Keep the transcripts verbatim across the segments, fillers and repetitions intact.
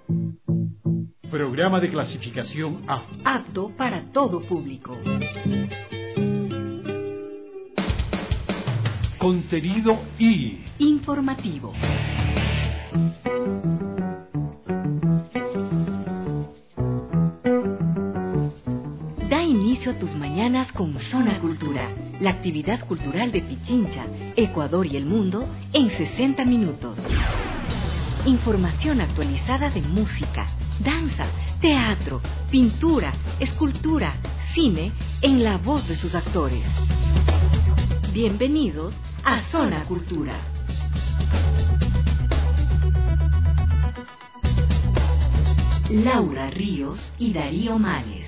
Programa de clasificación A. Apto para todo público. Contenido I. Informativo. Da inicio a tus mañanas con Zona Cultura, la actividad cultural de Pichincha, Ecuador y el mundo en sesenta minutos. Información actualizada de música, danza, teatro, pintura, escultura, cine, en la voz de sus actores. Bienvenidos a Zona Cultura. Laura Ríos y Darío Males.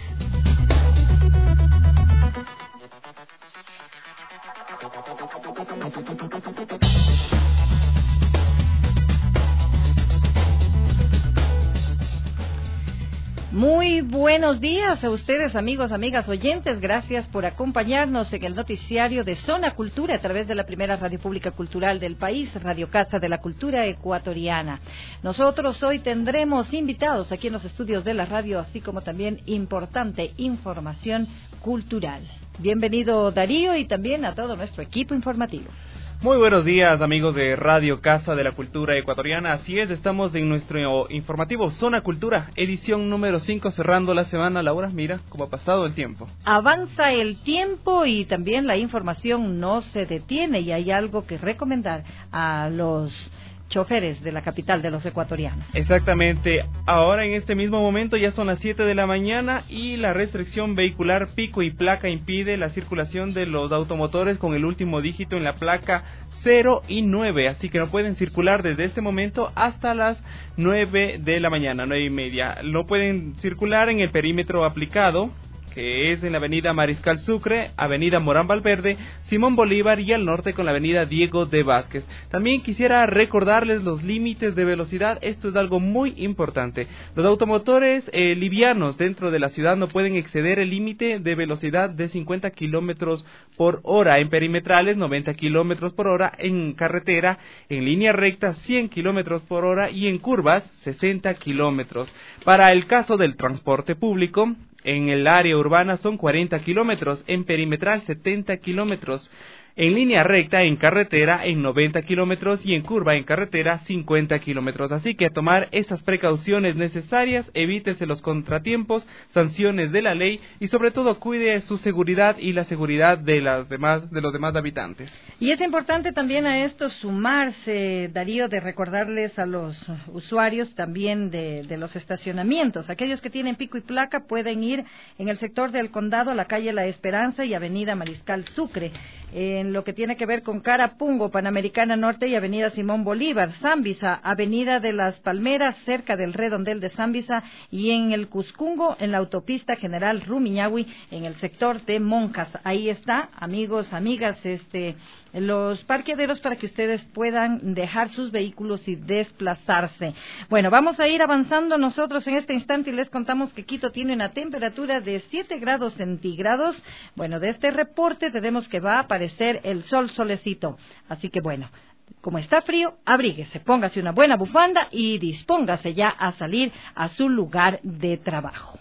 Muy buenos días a ustedes, amigos, amigas, oyentes. Gracias por acompañarnos en el noticiario de Zona Cultura a través de la primera radio pública cultural del país, Radio Casa de la Cultura Ecuatoriana. Nosotros hoy tendremos invitados aquí en los estudios de la radio, así como también importante información cultural. Bienvenido, Darío, y también a todo nuestro equipo informativo. Muy buenos días, amigos de Radio Casa de la Cultura Ecuatoriana. Así es, estamos en nuestro informativo Zona Cultura, edición número cinco, cerrando la semana. Laura, mira cómo ha pasado el tiempo. Avanza el tiempo y también la información no se detiene, y hay algo que recomendar a los choferes de la capital de los ecuatorianos. Exactamente, ahora en este mismo momento ya son las siete de la mañana y la restricción vehicular pico y placa impide la circulación de los automotores con el último dígito en la placa cero y nueve, así que no pueden circular desde este momento hasta las nueve de la mañana, nueve y media. No pueden circular en el perímetro aplicado, que es en la avenida Mariscal Sucre, avenida Morán Valverde, Simón Bolívar y al norte con la avenida Diego de Vázquez. También quisiera recordarles los límites de velocidad, esto es algo muy importante. Los automotores eh, livianos dentro de la ciudad no pueden exceder el límite de velocidad de cincuenta kilómetros por hora, en perimetrales noventa kilómetros por hora, en carretera, en línea recta cien kilómetros por hora y en curvas sesenta kilómetros. Para el caso del transporte público, en el área urbana son cuarenta kilómetros, en perimetral setenta kilómetros, en línea recta, en carretera, en noventa kilómetros y en curva, en carretera, cincuenta kilómetros. Así que a tomar esas precauciones necesarias, evítese los contratiempos, sanciones de la ley y sobre todo cuide su seguridad y la seguridad de las demás, de los demás habitantes. Y es importante también a esto sumarse, Darío, de recordarles a los usuarios también de, de los estacionamientos. Aquellos que tienen pico y placa pueden ir en el sector del Condado a la calle La Esperanza y avenida Mariscal Sucre. En lo que tiene que ver con Carapungo, Panamericana Norte y avenida Simón Bolívar, Zambisa, avenida de las Palmeras, cerca del redondel de Zambisa, y en el Cuscungo, en la autopista General Rumiñahui, en el sector de Monjas. Ahí está, amigos, amigas, este, los parqueaderos para que ustedes puedan dejar sus vehículos y desplazarse. Bueno, vamos a ir avanzando nosotros en este instante y les contamos que Quito tiene una temperatura de siete grados centígrados. Bueno, de este reporte tenemos que va a aparecer el sol solecito. Así que bueno, como está frío, abríguese, póngase una buena bufanda y dispóngase ya a salir a su lugar de trabajo.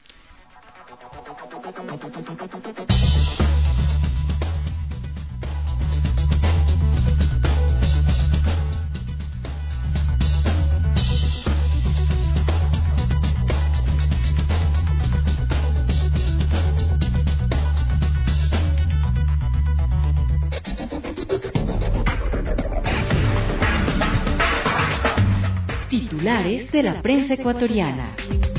Titulares de la prensa ecuatoriana.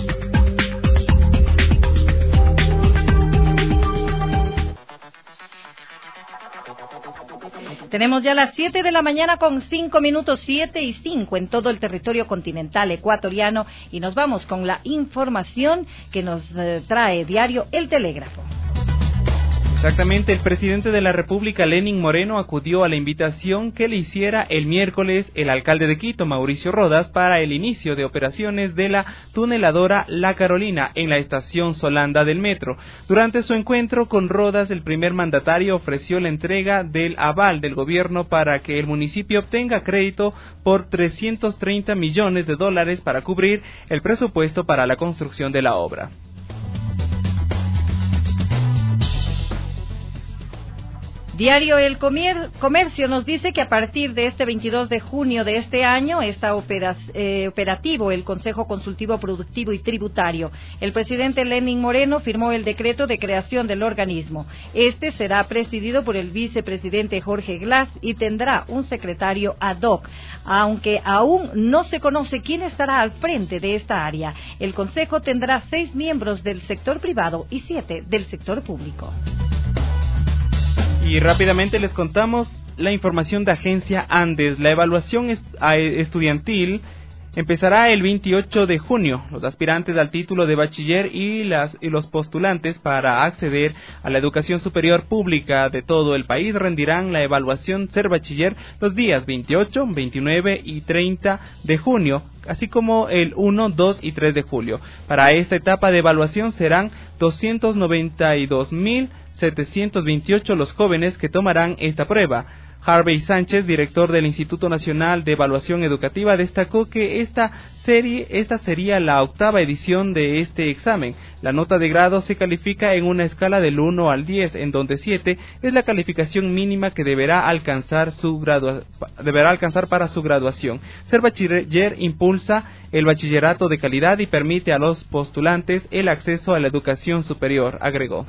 Tenemos ya las siete de la mañana con cinco minutos, siete y cinco en todo el territorio continental ecuatoriano, y nos vamos con la información que nos eh, trae diario El Telégrafo. Exactamente, el presidente de la República, Lenín Moreno, acudió a la invitación que le hiciera el miércoles el alcalde de Quito, Mauricio Rodas, para el inicio de operaciones de la tuneladora La Carolina en la estación Solanda del metro. Durante su encuentro con Rodas, el primer mandatario ofreció la entrega del aval del gobierno para que el municipio obtenga crédito por trescientos treinta millones de dólares para cubrir el presupuesto para la construcción de la obra. Diario El Comercio nos dice que a partir de este veintidós de junio de este año está opera, eh, operativo el Consejo Consultivo Productivo y Tributario. El presidente Lenín Moreno firmó el decreto de creación del organismo. Este será presidido por el vicepresidente Jorge Glass y tendrá un secretario ad hoc, aunque aún no se conoce quién estará al frente de esta área. El Consejo tendrá seis miembros del sector privado y siete del sector público. Y rápidamente les contamos la información de Agencia Andes. La evaluación est- estudiantil empezará el veintiocho de junio. Los aspirantes al título de bachiller y, las, y los postulantes para acceder a la educación superior pública de todo el país rendirán la evaluación Ser Bachiller los días veintiocho, veintinueve y treinta de junio, así como el uno, dos y tres de julio. Para esta etapa de evaluación serán doscientos noventa y dos mil setecientos veintiocho los jóvenes que tomarán esta prueba. Harvey Sánchez, director del Instituto Nacional de Evaluación Educativa, destacó que esta serie, esta sería la octava edición de este examen. La nota de grado se califica en una escala del uno al diez, en donde siete es la calificación mínima que deberá alcanzar su gradua, deberá alcanzar para su graduación. Ser Bachiller impulsa el bachillerato de calidad y permite a los postulantes el acceso a la educación superior, agregó.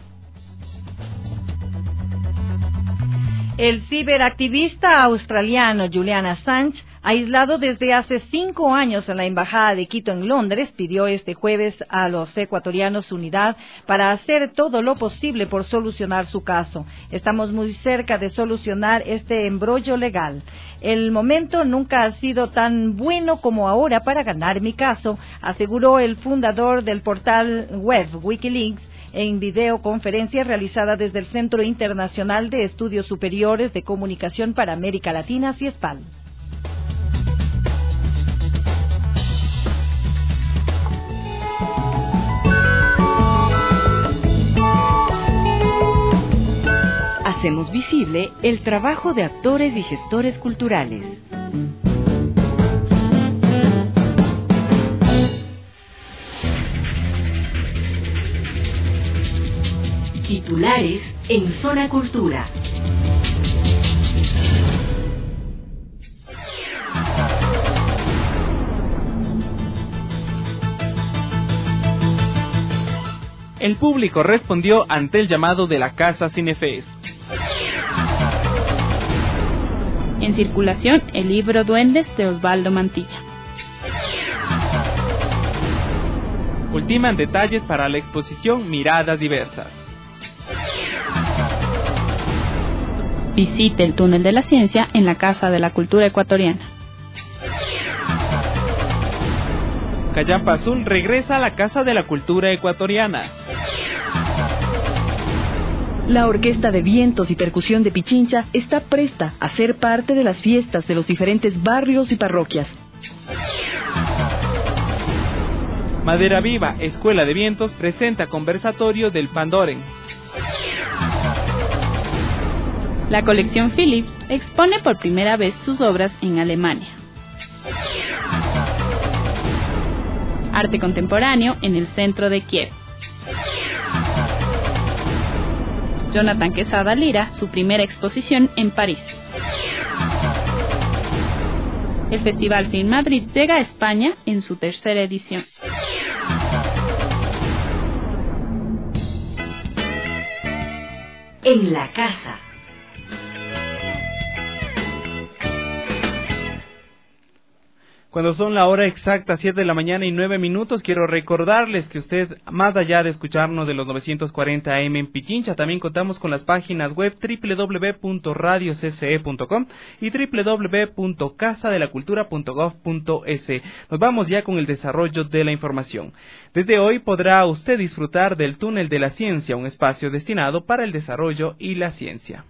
El ciberactivista australiano Julian Assange, aislado desde hace cinco años en la Embajada de Quito en Londres, pidió este jueves a los ecuatorianos unidad para hacer todo lo posible por solucionar su caso. Estamos muy cerca de solucionar este embrollo legal. El momento nunca ha sido tan bueno como ahora para ganar mi caso, aseguró el fundador del portal web Wikileaks, en videoconferencia realizada desde el Centro Internacional de Estudios Superiores de Comunicación para América Latina, CIESPAL. Hacemos visible el trabajo de actores y gestores culturales. Titulares en Zona Cultura. El público respondió ante el llamado de la Casa Cinefest. En circulación, el libro Duendes de Osvaldo Mantilla. Ultiman detalles para la exposición Miradas Diversas. Visite el Túnel de la Ciencia en la Casa de la Cultura Ecuatoriana. Callampa Azul regresa a la Casa de la Cultura Ecuatoriana. La Orquesta de Vientos y Percusión de Pichincha está presta a ser parte de las fiestas de los diferentes barrios y parroquias. Madera Viva, Escuela de Vientos, presenta conversatorio del Pandoren. La colección Philips expone por primera vez sus obras en Alemania. Arte contemporáneo en el centro de Kiev. Jonathan Quesada Lira, su primera exposición en París. El Festival Film Madrid llega a España en su tercera edición. En la casa. Cuando son la hora exacta, siete de la mañana y nueve minutos, quiero recordarles que usted, más allá de escucharnos de los novecientos cuarenta A M en Pichincha, también contamos con las páginas web doble u doble u doble u punto radio c c e punto com y doble u doble u doble u punto casa de la cultura punto gov punto es. Nos vamos ya con el desarrollo de la información. Desde hoy podrá usted disfrutar del Túnel de la Ciencia, un espacio destinado para el desarrollo y la ciencia.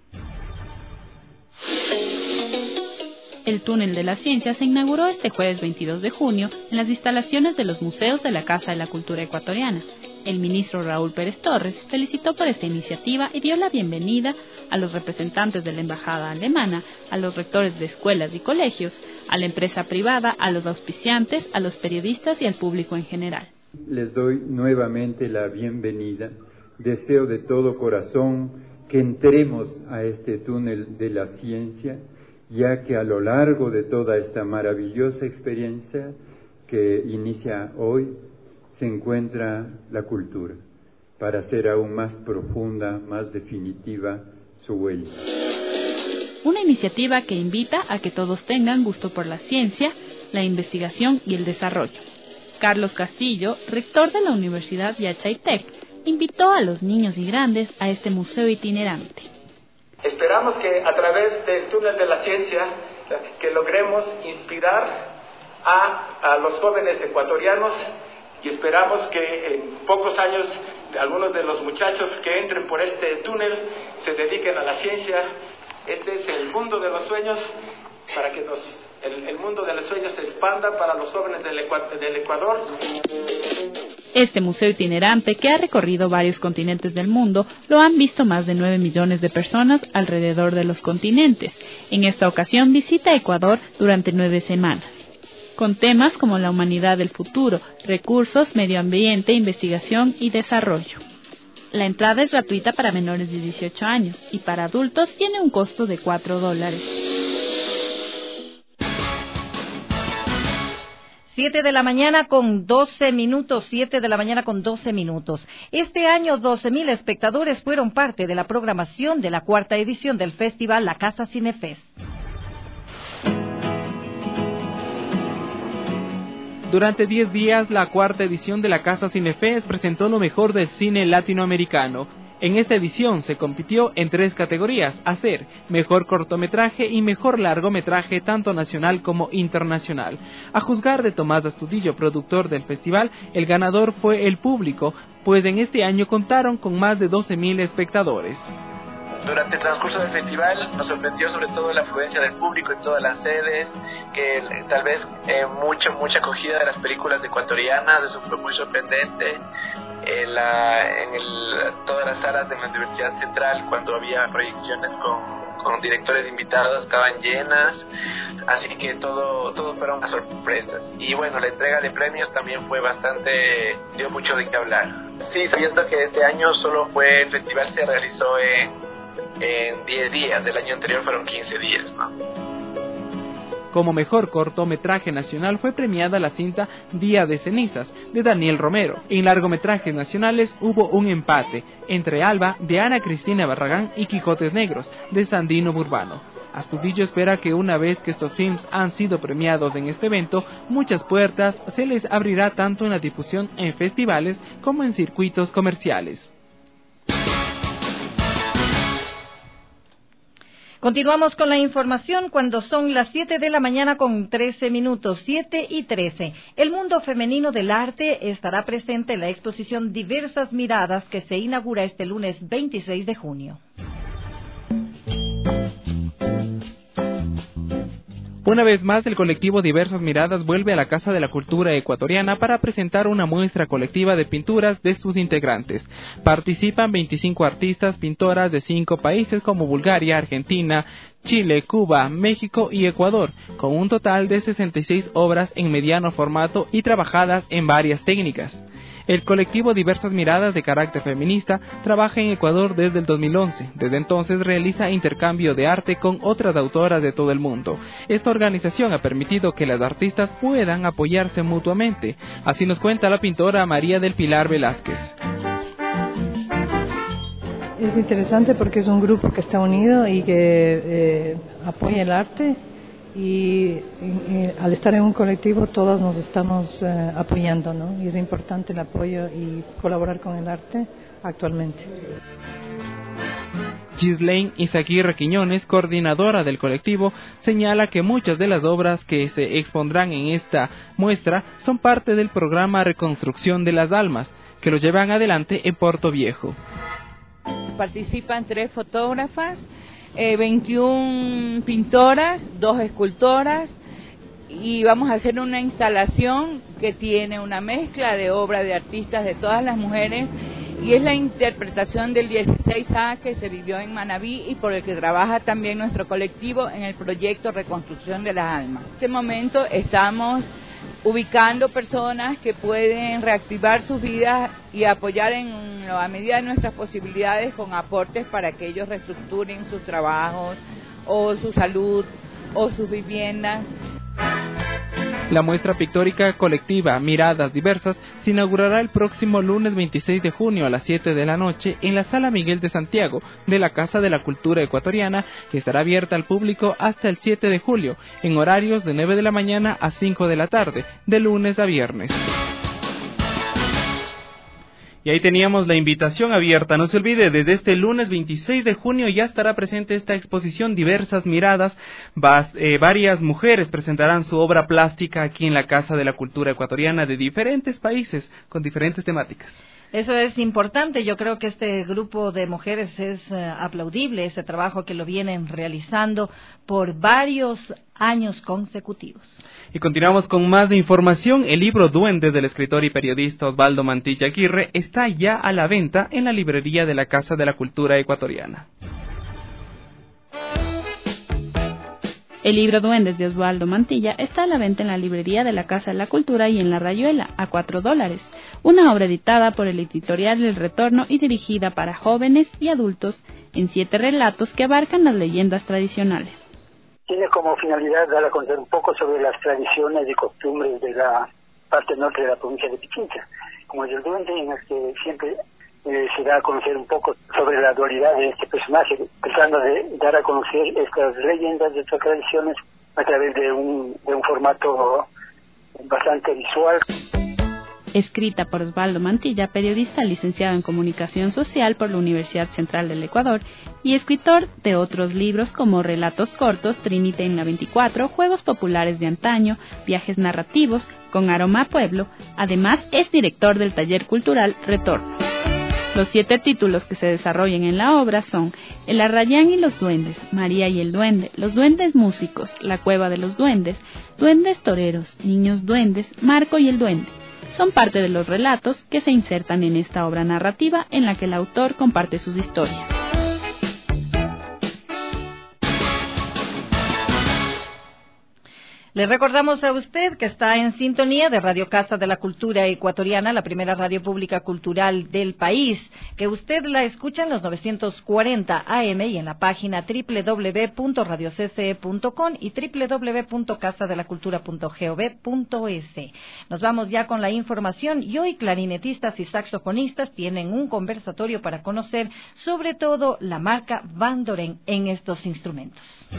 El Túnel de la Ciencia se inauguró este jueves veintidós de junio en las instalaciones de los museos de la Casa de la Cultura Ecuatoriana. El ministro Raúl Pérez Torres felicitó por esta iniciativa y dio la bienvenida a los representantes de la embajada alemana, a los rectores de escuelas y colegios, a la empresa privada, a los auspiciantes, a los periodistas y al público en general. Les doy nuevamente la bienvenida. Deseo de todo corazón que entremos a este túnel de la ciencia, ya que a lo largo de toda esta maravillosa experiencia que inicia hoy, se encuentra la cultura, para hacer aún más profunda, más definitiva su huella. Una iniciativa que invita a que todos tengan gusto por la ciencia, la investigación y el desarrollo. Carlos Castillo, rector de la Universidad Yachaytec, invitó a los niños y grandes a este museo itinerante. Esperamos que a través del túnel de la ciencia que logremos inspirar a, a los jóvenes ecuatorianos y esperamos que en pocos años algunos de los muchachos que entren por este túnel se dediquen a la ciencia. Este es el mundo de los sueños, para que nos, el, el mundo de los sueños se expanda para los jóvenes del, Ecu- del Ecuador. Este museo itinerante, que ha recorrido varios continentes del mundo, lo han visto más de nueve millones de personas alrededor de los continentes. En esta ocasión visita Ecuador durante nueve semanas, con temas como la humanidad del futuro, recursos, medio ambiente, investigación y desarrollo. La entrada es gratuita para menores de dieciocho años y para adultos tiene un costo de cuatro dólares. Siete de la mañana con doce minutos, siete de la mañana con doce minutos. Este año doce mil espectadores fueron parte de la programación de la cuarta edición del festival La Casa Cinefest. Durante diez días, la cuarta edición de la Casa Cinefest presentó lo mejor del cine latinoamericano. En esta edición se compitió en tres categorías, a ser mejor cortometraje y mejor largometraje tanto nacional como internacional. A juzgar de Tomás Astudillo, productor del festival, el ganador fue el público, pues en este año contaron con más de doce mil espectadores. Durante el transcurso del festival nos sorprendió sobre todo la afluencia del público en todas las sedes, que tal vez eh, mucha mucha acogida de las películas ecuatorianas, eso fue muy sorprendente. En, la, en el, todas las salas de la Universidad Central, cuando había proyecciones con, con directores invitados, estaban llenas, así que todo, todo fueron unas sorpresas. Y bueno, la entrega de premios también fue bastante, dio mucho de qué hablar. Sí, sabiendo que este año solo fue, el festival se realizó en, en diez días, del año anterior fueron quince días, ¿no? Como mejor cortometraje nacional fue premiada la cinta Día de Cenizas, de Daniel Romero. En largometrajes nacionales hubo un empate entre Alba, de Ana Cristina Barragán, y Quijotes Negros, de Sandino Burbano. Astudillo espera que una vez que estos films han sido premiados en este evento, muchas puertas se les abrirá tanto en la difusión en festivales como en circuitos comerciales. Continuamos con la información cuando son las siete de la mañana con trece minutos, siete y trece. El mundo femenino del arte estará presente en la exposición Diversas Miradas que se inaugura este lunes veintiséis de junio. Una vez más, el colectivo Diversas Miradas vuelve a la Casa de la Cultura Ecuatoriana para presentar una muestra colectiva de pinturas de sus integrantes. Participan veinticinco artistas pintoras de cinco países como Bulgaria, Argentina, Chile, Cuba, México y Ecuador, con un total de sesenta y seis obras en mediano formato y trabajadas en varias técnicas. El colectivo Diversas Miradas, de carácter feminista, trabaja en Ecuador desde el dos mil once. Desde entonces realiza intercambio de arte con otras autoras de todo el mundo. Esta organización ha permitido que las artistas puedan apoyarse mutuamente. Así nos cuenta la pintora María del Pilar Velázquez. Es interesante porque es un grupo que está unido y que eh, apoya el arte y, y al estar en un colectivo todos nos estamos eh, apoyando, ¿no? Y es importante el apoyo y colaborar con el arte actualmente. Ghislaine Izaguirre Quiñones, coordinadora del colectivo, señala que muchas de las obras que se expondrán en esta muestra son parte del programa Reconstrucción de las Almas, que lo llevan adelante en Puerto Viejo. Participan tres fotógrafas, eh, veintiuna pintoras, dos escultoras, y vamos a hacer una instalación que tiene una mezcla de obras de artistas de todas las mujeres, y es la interpretación del dieciséis A que se vivió en Manabí y por el que trabaja también nuestro colectivo en el proyecto Reconstrucción de las Almas. En este momento estamos ubicando personas que pueden reactivar sus vidas y apoyar en a medida de nuestras posibilidades con aportes para que ellos reestructuren sus trabajos o su salud o sus viviendas. La muestra pictórica colectiva Miradas Diversas se inaugurará el próximo lunes veintiséis de junio a las siete de la noche en la Sala Miguel de Santiago de la Casa de la Cultura Ecuatoriana, que estará abierta al público hasta el siete de julio, en horarios de nueve de la mañana a cinco de la tarde, de lunes a viernes. Y ahí teníamos la invitación abierta. No se olvide, desde este lunes veintiséis de junio ya estará presente esta exposición Diversas Miradas. Bas, eh, varias mujeres presentarán su obra plástica aquí en la Casa de la Cultura Ecuatoriana de diferentes países, con diferentes temáticas. Eso es importante. Yo creo que este grupo de mujeres es uh, aplaudible, ese trabajo que lo vienen realizando por varios años consecutivos. Y continuamos con más de información. El libro Duendes del escritor y periodista Osvaldo Mantilla Aguirre está ya a la venta en la librería de la Casa de la Cultura Ecuatoriana. El libro Duendes de Osvaldo Mantilla está a la venta en la librería de la Casa de la Cultura y en La Rayuela, a cuatro dólares. Una obra editada por el editorial El Retorno y dirigida para jóvenes y adultos en siete relatos que abarcan las leyendas tradicionales. Tiene como finalidad dar a conocer un poco sobre las tradiciones y costumbres de la parte norte de la provincia de Pichincha, como es el duende, en el que siempre eh, se da a conocer un poco sobre la dualidad de este personaje, tratando de dar a conocer estas leyendas, de estas tradiciones, a través de un, de un formato bastante visual. Escrita por Osvaldo Mantilla, periodista licenciado en Comunicación Social por la Universidad Central del Ecuador y escritor de otros libros como Relatos Cortos, Trinité en la veinticuatro, Juegos Populares de Antaño, Viajes Narrativos, Con Aroma a Pueblo. Además, es director del taller cultural Retorno. Los siete títulos que se desarrollan en la obra son El Arrayán y los Duendes, María y el Duende, Los Duendes Músicos, La Cueva de los Duendes, Duendes Toreros, Niños Duendes, Marco y el Duende. Son parte de los relatos que se insertan en esta obra narrativa en la que el autor comparte sus historias. Le recordamos a usted que está en sintonía de Radio Casa de la Cultura Ecuatoriana, la primera radio pública cultural del país, que usted la escucha en los novecientos cuarenta A M y en la página doble u doble u doble u punto radio c c e punto com y doble u doble u doble u punto casa de la cultura punto gov punto es. Nos vamos ya con la información y hoy clarinetistas y saxofonistas tienen un conversatorio para conocer sobre todo la marca Van Doren en estos instrumentos.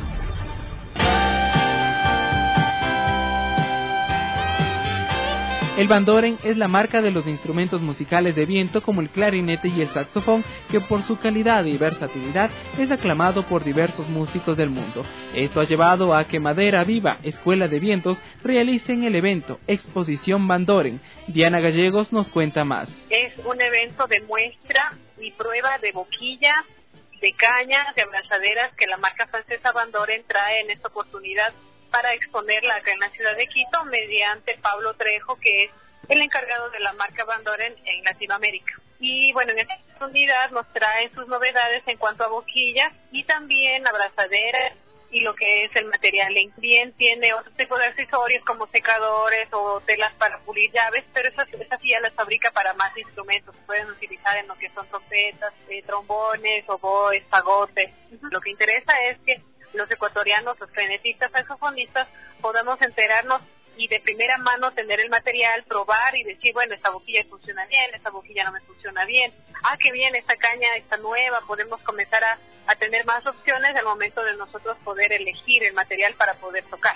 El Van Doren es la marca de los instrumentos musicales de viento como el clarinete y el saxofón, que por su calidad y versatilidad es aclamado por diversos músicos del mundo. Esto ha llevado a que Madera Viva, Escuela de Vientos, realicen el evento Exposición Van Doren. Diana Gallegos nos cuenta más. Es un evento de muestra y prueba de boquillas, de cañas, de abrazaderas que la marca francesa Van Doren trae en esta oportunidad para exponerla acá en la ciudad de Quito mediante Pablo Trejo, que es el encargado de la marca Van Doren en Latinoamérica. Y bueno, en esta oportunidad nos traen sus novedades en cuanto a boquillas y también abrazaderas y lo que es el material. También tiene otro tipo de accesorios como secadores o telas para pulir llaves, pero esas, esas sí ya las fabrica para más instrumentos. Se pueden utilizar en lo que son trompetas, eh, trombones, oboes, fagotes. Lo que interesa es que los ecuatorianos, los clarinetistas, saxofonistas, podamos enterarnos y de primera mano tener el material, probar y decir, bueno, esta boquilla funciona bien, esta boquilla no me funciona bien, ah, qué bien, esta caña está nueva, podemos comenzar a, a tener más opciones al momento de nosotros poder elegir el material para poder tocar.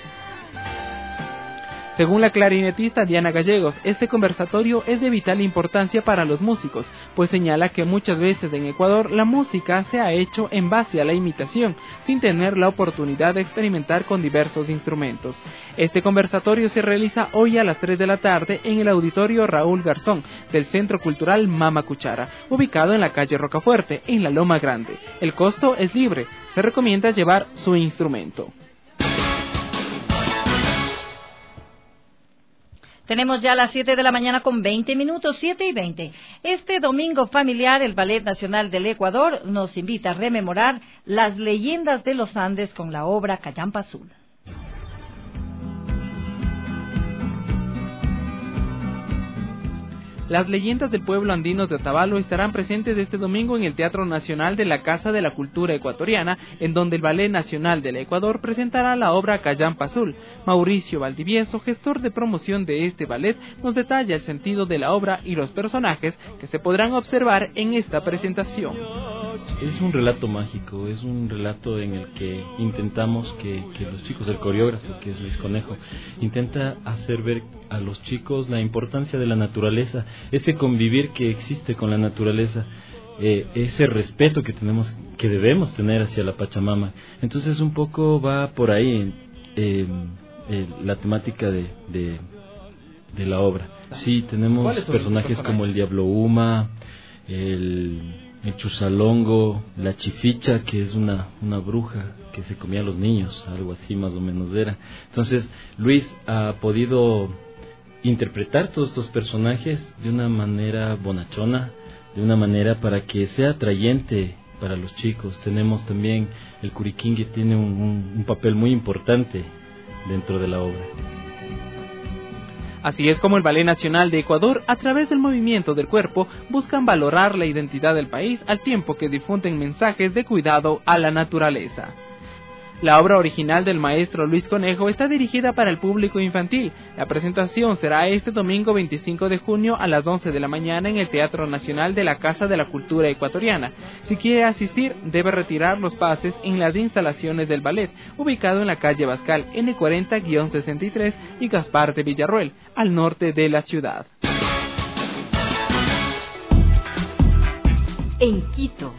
Según la clarinetista Diana Gallegos, este conversatorio es de vital importancia para los músicos, pues señala que muchas veces en Ecuador la música se ha hecho en base a la imitación, sin tener la oportunidad de experimentar con diversos instrumentos. Este conversatorio se realiza hoy a las tres de la tarde en el auditorio Raúl Garzón del Centro Cultural Mama Cuchara, ubicado en la calle Rocafuerte, en la Loma Grande. El costo es libre, se recomienda llevar su instrumento. Tenemos ya las siete de la mañana con veinte minutos, siete y veinte. Este domingo familiar, el Ballet Nacional del Ecuador nos invita a rememorar las leyendas de los Andes con la obra Callampa Azul. Las leyendas del pueblo andino de Otavalo estarán presentes este domingo en el Teatro Nacional de la Casa de la Cultura Ecuatoriana, en donde el Ballet Nacional del Ecuador presentará la obra Callampa Azul. Mauricio Valdivieso, gestor de promoción de este ballet, nos detalla el sentido de la obra y los personajes que se podrán observar en esta presentación. Es un relato mágico, es un relato en el que intentamos que, que los chicos, el coreógrafo, que es Luis Conejo, intenta hacer ver a los chicos la importancia de la naturaleza, ese convivir que existe con la naturaleza, eh, ese respeto que tenemos, que debemos tener hacia la Pachamama. Entonces un poco va por ahí eh, eh, la temática de, de, de la obra. Sí, tenemos personajes, personajes como el Diablo Uma, el... el Chusalongo, la Chificha, que es una, una bruja que se comía a los niños, algo así más o menos era. Entonces Luis ha podido interpretar todos estos personajes de una manera bonachona, de una manera para que sea atrayente para los chicos. Tenemos también el Curiquín, que tiene un, un, un papel muy importante dentro de la obra. Así es como el Ballet Nacional de Ecuador, a través del movimiento del cuerpo, buscan valorar la identidad del país al tiempo que difunden mensajes de cuidado a la naturaleza. La obra original del maestro Luis Conejo está dirigida para el público infantil. La presentación será este domingo veinticinco de junio a las once de la mañana en el Teatro Nacional de la Casa de la Cultura Ecuatoriana. Si quiere asistir, debe retirar los pases en las instalaciones del ballet, ubicado en la calle Bascal, ene cuarenta sesenta y tres y Gaspar de Villarroel, al norte de la ciudad. En Quito.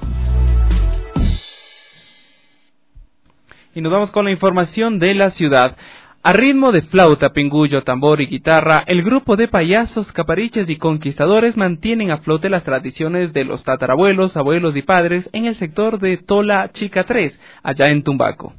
Y nos vamos con la información de la ciudad. A ritmo de flauta, pingullo, tambor y guitarra, el grupo de payasos, capariches y conquistadores mantienen a flote las tradiciones de los tatarabuelos, abuelos y padres en el sector de Tola Chica tres, allá en Tumbaco.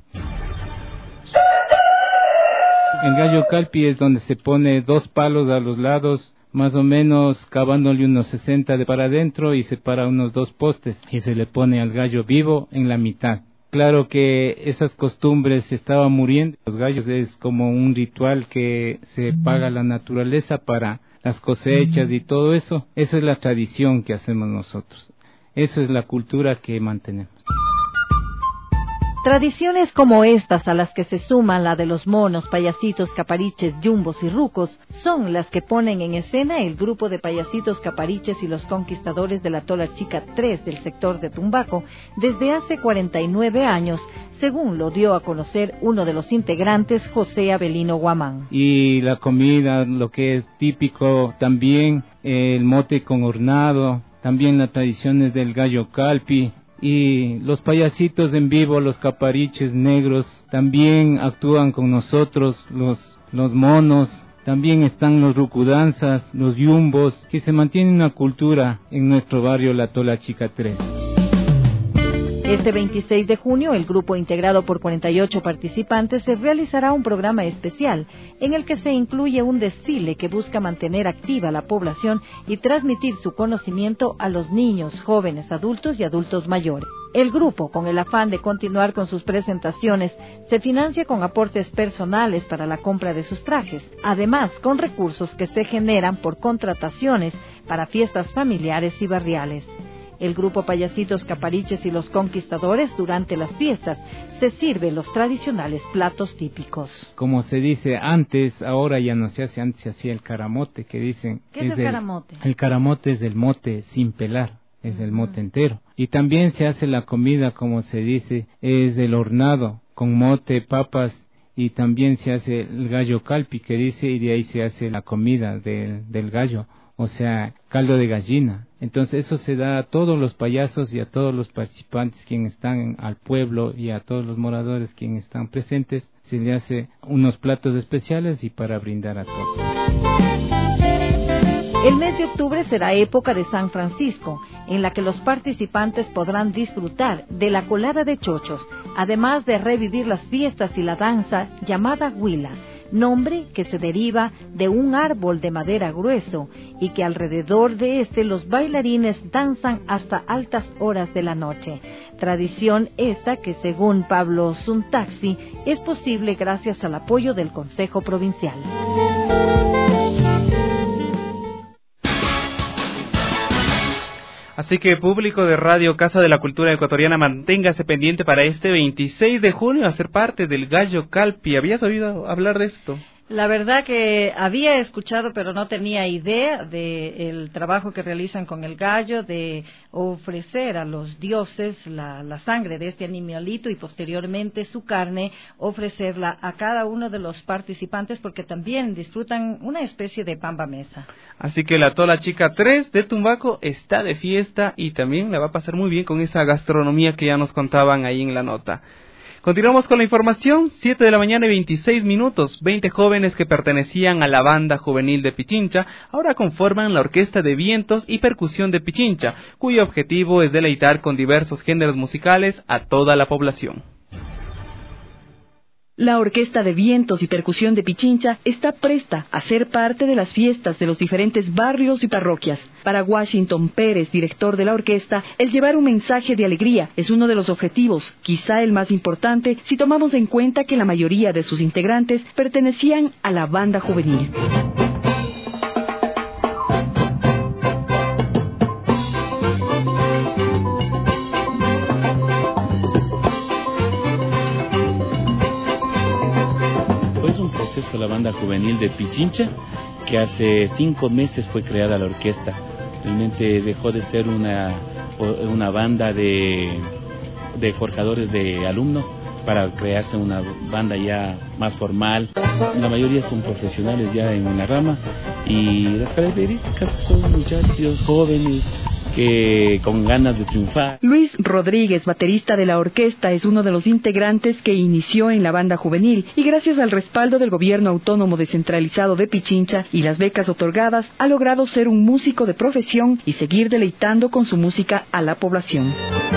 En Gallo Calpi es donde se pone dos palos a los lados, más o menos cavándole unos sesenta de para adentro, y se para unos dos postes y se le pone al gallo vivo en la mitad. Claro que esas costumbres se estaban muriendo. Los gallos es como un ritual que se paga a la naturaleza para las cosechas y todo eso. Esa es la tradición que hacemos nosotros. Eso es la cultura que mantenemos. Tradiciones como estas, a las que se suman la de los monos, payasitos, capariches, yumbos y rucos, son las que ponen en escena el grupo de payasitos, capariches y los conquistadores de la Tola Chica tres del sector de Tumbaco desde hace cuarenta y nueve años, según lo dio a conocer uno de los integrantes, José Abelino Guamán. Y la comida, lo que es típico también, el mote con hornado, también las tradiciones del Gallo Calpi. Y los payasitos en vivo, los capariches negros, también actúan con nosotros, los, los monos, también están los rucudanzas, los yumbos, que se mantiene una cultura en nuestro barrio La Tola Chica tres. Este veintiséis de junio, el grupo integrado por cuarenta y ocho participantes se realizará un programa especial en el que se incluye un desfile que busca mantener activa la población y transmitir su conocimiento a los niños, jóvenes, adultos y adultos mayores. El grupo, con el afán de continuar con sus presentaciones, se financia con aportes personales para la compra de sus trajes, además con recursos que se generan por contrataciones para fiestas familiares y barriales. el grupo Payasitos Capariches y los Conquistadores, durante las fiestas se sirven los tradicionales platos típicos. Como se dice antes, ahora ya no se hace, antes se hacía el caramote, que dicen... ¿Qué es, es el caramote? El, el caramote es el mote sin pelar, es el mote entero. Y también se hace la comida, como se dice, es el hornado, con mote, papas, y también se hace el gallo calpi, que dice, y de ahí se hace la comida de, del gallo, o sea, caldo de gallina. Entonces eso se da a todos los payasos y a todos los participantes quienes están al pueblo y a todos los moradores quienes están presentes, se le hace unos platos especiales y para brindar a todos. El mes de octubre será época de San Francisco, en la que los participantes podrán disfrutar de la colada de chochos, además de revivir las fiestas y la danza llamada huila, nombre que se deriva de un árbol de madera grueso y que alrededor de este los bailarines danzan hasta altas horas de la noche. Tradición esta que, según Pablo Suntaxi, es posible gracias al apoyo del Consejo Provincial. Así que, público de Radio Casa de la Cultura Ecuatoriana, manténgase pendiente para este veintiséis de junio a ser parte del Gallo Calpi. ¿Habías oído hablar de esto? La verdad que había escuchado, pero no tenía idea del trabajo que realizan con el gallo, de ofrecer a los dioses la, la sangre de este animalito y posteriormente su carne, ofrecerla a cada uno de los participantes, porque también disfrutan una especie de pamba mesa. Así que la Tola Chica tres de Tumbaco está de fiesta y también la va a pasar muy bien con esa gastronomía que ya nos contaban ahí en la nota. Continuamos con la información, siete de la mañana y veintiséis minutos. veinte jóvenes que pertenecían a la banda juvenil de Pichincha ahora conforman la Orquesta de Vientos y Percusión de Pichincha, cuyo objetivo es deleitar con diversos géneros musicales a toda la población. La Orquesta de Vientos y Percusión de Pichincha está presta a ser parte de las fiestas de los diferentes barrios y parroquias. Para Washington Pérez, director de la orquesta, el llevar un mensaje de alegría es uno de los objetivos, quizá el más importante, si tomamos en cuenta que la mayoría de sus integrantes pertenecían a la banda juvenil. A la banda juvenil de Pichincha, que hace cinco meses fue creada la orquesta. Realmente dejó de ser una, una banda de, de forjadores de alumnos para crearse una banda ya más formal. La mayoría son profesionales ya en una rama y las características son muchachos jóvenes que con ganas de triunfar. Luis Rodríguez, baterista de la orquesta, es uno de los integrantes que inició en la banda juvenil y gracias al respaldo del gobierno autónomo descentralizado de Pichincha y las becas otorgadas, ha logrado ser un músico de profesión y seguir deleitando con su música a la población.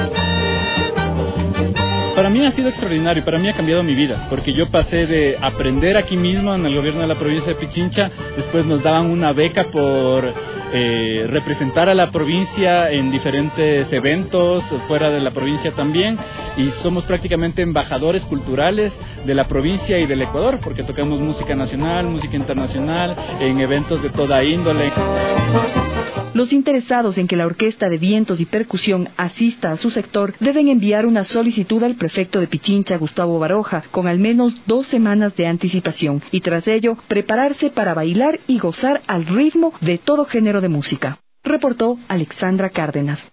Para mí ha sido extraordinario, para mí ha cambiado mi vida, porque yo pasé de aprender aquí mismo en el gobierno de la provincia de Pichincha, después nos daban una beca por eh, representar a la provincia en diferentes eventos fuera de la provincia también, y somos prácticamente embajadores culturales de la provincia y del Ecuador, porque tocamos música nacional, música internacional, en eventos de toda índole. Los interesados en que la Orquesta de Vientos y Percusión asista a su sector deben enviar una solicitud al prefecto de Pichincha, Gustavo Baroja, con al menos dos semanas de anticipación, y tras ello prepararse para bailar y gozar al ritmo de todo género de música. Reportó Alexandra Cárdenas.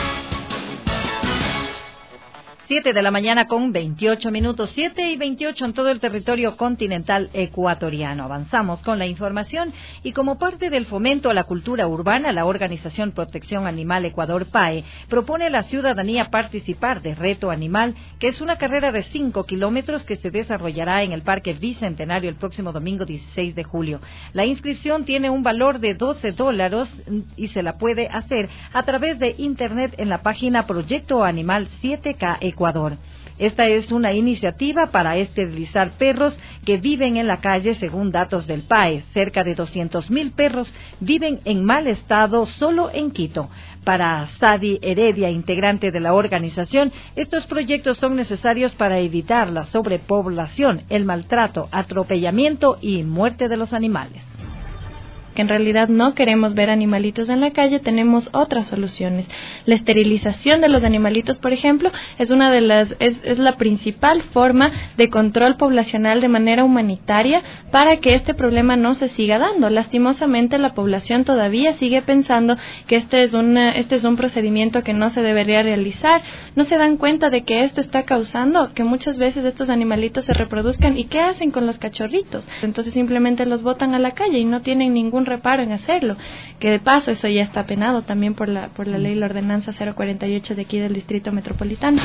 Siete de la mañana con veintiocho minutos, siete y veintiocho en todo el territorio continental ecuatoriano. Avanzamos con la información y como parte del fomento a la cultura urbana, la Organización Protección Animal Ecuador P A E propone a la ciudadanía participar de Reto Animal, que es una carrera de cinco kilómetros que se desarrollará en el Parque Bicentenario el próximo domingo dieciséis de julio. La inscripción tiene un valor de doce dólares y se la puede hacer a través de internet en la página Proyecto Animal siete K Ecuador. Esta es una iniciativa para esterilizar perros que viven en la calle, según datos del P A E. Cerca de doscientos mil perros viven en mal estado solo en Quito. Para Sadi Heredia, integrante de la organización, estos proyectos son necesarios para evitar la sobrepoblación, el maltrato, atropellamiento y muerte de los animales. que en realidad no queremos ver animalitos en la calle, tenemos otras soluciones. La esterilización de los animalitos, por ejemplo, es una de las es, es la principal forma de control poblacional de manera humanitaria para que este problema no se siga dando. Lastimosamente, la población todavía sigue pensando que este es una este es un procedimiento que no se debería realizar. No se dan cuenta de que esto está causando que muchas veces estos animalitos se reproduzcan. ¿Y qué hacen con los cachorritos? Entonces simplemente los botan a la calle y no tienen ningún reparo en hacerlo, que de paso eso ya está penado también por la por la ley, la ordenanza cero cuarenta y ocho de aquí del Distrito Metropolitano.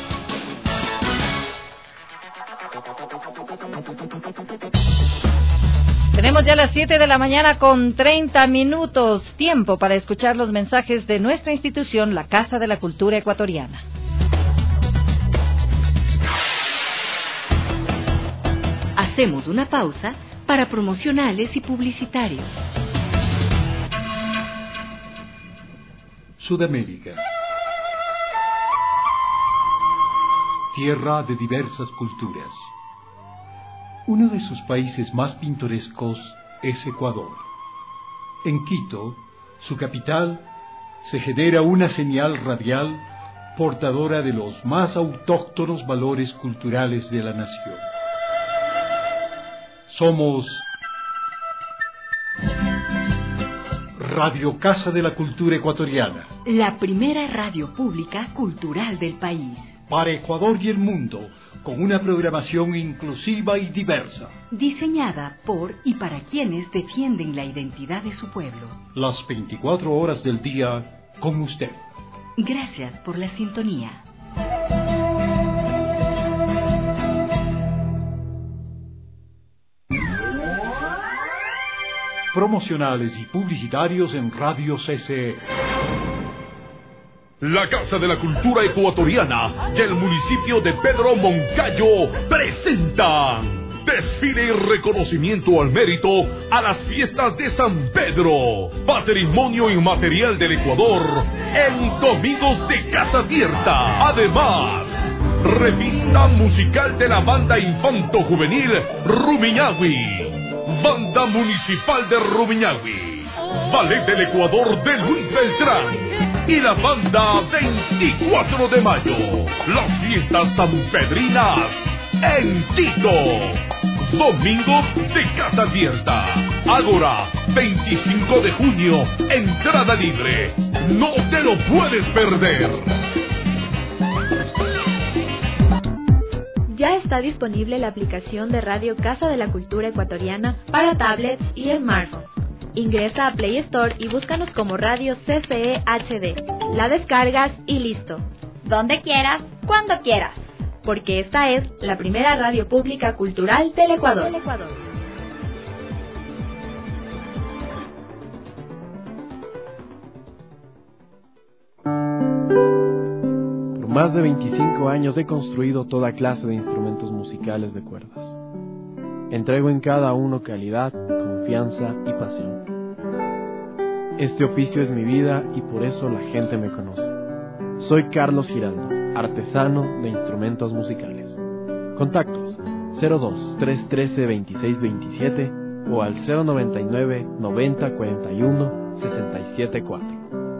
Tenemos ya las siete de la mañana con treinta minutos, tiempo para escuchar los mensajes de nuestra institución, la Casa de la Cultura Ecuatoriana. Hacemos una pausa para promocionales y publicitarios. Sudamérica. Tierra de diversas culturas. Uno de sus países más pintorescos es Ecuador. En Quito, su capital, se genera una señal radial portadora de los más autóctonos valores culturales de la nación. Somos Radio Casa de la Cultura Ecuatoriana, la primera radio pública cultural del país. Para Ecuador y el mundo, con una programación inclusiva y diversa. Diseñada por y para quienes defienden la identidad de su pueblo. Las veinticuatro horas del día con usted. Gracias por la sintonía. Promocionales y publicitarios en Radio C C E. La Casa de la Cultura Ecuatoriana y el municipio de Pedro Moncayo presentan desfile y reconocimiento al mérito a las fiestas de San Pedro, patrimonio inmaterial del Ecuador, en Domingos de Casa Abierta. Además, revista musical de la banda infanto juvenil Rumiñahui, Banda Municipal de Rumiñahui, Ballet del Ecuador de Luis Beltrán y la banda veinticuatro de mayo. Las fiestas sanpedrinas en Tito. Domingo de Casa Abierta. Ágora, veinticinco de junio, entrada libre. No te lo puedes perder. Ya está disponible la aplicación de Radio Casa de la Cultura Ecuatoriana para tablets y smartphones. Ingresa a Play Store y búscanos como Radio C C E H D. La descargas y listo. Donde quieras, cuando quieras. Porque esta es la primera radio pública cultural del Ecuador. Del Ecuador. Por más de veinticinco años he construido toda clase de instrumentos musicales de cuerdas. Entrego en cada uno calidad, confianza y pasión. Este oficio es mi vida y por eso la gente me conoce. Soy Carlos Giraldo, artesano de instrumentos musicales. Contactos cero dos, tres uno tres, dos seis dos siete o al cero noventa y nueve, noventa, cuarenta y uno, sesenta y siete cuatro.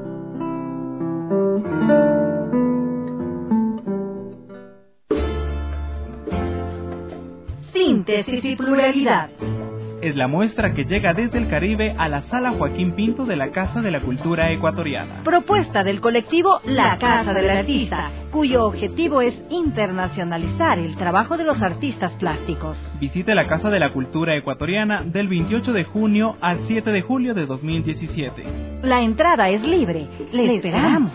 Síntesis y pluralidad. Es la muestra que llega desde el Caribe a la Sala Joaquín Pinto de la Casa de la Cultura Ecuatoriana. Propuesta del colectivo La Casa del Artista, cuyo objetivo es internacionalizar el trabajo de los artistas plásticos. Visite la Casa de la Cultura Ecuatoriana del veintiocho de junio al siete de julio de dos mil diecisiete. La entrada es libre. Le, Le esperamos.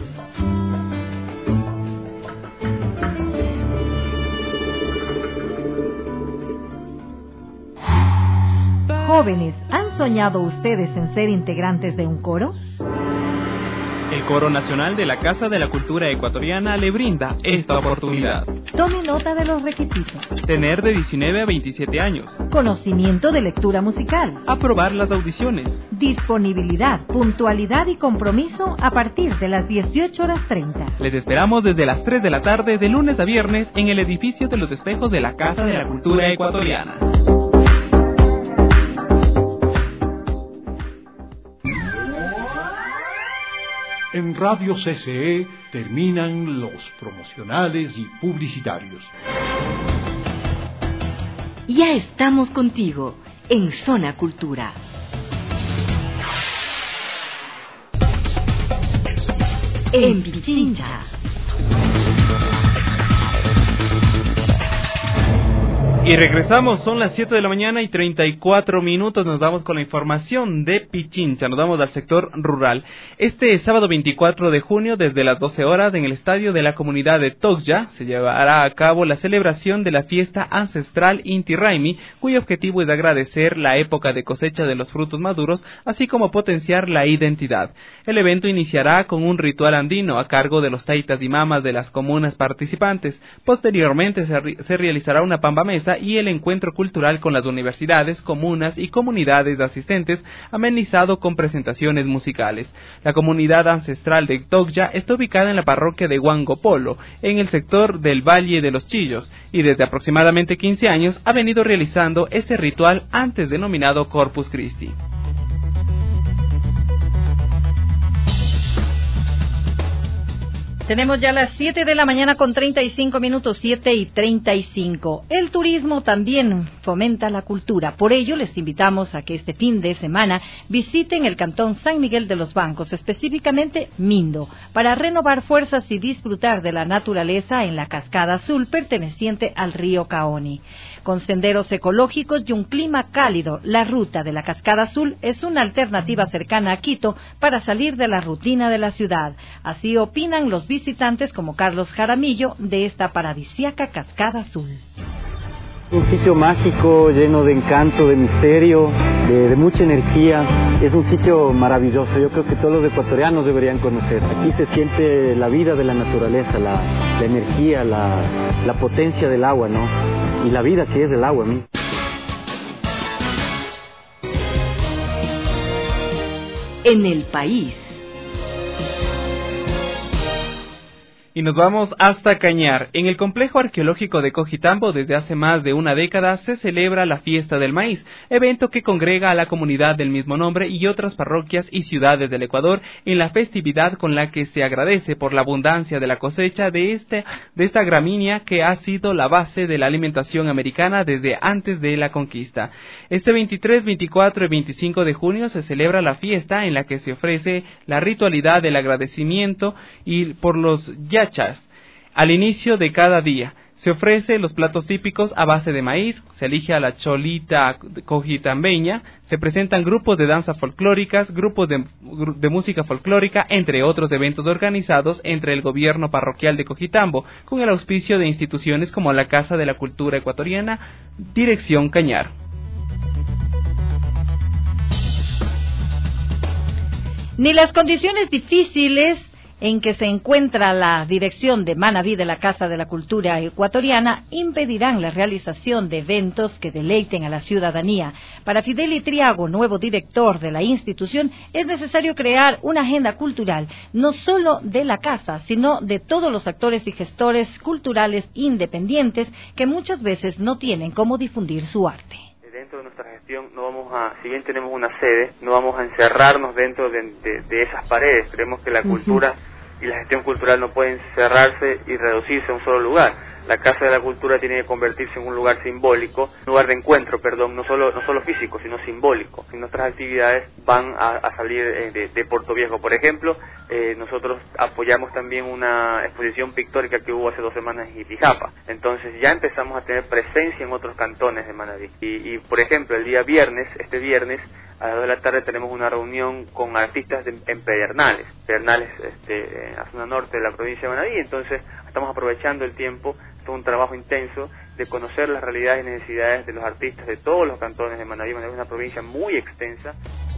Jóvenes, ¿han soñado ustedes en ser integrantes de un coro? El Coro Nacional de la Casa de la Cultura Ecuatoriana le brinda esta oportunidad. Tome nota de los requisitos. Tener de diecinueve a veintisiete años. Conocimiento de lectura musical. Aprobar las audiciones. Disponibilidad, puntualidad y compromiso a partir de las dieciocho horas treinta. Les esperamos desde las tres de la tarde de lunes a viernes en el edificio de los espejos de la Casa de la Cultura Ecuatoriana. En Radio C C E terminan los promocionales y publicitarios. Ya estamos contigo en Zona Cultura. En Pichincha. Y regresamos, son las siete de la mañana y treinta y cuatro minutos, nos vamos con la información de Pichincha, nos vamos al sector rural. Este sábado veinticuatro de junio, desde las doce horas, en el estadio de la comunidad de Togya, se llevará a cabo la celebración de la fiesta ancestral Inti Raymi, cuyo objetivo es agradecer la época de cosecha de los frutos maduros, así como potenciar la identidad. El evento iniciará con un ritual andino a cargo de los taitas y mamas de las comunas participantes. Posteriormente se, re- se realizará una pamba mesa y el encuentro cultural con las universidades, comunas y comunidades asistentes, amenizado con presentaciones musicales. La comunidad ancestral de Togya está ubicada en la parroquia de Huangopolo, en el sector del Valle de los Chillos, y desde aproximadamente quince años ha venido realizando este ritual antes denominado Corpus Christi. Tenemos ya las siete de la mañana con treinta y cinco minutos, siete y treinta y cinco. El turismo también fomenta la cultura. Por ello, les invitamos a que este fin de semana visiten el cantón San Miguel de los Bancos, específicamente Mindo, para renovar fuerzas y disfrutar de la naturaleza en la Cascada Azul perteneciente al río Caoni. Con senderos ecológicos y un clima cálido, la ruta de la Cascada Azul es una alternativa cercana a Quito para salir de la rutina de la ciudad. Así opinan los visitantes como Carlos Jaramillo de esta paradisíaca Cascada Azul. Un sitio mágico, lleno de encanto, de misterio, de, de mucha energía. Es un sitio maravilloso. Yo creo que todos los ecuatorianos deberían conocer. Aquí se siente la vida de la naturaleza, la, la energía, la, la potencia del agua, ¿no? Y la vida que es del agua, ¿no? En el país. Y nos vamos hasta Cañar. En el complejo arqueológico de Cojitambo, desde hace más de una década, se celebra la Fiesta del Maíz, evento que congrega a la comunidad del mismo nombre y otras parroquias y ciudades del Ecuador en la festividad con la que se agradece por la abundancia de la cosecha de, este, de esta gramínea que ha sido la base de la alimentación americana desde antes de la conquista. Este veintitrés, veinticuatro y veinticinco de junio se celebra la fiesta en la que se ofrece la ritualidad del agradecimiento y por los yachas. Al inicio de cada día se ofrece los platos típicos a base de maíz, se elige a la cholita cojitambeña, se presentan grupos de danza folclóricas, grupos de, de música folclórica, entre otros eventos organizados entre el gobierno parroquial de Cojitambo, con el auspicio de instituciones como la Casa de la Cultura Ecuatoriana, Dirección Cañar. Ni las condiciones difíciles en que se encuentra la dirección de Manaví de la Casa de la Cultura Ecuatoriana impedirán la realización de eventos que deleiten a la ciudadanía. Para Fideli Triago, nuevo director de la institución, es necesario crear una agenda cultural, no solo de la casa, sino de todos los actores y gestores culturales independientes que muchas veces no tienen cómo difundir su arte. Dentro de nuestra gestión no vamos a, si bien tenemos una sede, no vamos a encerrarnos dentro de, de, de esas paredes. Creemos que la cultura uh-huh. y la gestión cultural no pueden cerrarse y reducirse a un solo lugar. La Casa de la Cultura tiene que convertirse en un lugar simbólico, un lugar de encuentro, perdón, no solo no solo físico, sino simbólico. Y nuestras actividades van a, a salir de, de Puerto Viejo. Por ejemplo, eh, nosotros apoyamos también una exposición pictórica que hubo hace dos semanas en Itijapa. Entonces ya empezamos a tener presencia en otros cantones de Manaví. Y, y por ejemplo, el día viernes, este viernes, a las dos de la tarde tenemos una reunión con artistas de, en Pedernales, Pedernales, este, en la zona norte de la provincia de Manaví. Entonces estamos aprovechando el tiempo, todo un trabajo intenso de conocer las realidades y necesidades de los artistas de todos los cantones de Manaví. Manaví es una provincia muy extensa.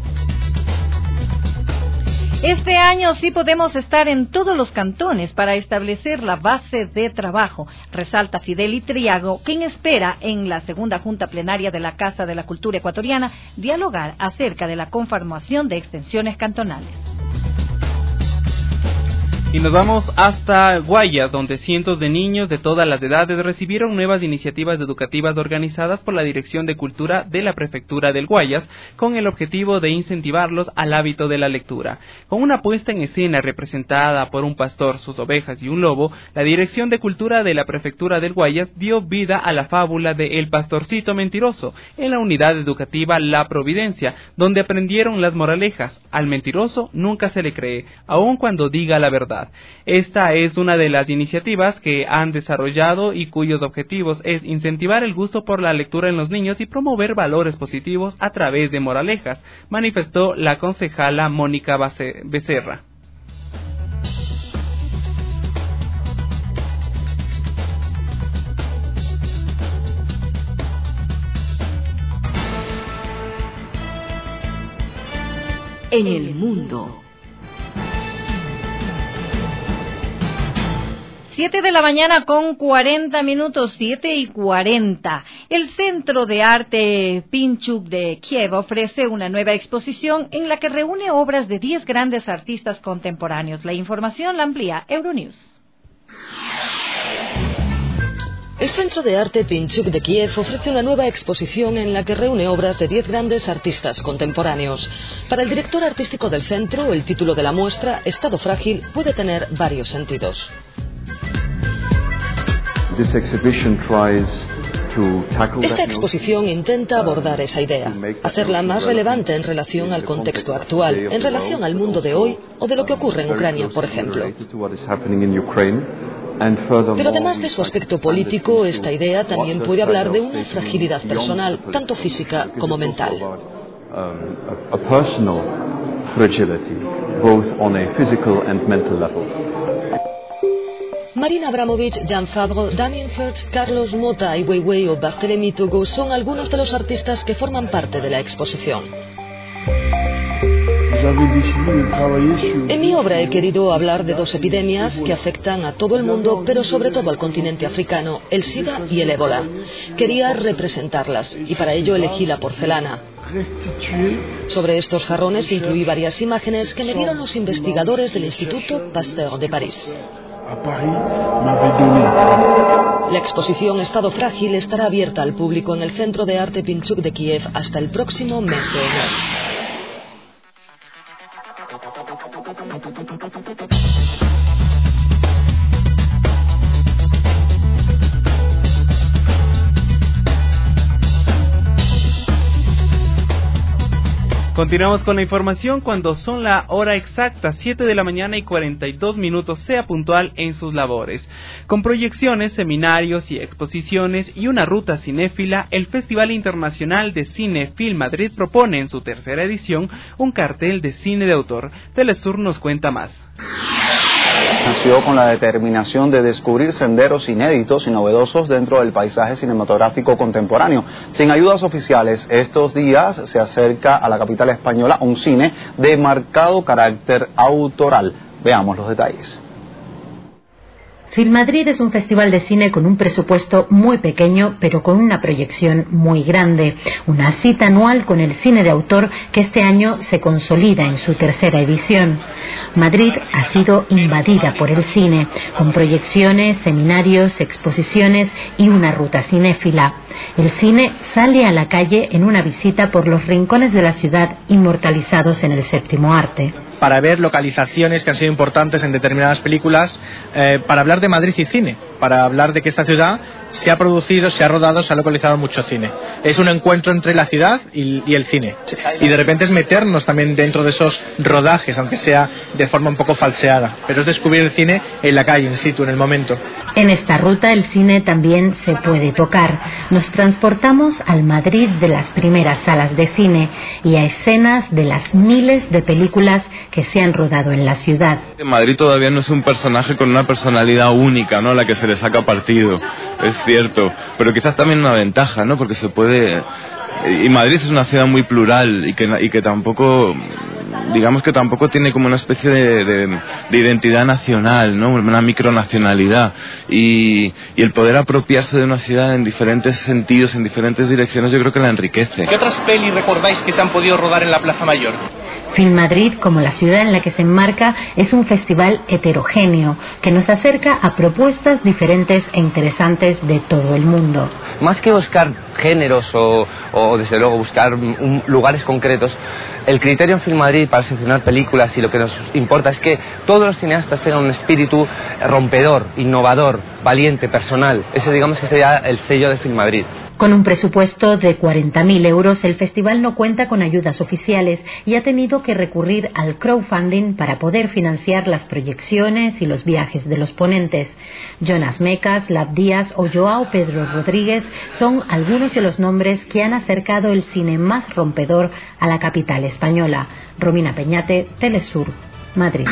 Este año sí podemos estar en todos los cantones para establecer la base de trabajo, resalta Fideli Triago, quien espera en la segunda Junta Plenaria de la Casa de la Cultura Ecuatoriana dialogar acerca de la conformación de extensiones cantonales. Y nos vamos hasta Guayas, donde cientos de niños de todas las edades recibieron nuevas iniciativas educativas organizadas por la Dirección de Cultura de la Prefectura del Guayas, con el objetivo de incentivarlos al hábito de la lectura. Con una puesta en escena representada por un pastor, sus ovejas y un lobo, la Dirección de Cultura de la Prefectura del Guayas dio vida a la fábula de El Pastorcito Mentiroso en la unidad educativa La Providencia, donde aprendieron las moralejas: al mentiroso nunca se le cree, aun cuando diga la verdad. Esta es una de las iniciativas que han desarrollado y cuyos objetivos es incentivar el gusto por la lectura en los niños y promover valores positivos a través de moralejas, manifestó la concejala Mónica Becerra. En el mundo. Siete de la mañana con cuarenta minutos, siete y cuarenta. El Centro de Arte Pinchuk de Kiev ofrece una nueva exposición en la que reúne obras de diez grandes artistas contemporáneos. La información la amplía Euronews. El Centro de Arte Pinchuk de Kiev ofrece una nueva exposición en la que reúne obras de diez grandes artistas contemporáneos. Para el director artístico del centro, el título de la muestra, Estado Frágil, puede tener varios sentidos. Esta exposición intenta abordar esa idea, hacerla más relevante en relación al contexto actual, en relación al mundo de hoy o de lo que ocurre en Ucrania, por ejemplo. Pero además de su aspecto político, esta idea también puede hablar de una fragilidad personal, tanto física como mental. Marina Abramovich, Jan Fabre, Damien Hirst, Carlos Mota, Ai Weiwei o Barthélemy Togo son algunos de los artistas que forman parte de la exposición. En mi obra he querido hablar de dos epidemias que afectan a todo el mundo, pero sobre todo al continente africano, el SIDA y el ébola. Quería representarlas y para ello elegí la porcelana. Sobre estos jarrones incluí varias imágenes que me dieron los investigadores del Instituto Pasteur de París. La exposición Estado Frágil estará abierta al público en el Centro de Arte Pinchuk de Kiev hasta el próximo mes de enero. Continuamos con la información cuando son la hora exacta, siete de la mañana y cuarenta y dos minutos, sea puntual en sus labores. Con proyecciones, seminarios y exposiciones y una ruta cinéfila, el Festival Internacional de Cine Film Madrid propone en su tercera edición un cartel de cine de autor. Telesur nos cuenta más. Nació con la determinación de descubrir senderos inéditos y novedosos dentro del paisaje cinematográfico contemporáneo. Sin ayudas oficiales, estos días se acerca a la capital española un cine de marcado carácter autoral. Veamos los detalles. Filmadrid es un festival de cine con un presupuesto muy pequeño, pero con una proyección muy grande. Una cita anual con el cine de autor que este año se consolida en su tercera edición. Madrid ha sido invadida por el cine, con proyecciones, seminarios, exposiciones y una ruta cinéfila. El cine sale a la calle en una visita por los rincones de la ciudad inmortalizados en el séptimo arte. Para ver localizaciones que han sido importantes en determinadas películas, eh, para hablar de Madrid y cine, para hablar de que esta ciudad se ha producido, se ha rodado, se ha localizado mucho cine. Es un encuentro entre la ciudad y, y el cine. Y de repente es meternos también dentro de esos rodajes, aunque sea de forma un poco falseada. Pero es descubrir el cine en la calle, in situ, en el momento. En esta ruta el cine también se puede tocar. Nos transportamos al Madrid de las primeras salas de cine y a escenas de las miles de películas que se han rodado en la ciudad. Madrid todavía no es un personaje con una personalidad única, ¿no?, a la que se le saca partido, es cierto, pero quizás también una ventaja, ¿no?, porque se puede... Y Madrid es una ciudad muy plural y que, y que tampoco, digamos que tampoco tiene como una especie de, de, de identidad nacional, ¿no?, una micronacionalidad, y, y el poder apropiarse de una ciudad en diferentes sentidos, en diferentes direcciones, yo creo que la enriquece. ¿Qué otras pelis recordáis que se han podido rodar en la Plaza Mayor? Film Madrid, como la ciudad en la que se enmarca, es un festival heterogéneo que nos acerca a propuestas diferentes e interesantes de todo el mundo. Más que buscar géneros o, o desde luego buscar un, lugares concretos, el criterio en Film Madrid para seleccionar películas y lo que nos importa es que todos los cineastas tengan un espíritu rompedor, innovador, valiente, personal. Ese, digamos, que sería el sello de Film Madrid. Con un presupuesto de cuarenta mil euros, el festival no cuenta con ayudas oficiales y ha tenido que recurrir al crowdfunding para poder financiar las proyecciones y los viajes de los ponentes. Jonas Mekas, Lab Díaz o Joao Pedro Rodríguez son algunos de los nombres que han acercado el cine más rompedor a la capital española. Romina Peñate, Telesur, Madrid.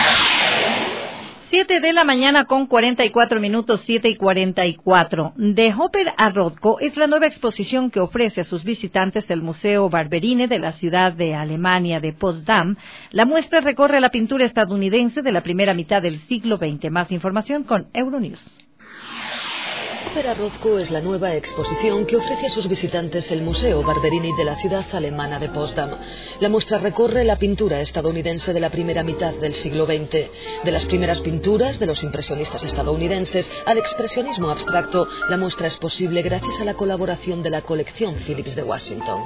Siete de la mañana con cuarenta y cuatro minutos, siete y cuarenta y cuatro. De Hopper a Rothko es la nueva exposición que ofrece a sus visitantes el Museo Barberini de la ciudad de Alemania de Potsdam. La muestra recorre la pintura estadounidense de la primera mitad del siglo veinte. Más información con Euronews. Ópera Rothko es la nueva exposición que ofrece a sus visitantes el Museo Barberini de la ciudad alemana de Potsdam. La muestra recorre la pintura estadounidense de la primera mitad del siglo veinte. De las primeras pinturas de los impresionistas estadounidenses al expresionismo abstracto, la muestra es posible gracias a la colaboración de la colección Phillips de Washington.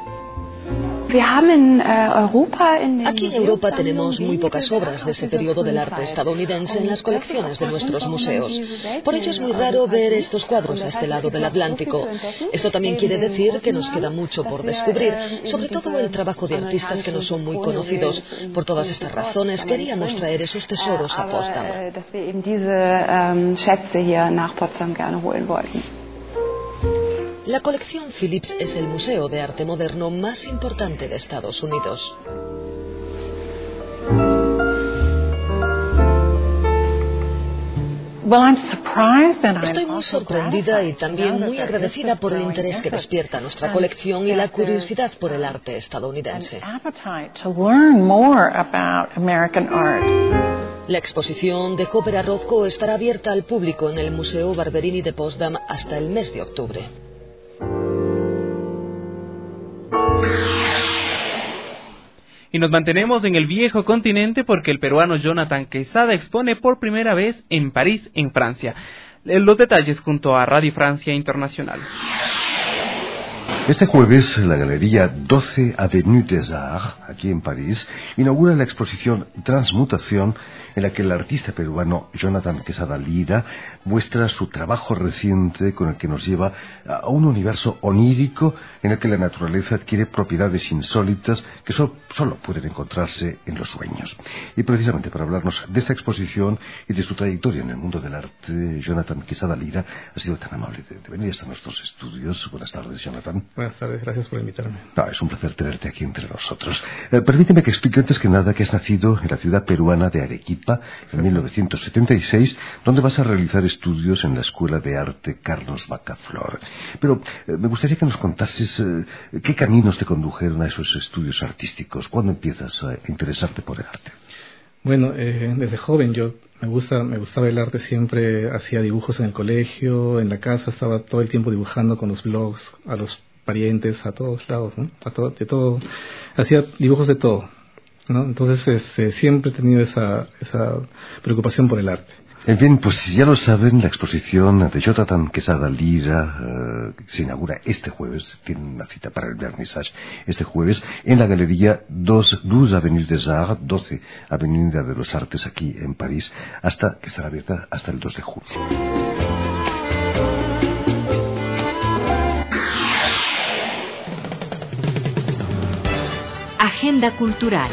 Aquí en Europa tenemos muy pocas obras de ese periodo del arte estadounidense en las colecciones de nuestros museos. Por ello es muy raro ver estos cuadros a este lado del Atlántico. Esto también quiere decir que nos queda mucho por descubrir, sobre todo el trabajo de artistas que no son muy conocidos. Por todas estas razones queríamos traer esos tesoros a Potsdam. La colección Phillips es el museo de arte moderno más importante de Estados Unidos. Estoy muy sorprendida y también muy agradecida por el interés que despierta nuestra colección y la curiosidad por el arte estadounidense. La exposición de Hopper a Rothko estará abierta al público en el Museo Barberini de Potsdam hasta el mes de octubre. Y nos mantenemos en el viejo continente porque el peruano Jonathan Quesada expone por primera vez en París, en Francia. Los detalles junto a Radio Francia Internacional. Este jueves, la Galería doce Avenue des Arts, aquí en París, inaugura la exposición Transmutación, en la que el artista peruano Jonathan Quesada Lira muestra su trabajo reciente con el que nos lleva a un universo onírico en el que la naturaleza adquiere propiedades insólitas que so- solo pueden encontrarse en los sueños. Y precisamente para hablarnos de esta exposición y de su trayectoria en el mundo del arte, Jonathan Quesada Lira ha sido tan amable de, de venir hasta nuestros estudios. Buenas tardes, Jonathan. Buenas tardes, gracias por invitarme. Ah, es un placer tenerte aquí entre nosotros. Eh, permíteme que explique antes que nada que has nacido en la ciudad peruana de Arequipa en mil novecientos setenta y seis, donde vas a realizar estudios en la Escuela de Arte Carlos Bacaflor. Pero eh, me gustaría que nos contases eh, qué caminos te condujeron a esos estudios artísticos. ¿Cuándo empiezas a interesarte por el arte? Bueno, eh, desde joven yo me gusta, me gustaba el arte, siempre hacía dibujos en el colegio, en la casa, estaba todo el tiempo dibujando con los blogs, a los parientes, a todos lados, ¿no? A todo, de todo, hacía dibujos de todo, ¿no? Entonces este, siempre he tenido esa, esa preocupación por el arte. En fin, pues ya lo saben, la exposición de Jonathan Quesada Lira uh, se inaugura este jueves, tiene una cita para el vernissage este jueves, en la Galería doce Avenue des Arts, doce Avenida de los Artes aquí en París, hasta que estará abierta hasta el dos de junio. Agenda cultural.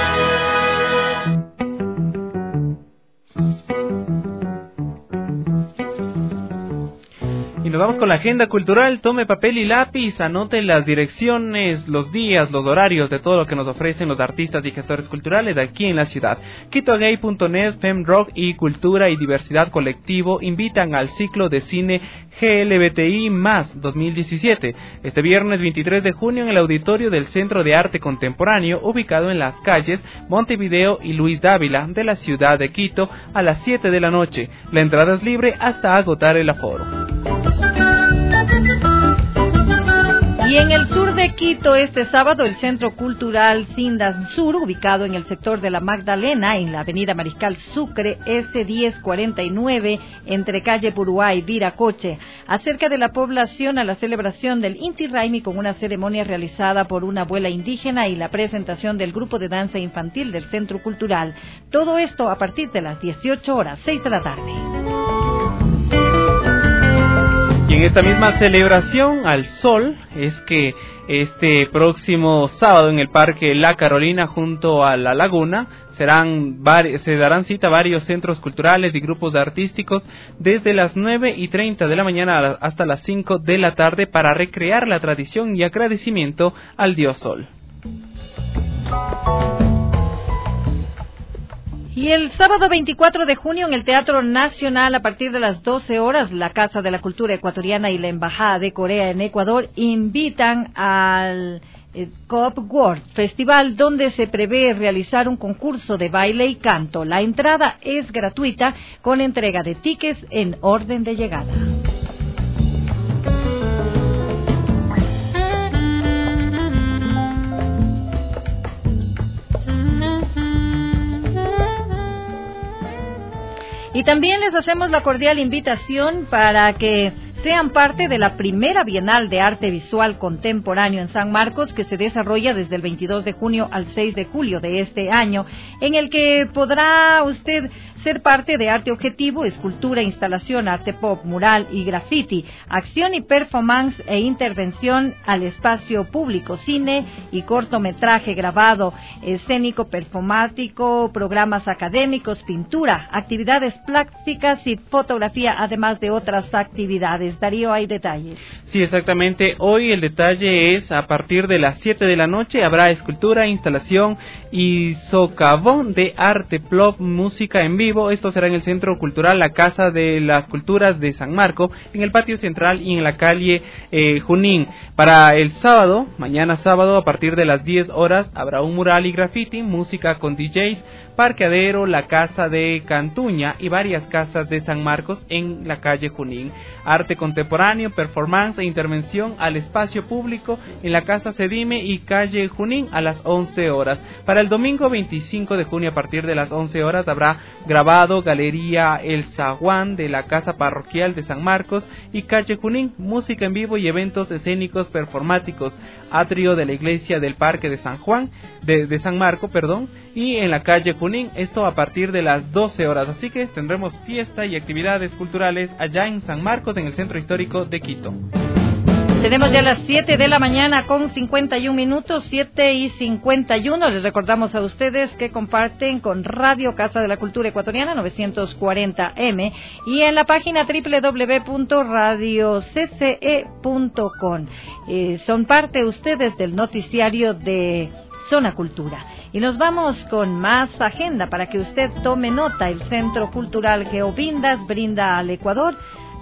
Y nos vamos con la agenda cultural. Tome papel y lápiz, anote las direcciones, los días, los horarios de todo lo que nos ofrecen los artistas y gestores culturales de aquí en la ciudad. Quitogay punto net, Femrock y Cultura y Diversidad Colectivo invitan al ciclo de cine G L B T I más dos mil diecisiete, este viernes veintitrés de junio en el auditorio del Centro de Arte Contemporáneo, ubicado en las calles Montevideo y Luis Dávila de la ciudad de Quito, a las siete de la noche. La entrada es libre hasta agotar el aforo. Y en el sur de Quito, este sábado, el Centro Cultural Sindan Sur, ubicado en el sector de la Magdalena, en la avenida Mariscal Sucre, S diez cuarenta y nueve, entre calle Puruá y Viracocha, acerca de la población a la celebración del Inti Raymi con una ceremonia realizada por una abuela indígena y la presentación del grupo de danza infantil del Centro Cultural. Todo esto a partir de las dieciocho horas, seis de la tarde. Y en esta misma celebración al sol es que este próximo sábado en el Parque La Carolina junto a la Laguna serán se darán cita varios centros culturales y grupos artísticos desde las nueve y treinta de la mañana hasta las cinco de la tarde para recrear la tradición y agradecimiento al dios sol. Y el sábado veinticuatro de junio en el Teatro Nacional a partir de las doce horas, la Casa de la Cultura Ecuatoriana y la Embajada de Corea en Ecuador invitan al Coop World Festival, donde se prevé realizar un concurso de baile y canto. La entrada es gratuita con entrega de tickets en orden de llegada. Y también les hacemos la cordial invitación para que sean parte de la primera Bienal de Arte Visual Contemporáneo en San Marcos, que se desarrolla desde el veintidós de junio al seis de julio de este año, en el que podrá usted ser parte de arte objetivo, escultura, instalación, arte pop, mural y graffiti, acción y performance e intervención al espacio público, cine y cortometraje grabado, escénico, performático, programas académicos, pintura, actividades plásticas y fotografía, además de otras actividades. Darío, hay detalles. Sí, exactamente. Hoy el detalle es a partir de las siete de la noche habrá escultura, instalación y socavón de arte plop, música en vivo. Esto será en el Centro Cultural La Casa de las Culturas de San Marco, en el patio central y en la calle eh, Junín. Para el sábado, mañana sábado, a partir de las diez horas, habrá un mural y graffiti, música con D Js, parqueadero, la Casa de Cantuña y varias casas de San Marcos en la calle Junín. Arte contemporáneo, performance e intervención al espacio público en la Casa Sedime y calle Junín a las once horas. Para el domingo veinticinco de junio a partir de las once horas habrá grabado Galería El Zaguán de la Casa Parroquial de San Marcos y calle Junín, música en vivo y eventos escénicos performáticos, atrio de la Iglesia del Parque de San Juan, de, de San Marco, perdón, y en la calle Junín, esto a partir de las doce horas, así que tendremos fiesta y actividades culturales allá en San Marcos, en el Centro Histórico de Quito. Tenemos ya las siete de la mañana con cincuenta y un minutos, siete y cincuenta y uno. Les recordamos a ustedes que comparten con Radio Casa de la Cultura Ecuatoriana novecientos cuarenta eme y en la página doble u doble u doble u punto radio c c e punto com. Eh, son parte ustedes del noticiario de Zona Cultura. Y nos vamos con más agenda para que usted tome nota. El Centro Cultural Geovindas brinda al Ecuador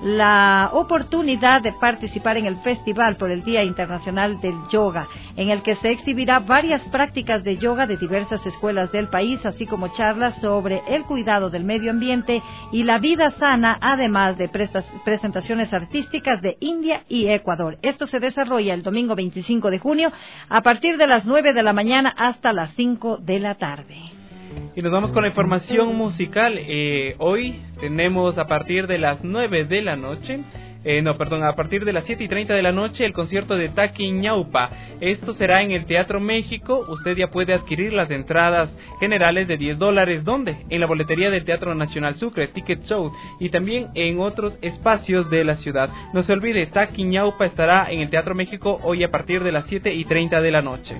la oportunidad de participar en el Festival por el Día Internacional del Yoga, en el que se exhibirá varias prácticas de yoga de diversas escuelas del país, así como charlas sobre el cuidado del medio ambiente y la vida sana, además de presentaciones artísticas de India y Ecuador. Esto se desarrolla el domingo veinticinco de junio a partir de las nueve de la mañana hasta las cinco de la tarde. Y nos vamos con la información musical. Eh, hoy tenemos a partir de las nueve de la noche, eh, no, perdón, a partir de las siete y treinta de la noche, el concierto de Taki Ñaupa. Esto será en el Teatro México. Usted ya puede adquirir las entradas generales de diez dólares. ¿Dónde? En la boletería del Teatro Nacional Sucre, Ticket Show, y también en otros espacios de la ciudad. No se olvide, Taki Ñaupa estará en el Teatro México hoy a partir de las siete y treinta de la noche.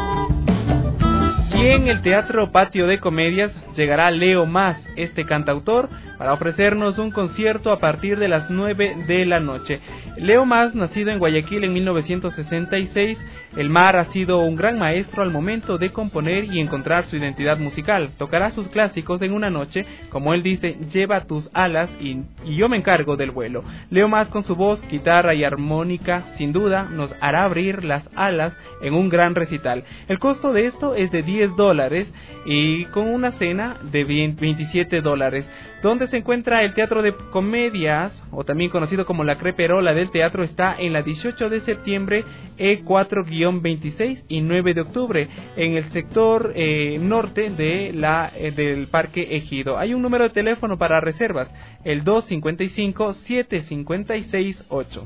Y en el Teatro Patio de Comedias llegará Leo Mas, este cantautor, para ofrecernos un concierto a partir de las nueve de la noche. Leo Mas, nacido en Guayaquil en mil novecientos sesenta y seis, el Mar ha sido un gran maestro al momento de componer y encontrar su identidad musical. Tocará sus clásicos en una noche, como él dice, lleva tus alas y, y yo me encargo del vuelo. Leo Mas con su voz, guitarra y armónica, sin duda, nos hará abrir las alas en un gran recital. El costo de esto es de diez diez dólares y con una cena de veintisiete dólares. Donde se encuentra el Teatro de Comedias, o también conocido como la Creperola del Teatro, está en la dieciocho de septiembre, E cuatro veintiséis y nueve de octubre, en el sector eh, norte de la, eh, del Parque Ejido. Hay un número de teléfono para reservas, el dos cinco cinco, siete cinco seis ocho.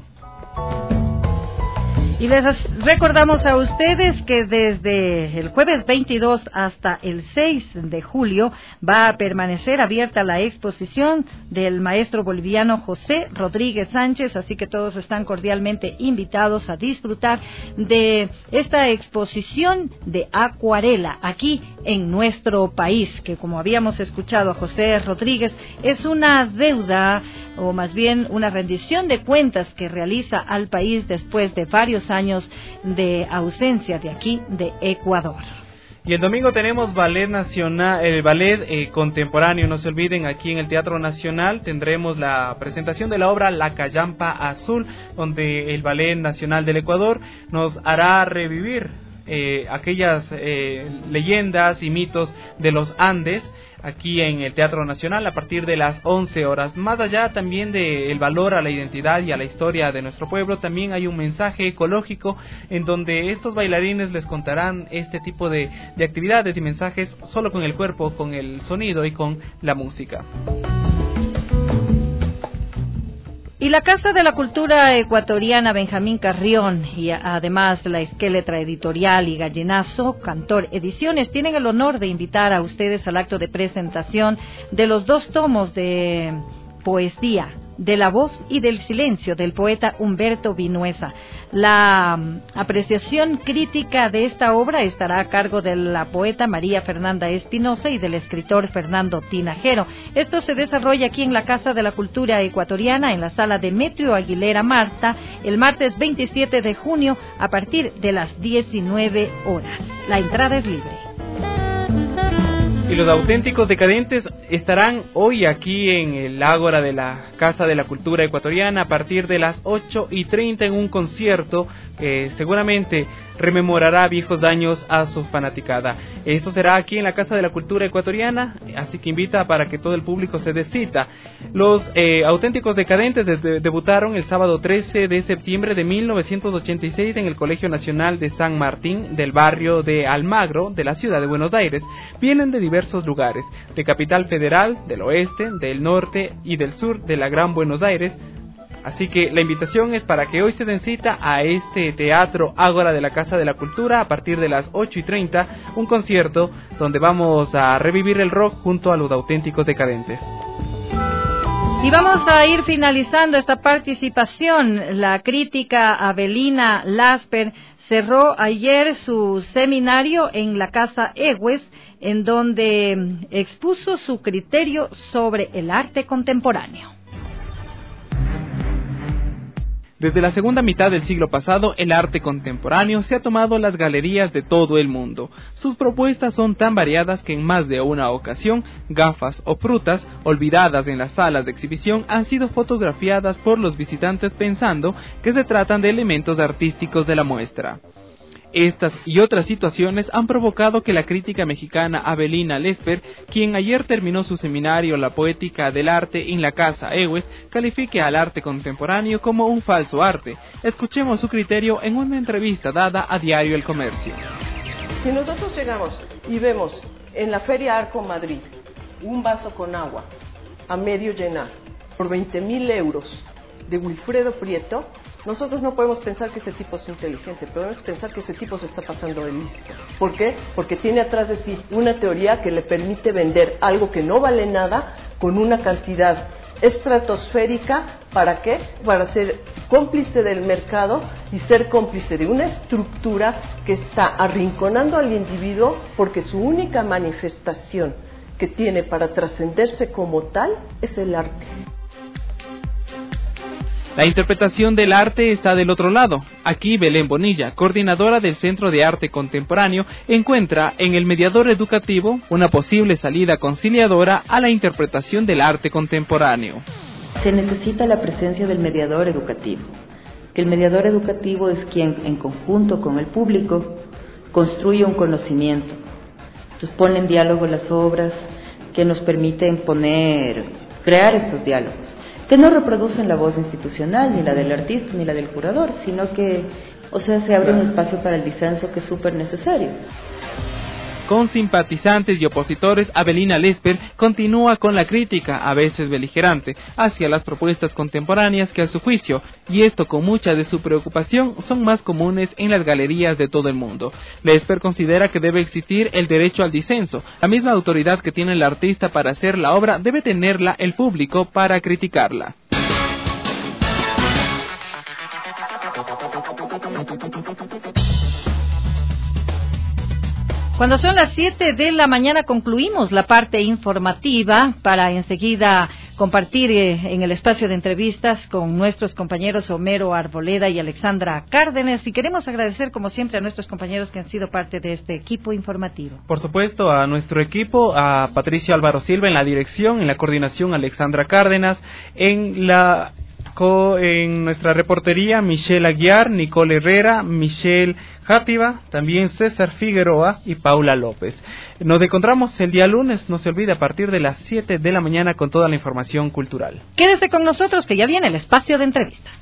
Y les recordamos a ustedes que desde el jueves veintidós hasta el seis de julio va a permanecer abierta la exposición del maestro boliviano José Rodríguez Sánchez, así que todos están cordialmente invitados a disfrutar de esta exposición de acuarela aquí en nuestro país, que como habíamos escuchado a José Rodríguez, es una deuda o más bien una rendición de cuentas que realiza al país después de varios años de ausencia de aquí de Ecuador. Y el domingo tenemos ballet nacional, el ballet eh, contemporáneo. No se olviden, aquí en el Teatro Nacional tendremos la presentación de la obra La Callampa Azul, donde el Ballet Nacional del Ecuador nos hará revivir eh, aquellas eh, leyendas y mitos de los Andes, aquí en el Teatro Nacional a partir de las once horas. Más allá también del valor a la identidad y a la historia de nuestro pueblo, también hay un mensaje ecológico en donde estos bailarines les contarán este tipo de, de actividades y mensajes solo con el cuerpo, con el sonido y con la música. Y la Casa de la Cultura Ecuatoriana Benjamín Carrión y además la Esqueletra Editorial y Gallinazo Cantor Ediciones tienen el honor de invitar a ustedes al acto de presentación de los dos tomos de poesía, de la voz y del silencio del poeta Humberto Vinuesa. La um, apreciación crítica de esta obra estará a cargo de la poeta María Fernanda Espinosa y del escritor Fernando Tinajero. Esto se desarrolla aquí en la Casa de la Cultura Ecuatoriana, en la sala Demetrio Aguilera Marta, el martes veintisiete de junio a partir de las diecinueve horas. La entrada es libre. Y los auténticos decadentes estarán hoy aquí en el Ágora de la Casa de la Cultura Ecuatoriana a partir de las ocho y treinta en un concierto que seguramente rememorará viejos años a su fanaticada. Eso será aquí en la Casa de la Cultura Ecuatoriana, así que invita para que todo el público se dé cita. Los eh, auténticos decadentes de- debutaron el sábado trece de septiembre de mil novecientos ochenta y seis en el Colegio Nacional de San Martín del barrio de Almagro de la ciudad de Buenos Aires. Vienen de diversos lugares, de Capital Federal, del oeste, del norte y del sur de la Gran Buenos Aires. Así que la invitación es para que hoy se den cita a este Teatro Ágora de la Casa de la Cultura a partir de las ocho y treinta, un concierto donde vamos a revivir el rock junto a los auténticos decadentes. Y vamos a ir finalizando esta participación. La crítica Abelina Lasper cerró ayer su seminario en la Casa Egues, en donde expuso su criterio sobre el arte contemporáneo. Desde la segunda mitad del siglo pasado, el arte contemporáneo se ha tomado las galerías de todo el mundo. Sus propuestas son tan variadas que en más de una ocasión, gafas o frutas, olvidadas en las salas de exhibición, han sido fotografiadas por los visitantes pensando que se tratan de elementos artísticos de la muestra. Estas y otras situaciones han provocado que la crítica mexicana Abelina Lasper, quien ayer terminó su seminario La Poética del Arte en la Casa Egues, califique al arte contemporáneo como un falso arte. Escuchemos su criterio en una entrevista dada a Diario El Comercio. Si nosotros llegamos y vemos en la Feria Arco Madrid un vaso con agua a medio llenar por veinte mil euros de Wilfredo Prieto, nosotros no podemos pensar que ese tipo es inteligente, podemos pensar que ese tipo se está pasando de listo. ¿Por qué? Porque tiene atrás de sí una teoría que le permite vender algo que no vale nada con una cantidad estratosférica. ¿Para qué? Para ser cómplice del mercado y ser cómplice de una estructura que está arrinconando al individuo, porque su única manifestación que tiene para trascenderse como tal es el arte. La interpretación del arte está del otro lado. Aquí Belén Bonilla, coordinadora del Centro de Arte Contemporáneo, encuentra en el mediador educativo una posible salida conciliadora a la interpretación del arte contemporáneo. Se necesita la presencia del mediador educativo, que el mediador educativo es quien, en conjunto con el público, construye un conocimiento, Entonces pone en diálogo las obras que nos permiten poner, crear estos diálogos, que no reproducen la voz institucional, ni la del artista, ni la del curador, sino que, o sea, se abre un espacio para el disenso que es súper necesario. Con simpatizantes y opositores, Avelina Lesper continúa con la crítica, a veces beligerante, hacia las propuestas contemporáneas que a su juicio, y esto con mucha de su preocupación, son más comunes en las galerías de todo el mundo. Lesper considera que debe existir el derecho al disenso. La misma autoridad que tiene el artista para hacer la obra debe tenerla el público para criticarla. Cuando son las siete de la mañana concluimos la parte informativa para enseguida compartir eh, en el espacio de entrevistas con nuestros compañeros Homero Arboleda y Alexandra Cárdenas, y queremos agradecer como siempre a nuestros compañeros que han sido parte de este equipo informativo. Por supuesto, a nuestro equipo, a Patricio Álvaro Silva en la dirección, en la coordinación Alexandra Cárdenas, en la en nuestra reportería Michelle Aguiar, Nicole Herrera, Michelle Játiva, también César Figueroa y Paula López. Nos encontramos el día lunes, no se olvide, a partir de las siete de la mañana con toda la información cultural. Quédese con nosotros que ya viene el espacio de entrevistas.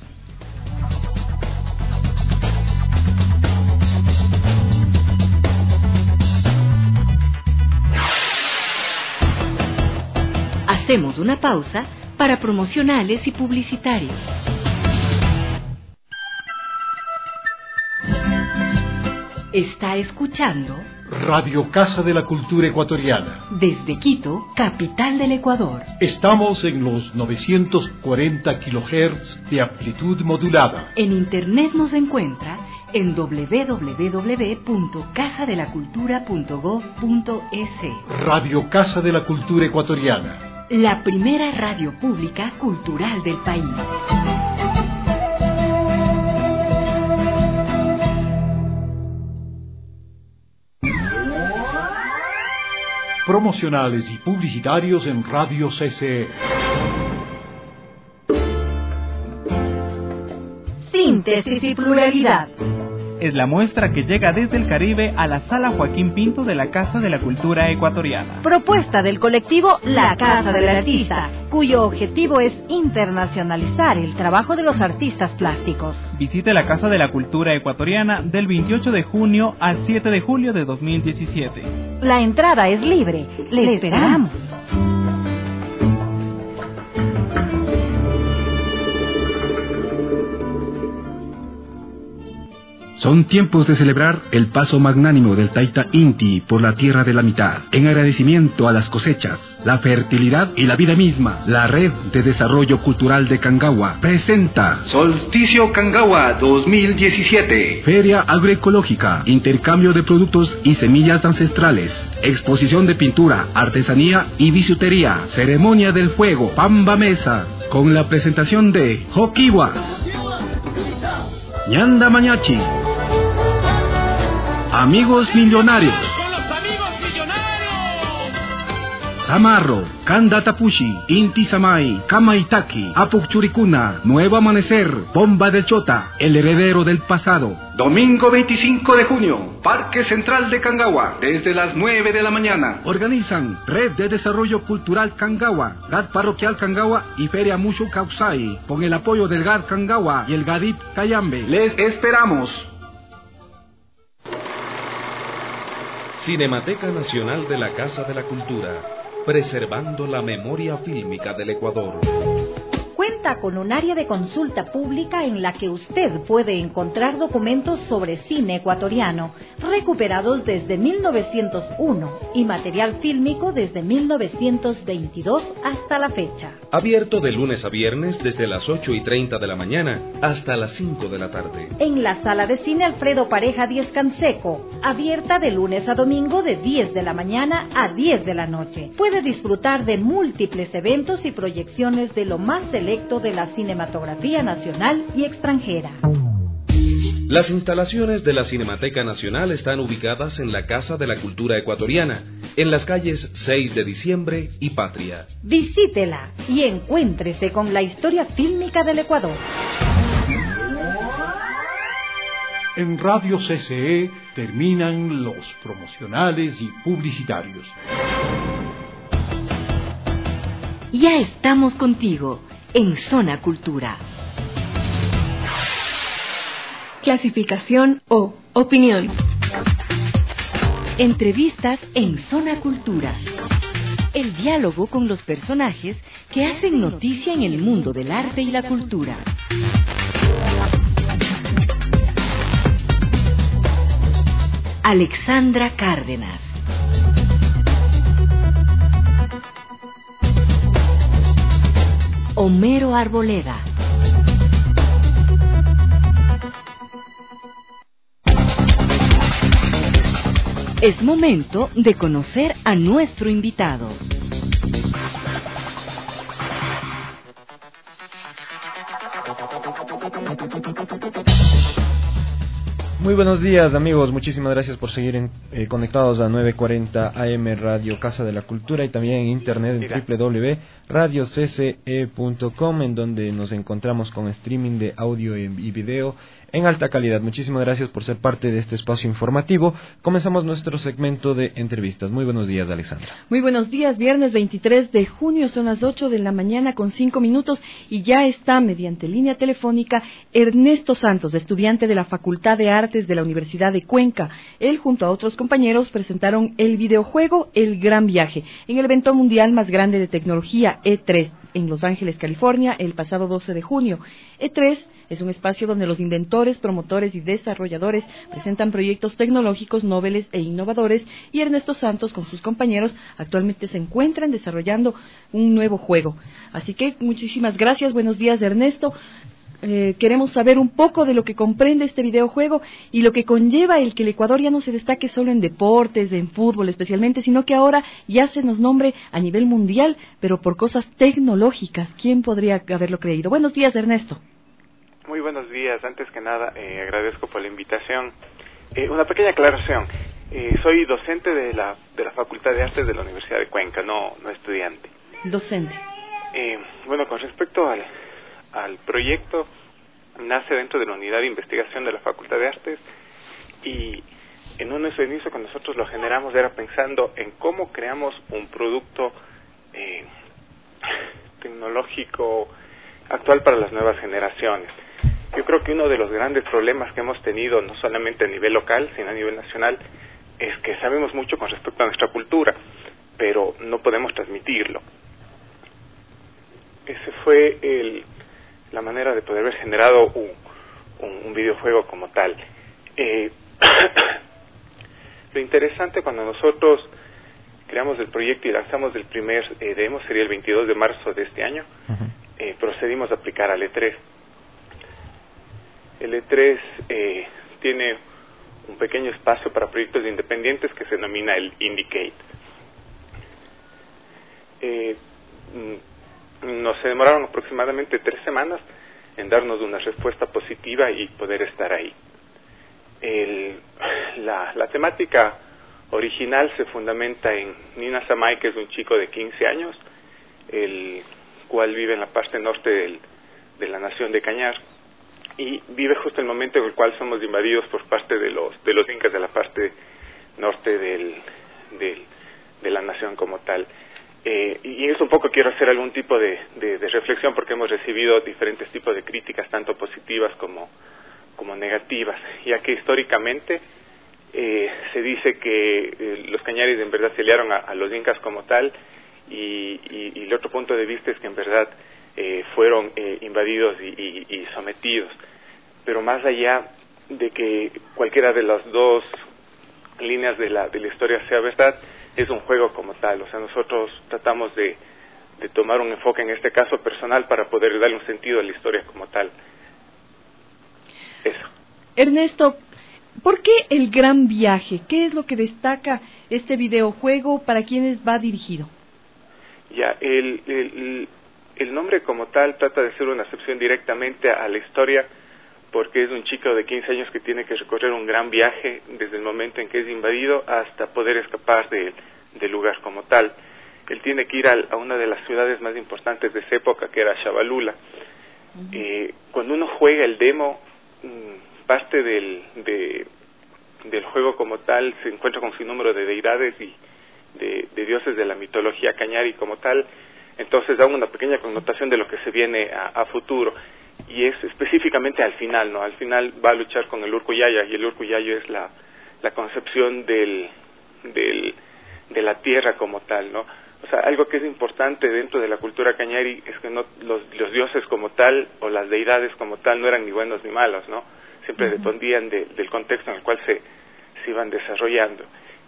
Hacemos una pausa para promocionales y publicitarios. Está escuchando Radio Casa de la Cultura Ecuatoriana. Desde Quito, capital del Ecuador. Estamos en los novecientos cuarenta kilohertz de amplitud modulada. En internet nos encuentra en doble u doble u doble u punto casa de la cultura punto gob punto es. Radio Casa de la Cultura Ecuatoriana. La primera radio pública cultural del país. Promocionales y publicitarios en Radio C C E. Síntesis y pluralidad. Es la muestra que llega desde el Caribe a la Sala Joaquín Pinto de la Casa de la Cultura Ecuatoriana. Propuesta del colectivo La Casa del Artista, cuyo objetivo es internacionalizar el trabajo de los artistas plásticos. Visite la Casa de la Cultura Ecuatoriana del veintiocho de junio al siete de julio de dos mil diecisiete. La entrada es libre. Le esperamos. Son tiempos de celebrar el paso magnánimo del Taita Inti por la tierra de la mitad, en agradecimiento a las cosechas, la fertilidad y la vida misma. La Red de Desarrollo Cultural de Cangaua presenta Solsticio Cangaua dos mil diecisiete, Feria Agroecológica, intercambio de productos y semillas ancestrales, exposición de pintura, artesanía y bisutería, ceremonia del fuego, Pamba Mesa, con la presentación de Joquiwas, Ñanda Mañachi, Amigos Millonarios, Samarro, Kanda Tapushi, Inti Samay, Kamaitaki, Apuchuricuna, Nuevo Amanecer, Bomba del Chota, El Heredero del Pasado. Domingo veinticinco de junio, Parque Central de Cangaua, desde las nueve de la mañana. Organizan Red de Desarrollo Cultural Cangaua, G A D Parroquial Cangaua y Feria Mushu Causay, con el apoyo del G A D Cangaua y el Gadip Cayambe. Les esperamos. Cinemateca Nacional de la Casa de la Cultura, preservando la memoria fílmica del Ecuador. Cuenta con un área de consulta pública en la que usted puede encontrar documentos sobre cine ecuatoriano recuperados desde mil novecientos uno y material fílmico desde mil novecientos veintidós hasta la fecha. Abierto de lunes a viernes desde las ocho y treinta de la mañana hasta las cinco de la tarde. En la sala de cine Alfredo Pareja Diez Canseco, abierta de lunes a domingo de diez de la mañana a diez de la noche. Puede disfrutar de múltiples eventos y proyecciones de lo más selecto de la cinematografía nacional y extranjera. Las instalaciones de la Cinemateca Nacional están ubicadas en la Casa de la Cultura Ecuatoriana, en las calles seis de diciembre y Patria. Visítela y encuéntrese con la historia fílmica del Ecuador. En Radio C C E terminan los promocionales y publicitarios. Ya estamos contigo en Zona Cultura. Clasificación O. Opinión. Entrevistas en Zona Cultura. El diálogo con los personajes que hacen noticia en el mundo del arte y la cultura. Alexandra Cárdenas. Homero Arboleda. Es momento de conocer a nuestro invitado. Muy buenos días, amigos, muchísimas gracias por seguir en, eh, conectados a nueve cuarenta A M Radio Casa de la Cultura y también en internet en doble u doble u doble u punto radio c c e punto com, en donde nos encontramos con streaming de audio y video en alta calidad. Muchísimas gracias por ser parte de este espacio informativo. Comenzamos nuestro segmento de entrevistas. Muy buenos días, Alexandra. Muy buenos días, viernes veintitrés de junio, son las ocho de la mañana con cinco minutos y ya está mediante línea telefónica Ernesto Santos, estudiante de la Facultad de Artes de la Universidad de Cuenca. Él junto a otros compañeros presentaron el videojuego El Gran Viaje en el evento mundial más grande de tecnología E tres en Los Ángeles, California, el pasado doce de junio. E tres es un espacio donde los inventores, promotores y desarrolladores presentan proyectos tecnológicos noveles e innovadores, y Ernesto Santos con sus compañeros actualmente se encuentran desarrollando un nuevo juego. Así que muchísimas gracias, buenos días, Ernesto. Eh, queremos saber un poco de lo que comprende este videojuego y lo que conlleva el que el Ecuador ya no se destaque solo en deportes, en fútbol especialmente, sino que ahora ya se nos nombre a nivel mundial, pero por cosas tecnológicas. ¿Quién podría haberlo creído? Buenos días, Ernesto. Muy buenos días. Antes que nada, eh, agradezco por la invitación. Eh, una pequeña aclaración. Eh, soy docente de la de la Facultad de Artes de la Universidad de Cuenca, no no estudiante. Docente. Eh, bueno, con respecto al al proyecto, nace dentro de la unidad de investigación de la Facultad de Artes, y en un inicio cuando nosotros lo generamos era pensando en cómo creamos un producto eh, tecnológico actual para las nuevas generaciones. Yo creo que uno de los grandes problemas que hemos tenido, no solamente a nivel local, sino a nivel nacional, es que sabemos mucho con respecto a nuestra cultura, pero no podemos transmitirlo. Ese fue el la manera de poder haber generado un, un, un videojuego como tal. Eh, lo interesante cuando nosotros creamos el proyecto y lanzamos el primer eh, demo, sería el veintidós de marzo de este año, uh-huh. eh, procedimos a aplicar al E tres. El E tres eh, tiene un pequeño espacio para proyectos independientes que se denomina el Indicate. Eh, Nos demoraron aproximadamente tres semanas en darnos una respuesta positiva y poder estar ahí. El, la, la temática original se fundamenta en Nina Samay, que es un chico de quince años, el cual vive en la parte norte del, de la nación de Cañar, y vive justo el momento en el cual somos invadidos por parte de los de los incas de la parte norte del, del, de la nación como tal. Eh, y eso un poco quiero hacer algún tipo de, de, de reflexión, porque hemos recibido diferentes tipos de críticas, tanto positivas como, como negativas, ya que históricamente eh, se dice que eh, los cañaris en verdad se aliaron a, a los incas como tal, y, y, y el otro punto de vista es que en verdad eh, fueron eh, invadidos y, y, y sometidos. Pero más allá de que cualquiera de las dos líneas de la, de la historia sea verdad, es un juego como tal. O sea, nosotros tratamos de, de tomar un enfoque, en este caso personal, para poder darle un sentido a la historia como tal. Eso. Ernesto, ¿por qué El Gran Viaje? ¿Qué es lo que destaca este videojuego? ¿Para quiénes va dirigido? Ya, el, el, el nombre como tal trata de ser una acepción directamente a la historia, porque es un chico de quince años que tiene que recorrer un gran viaje desde el momento en que es invadido hasta poder escapar de, del lugar como tal. Él tiene que ir a, a una de las ciudades más importantes de esa época, que era Xabalula. Uh-huh. Eh, cuando uno juega el demo, mmm, parte del, de, del juego como tal se encuentra con un sinnúmero de deidades y de, de dioses de la mitología cañari como tal, entonces da una pequeña connotación de lo que se viene a, a futuro, y es específicamente al final, ¿no? Al final va a luchar con el Urkuyaya, y el Urkuyayo es la, la concepción del, del, de la tierra como tal, ¿no? O sea, algo que es importante dentro de la cultura cañari es que no, los, los dioses como tal, o las deidades como tal, no eran ni buenos ni malos, ¿no? Siempre uh-huh. dependían de, del contexto en el cual se, se iban desarrollando.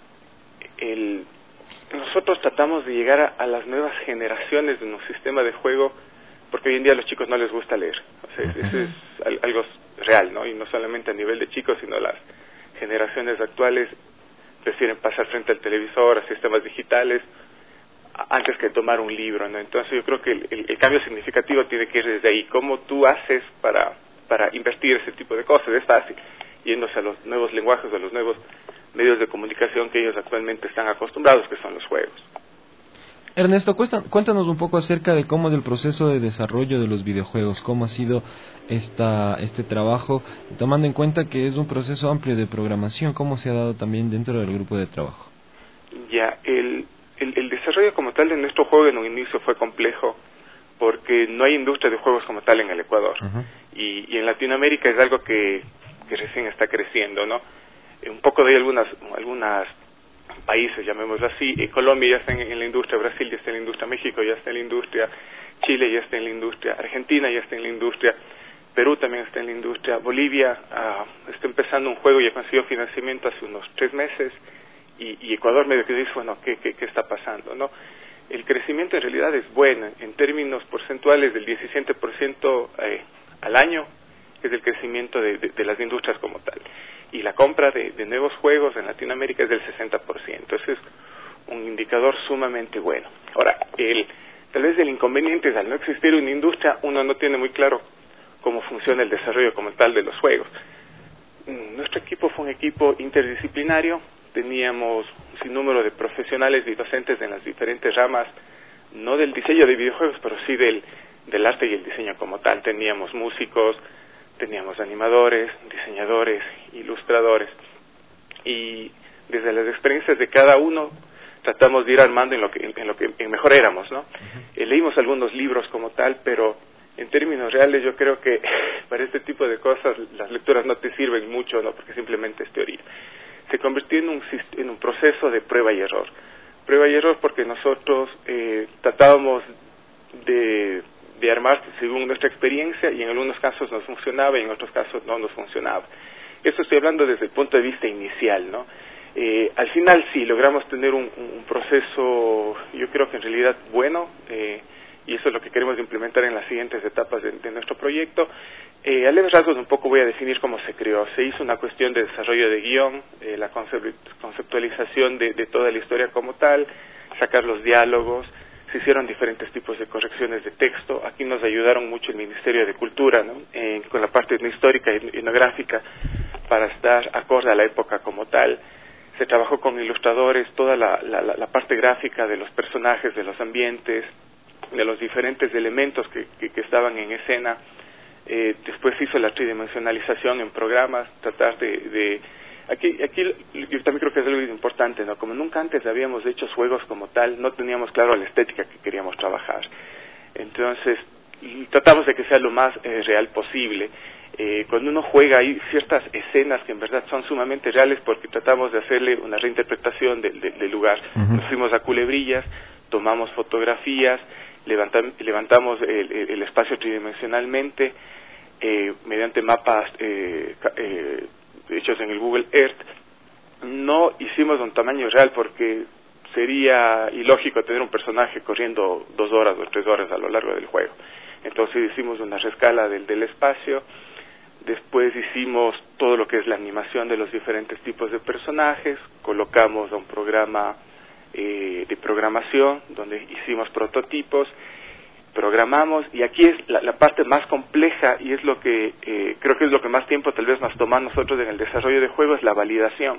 El, nosotros tratamos de llegar a, a las nuevas generaciones de un sistema de juego, porque hoy en día a los chicos no les gusta leer. O sea, uh-huh. eso es al, algo real, ¿no? Y no solamente a nivel de chicos, sino las generaciones actuales prefieren pasar frente al televisor, a sistemas digitales, antes que tomar un libro, ¿no? Entonces yo creo que el, el, el cambio significativo tiene que ir desde ahí. ¿Cómo tú haces para, para invertir ese tipo de cosas? Es fácil, yéndose a los nuevos lenguajes, a los nuevos medios de comunicación que ellos actualmente están acostumbrados, que son los juegos. Ernesto, cuéntanos un poco acerca de cómo del proceso de desarrollo de los videojuegos, cómo ha sido esta, este trabajo, tomando en cuenta que es un proceso amplio de programación, cómo se ha dado también dentro del grupo de trabajo. Ya, el... El, el desarrollo como tal de nuestro juego en un inicio fue complejo porque no hay industria de juegos como tal en el Ecuador. Uh-huh. y, y en Latinoamérica es algo que, que recién está creciendo, ¿no? Un poco de algunas algunas países, llamémoslo así. En Colombia ya está en, en la industria, Brasil ya está en la industria, México ya está en la industria, Chile ya está en la industria, Argentina ya está en la industria, Perú también está en la industria, Bolivia uh, está empezando un juego y ha conseguido financiamiento hace unos tres meses. Y, y Ecuador medio que dice, bueno, ¿qué, qué, qué está pasando, no? El crecimiento en realidad es bueno, en términos porcentuales del diecisiete por ciento eh, al año es el crecimiento de, de, de las industrias como tal. Y la compra de, de nuevos juegos en Latinoamérica es del sesenta por ciento, ese es un indicador sumamente bueno. Ahora, el, tal vez el inconveniente es al no existir una industria, uno no tiene muy claro cómo funciona el desarrollo como tal de los juegos. Nuestro equipo fue un equipo interdisciplinario, teníamos un sinnúmero de profesionales y docentes en las diferentes ramas, no del diseño de videojuegos, pero sí del, del arte y el diseño como tal. Teníamos músicos, teníamos animadores, diseñadores, ilustradores, y desde las experiencias de cada uno tratamos de ir armando en lo que, en lo que en mejor éramos, ¿no? Uh-huh. Eh, leímos algunos libros como tal, pero en términos reales yo creo que para este tipo de cosas las lecturas no te sirven mucho, ¿no? Porque simplemente es teoría. Se convirtió en un, en un proceso de prueba y error. Prueba y error porque nosotros eh, tratábamos de, de armar según nuestra experiencia, y en algunos casos nos funcionaba y en otros casos no nos funcionaba. Esto estoy hablando desde el punto de vista inicial, ¿no? Eh, al final sí, logramos tener un, un proceso, yo creo que en realidad bueno, eh, y eso es lo que queremos implementar en las siguientes etapas de, de nuestro proyecto. Eh, a leves rasgos un poco voy a definir cómo se creó. Se hizo una cuestión de desarrollo de guión, eh, la conceptualización de, de toda la historia como tal, sacar los diálogos, se hicieron diferentes tipos de correcciones de texto. Aquí nos ayudaron mucho el Ministerio de Cultura, ¿no? Eh, con la parte histórica y etnográfica para estar acorde a la época como tal. Se trabajó con ilustradores, toda la, la, la parte gráfica de los personajes, de los ambientes, de los diferentes elementos que, que, que estaban en escena. Eh, después se hizo la tridimensionalización en programas, tratar de, de aquí, aquí yo también creo que es algo importante, ¿no? Como nunca antes habíamos hecho juegos como tal, no teníamos claro la estética que queríamos trabajar. Entonces, tratamos de que sea lo más eh, real posible. Eh, cuando uno juega hay ciertas escenas que en verdad son sumamente reales porque tratamos de hacerle una reinterpretación del de, de lugar. Uh-huh. Nos fuimos a Culebrillas, tomamos fotografías, levantam, levantamos el, el, el espacio tridimensionalmente eh, mediante mapas eh, eh, hechos en el Google Earth. No hicimos un tamaño real porque sería ilógico tener un personaje corriendo dos horas o tres horas a lo largo del juego. Entonces hicimos una rescala del, del espacio. Después hicimos todo lo que es la animación de los diferentes tipos de personajes, colocamos a un programa eh, de programación donde hicimos prototipos, programamos, y aquí es la, la parte más compleja y es lo que eh, creo que es lo que más tiempo tal vez nos toma a nosotros en el desarrollo de juegos, la validación,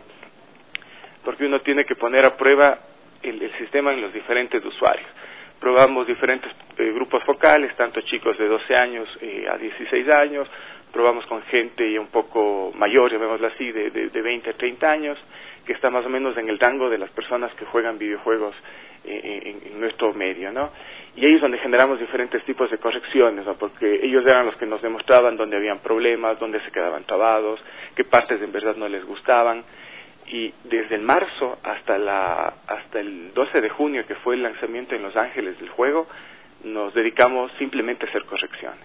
porque uno tiene que poner a prueba el, el sistema en los diferentes usuarios. Probamos diferentes eh, grupos focales, tanto chicos de doce años eh, a dieciséis años, probamos con gente ya un poco mayor, llamémoslo así, de, de, de veinte a treinta años, que está más o menos en el rango de las personas que juegan videojuegos eh, en, en nuestro medio, ¿no? Y ahí es donde generamos diferentes tipos de correcciones, ¿no? Porque ellos eran los que nos demostraban dónde habían problemas, dónde se quedaban trabados, qué partes en verdad no les gustaban. Y desde el marzo hasta la hasta el doce de junio, que fue el lanzamiento en Los Ángeles del juego, nos dedicamos simplemente a hacer correcciones.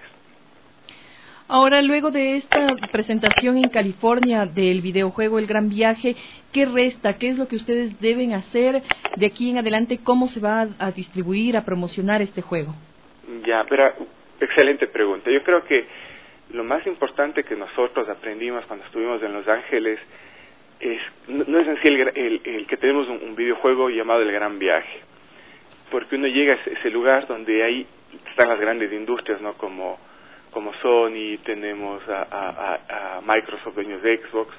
Ahora, luego de esta presentación en California del videojuego El Gran Viaje, ¿qué resta? ¿Qué es lo que ustedes deben hacer de aquí en adelante? ¿Cómo se va a, a distribuir, a promocionar este juego? Ya, pero excelente pregunta. Yo creo que lo más importante que nosotros aprendimos cuando estuvimos en Los Ángeles es, no, no es en sí el, el, el que tenemos un, un videojuego llamado El Gran Viaje, porque uno llega a ese, ese lugar donde ahí están las grandes industrias, ¿no? Como como Sony, tenemos a, a, a Microsoft, dueños de Xbox,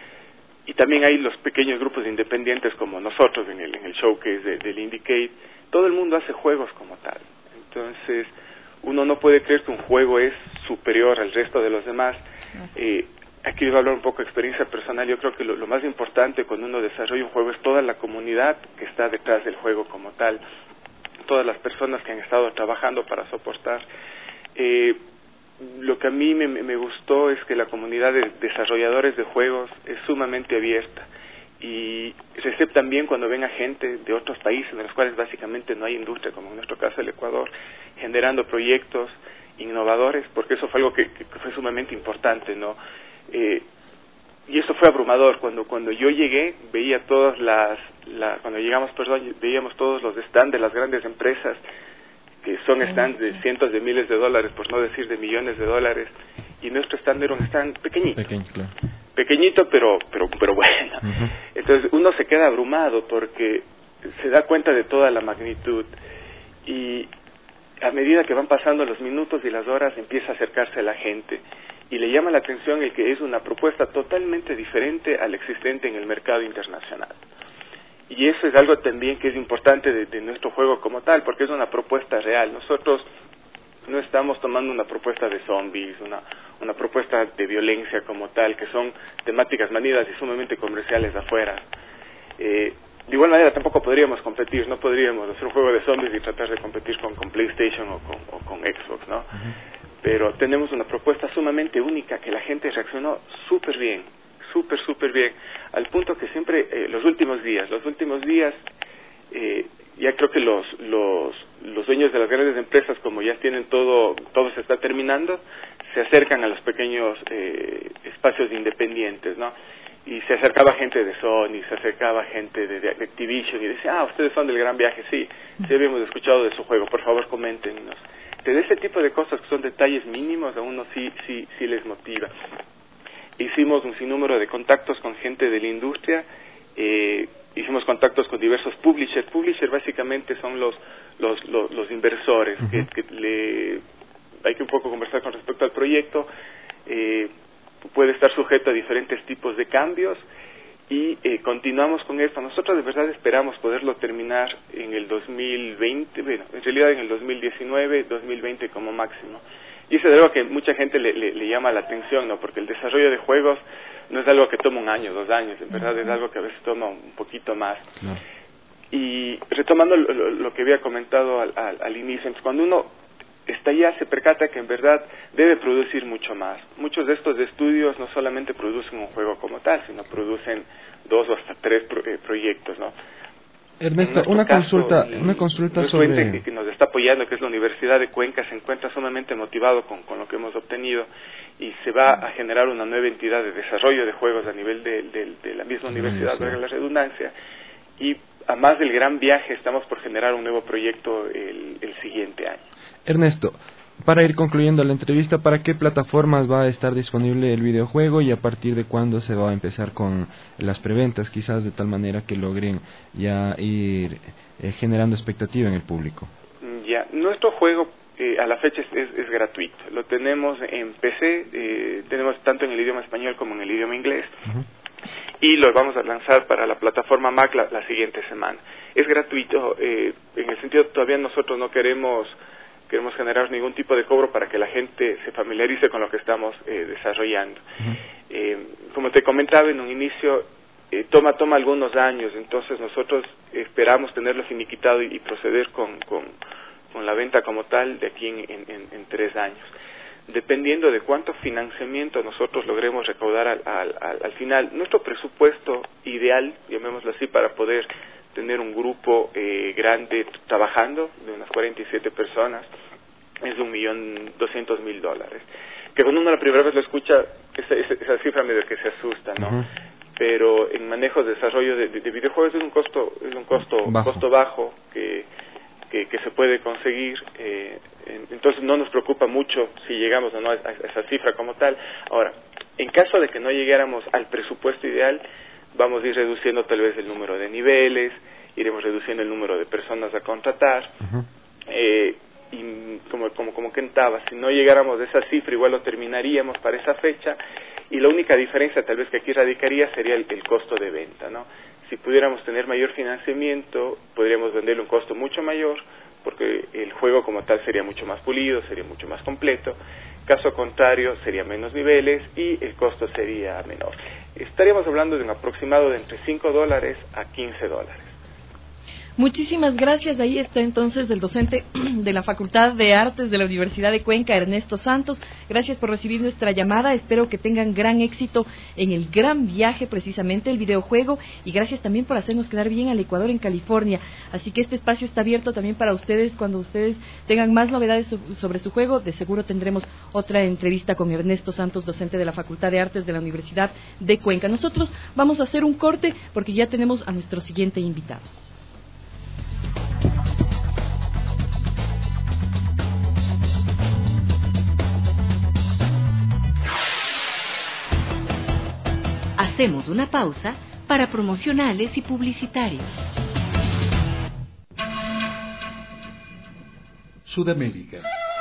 y también hay los pequeños grupos independientes como nosotros en el, en el showcase de, del Indiecade. Todo el mundo hace juegos como tal, entonces uno no puede creer que un juego es superior al resto de los demás. Eh, aquí voy a hablar un poco de experiencia personal. Yo creo que lo, lo más importante cuando uno desarrolla un juego es toda la comunidad que está detrás del juego como tal, todas las personas que han estado trabajando para soportar. Eh, Lo que a mí me, me gustó es que la comunidad de desarrolladores de juegos es sumamente abierta y receptan bien cuando ven a gente de otros países en los cuales básicamente no hay industria, como en nuestro caso el Ecuador, generando proyectos innovadores, porque eso fue algo que, que fue sumamente importante, ¿no? Eh, y eso fue abrumador. Cuando cuando yo llegué, veía todas las, la, cuando llegamos, perdón, veíamos todos los stands de las grandes empresas, que son stands de cientos de miles de dólares, por no decir de millones de dólares, y nuestro stand era un stand pequeñito, Pequeño, claro. pequeñito pero pero pero bueno. Uh-huh. Entonces uno se queda abrumado porque se da cuenta de toda la magnitud, y a medida que van pasando los minutos y las horas empieza a acercarse a la gente y le llama la atención el que es una propuesta totalmente diferente a la existente en el mercado internacional. Y eso es algo también que es importante de, de nuestro juego como tal, porque es una propuesta real. Nosotros no estamos tomando una propuesta de zombies, una, una propuesta de violencia como tal, que son temáticas manidas y sumamente comerciales afuera. Eh, de igual manera tampoco podríamos competir, no podríamos hacer un juego de zombies y tratar de competir con, con PlayStation o con, o con Xbox, ¿no? Uh-huh. Pero tenemos una propuesta sumamente única que la gente reaccionó súper bien. súper, súper bien, al punto que siempre, eh, los últimos días, los últimos días, eh, ya creo que los, los, los dueños de las grandes empresas, como ya tienen todo, todo se está terminando, se acercan a los pequeños eh, espacios independientes, ¿no? Y se acercaba gente de Sony, se acercaba gente de, de Activision, y decía, ah, ustedes son del Gran Viaje, sí, sí habíamos escuchado de su juego, por favor coméntenos. De ese tipo de cosas que son detalles mínimos, a uno sí, sí, sí les motiva. Hicimos un sinnúmero de contactos con gente de la industria, eh, hicimos contactos con diversos publishers. Publishers básicamente son los los los, los inversores, uh-huh. que, que le hay que un poco conversar con respecto al proyecto, eh, puede estar sujeto a diferentes tipos de cambios, y eh, continuamos con esto. Nosotros de verdad esperamos poderlo terminar en el dos mil veinte, bueno, en realidad en el dos mil diecinueve, dos mil veinte como máximo. Y eso es algo que mucha gente le, le, le llama la atención, ¿no? Porque el desarrollo de juegos no es algo que toma un año, dos años, en verdad es algo que a veces toma un poquito más. No. Y retomando lo, lo, lo que había comentado al, al, al inicio, cuando uno está allá se percata que en verdad debe producir mucho más. Muchos de estos estudios no solamente producen un juego como tal, sino producen dos o hasta tres pro, eh, proyectos, ¿no? Ernesto, una caso, consulta, una consulta sobre... Que, que nos está apoyando, que es la Universidad de Cuenca, se encuentra sumamente motivado con, con lo que hemos obtenido, y se va a generar una nueva entidad de desarrollo de juegos a nivel de, de, de la misma universidad, valga la redundancia, y a más del Gran Viaje estamos por generar un nuevo proyecto el, el siguiente año. Ernesto, para ir concluyendo la entrevista, ¿para qué plataformas va a estar disponible el videojuego y a partir de cuándo se va a empezar con las preventas, quizás de tal manera que logren ya ir eh, generando expectativa en el público? Ya, nuestro juego eh, a la fecha es, es, es gratuito. Lo tenemos en P C, eh, tenemos tanto en el idioma español como en el idioma inglés. Uh-huh. Y lo vamos a lanzar para la plataforma Mac la, la siguiente semana. Es gratuito, eh, en el sentido todavía nosotros no queremos queremos generar ningún tipo de cobro para que la gente se familiarice con lo que estamos eh, desarrollando. Uh-huh. eh, como te comentaba en un inicio, eh, toma toma algunos años, entonces nosotros esperamos tenerlo finiquitado y, y proceder con, con, con la venta como tal de aquí en, en, en tres años. Dependiendo de cuánto financiamiento nosotros logremos recaudar al, al, al, al final, nuestro presupuesto ideal, llamémoslo así, para poder tener un grupo eh, grande trabajando, de unas cuarenta y siete personas, es de un millón doscientos mil dólares. Que cuando uno la primera vez lo escucha, esa, esa, esa cifra medio que se asusta, ¿no? Uh-huh. Pero en manejos de desarrollo de, de, de videojuegos es un costo, es un costo bajo, costo bajo que Que, que se puede conseguir, eh, entonces no nos preocupa mucho si llegamos o no a, a esa cifra como tal. Ahora, en caso de que no llegáramos al presupuesto ideal, vamos a ir reduciendo tal vez el número de niveles, iremos reduciendo el número de personas a contratar, uh-huh. eh, y como, como, como comentaba, si no llegáramos a esa cifra, igual lo terminaríamos para esa fecha, y la única diferencia tal vez que aquí radicaría sería el, el costo de venta, ¿no? Si pudiéramos tener mayor financiamiento, podríamos venderle un costo mucho mayor, porque el juego como tal sería mucho más pulido, sería mucho más completo. Caso contrario, sería menos niveles y el costo sería menor. Estaríamos hablando de un aproximado de entre cinco dólares a quince dólares. Muchísimas gracias. Ahí está entonces el docente de la Facultad de Artes de la Universidad de Cuenca, Ernesto Santos. Gracias por recibir nuestra llamada. Espero que tengan gran éxito en el gran viaje, precisamente el videojuego, y gracias también por hacernos quedar bien al Ecuador en California. Así que este espacio está abierto también para ustedes. Cuando ustedes tengan más novedades sobre su juego, de seguro tendremos otra entrevista con Ernesto Santos, docente de la Facultad de Artes de la Universidad de Cuenca. Nosotros vamos a hacer un corte porque ya tenemos a nuestro siguiente invitado. Hacemos una pausa para promocionales y publicitarios. Sudamérica.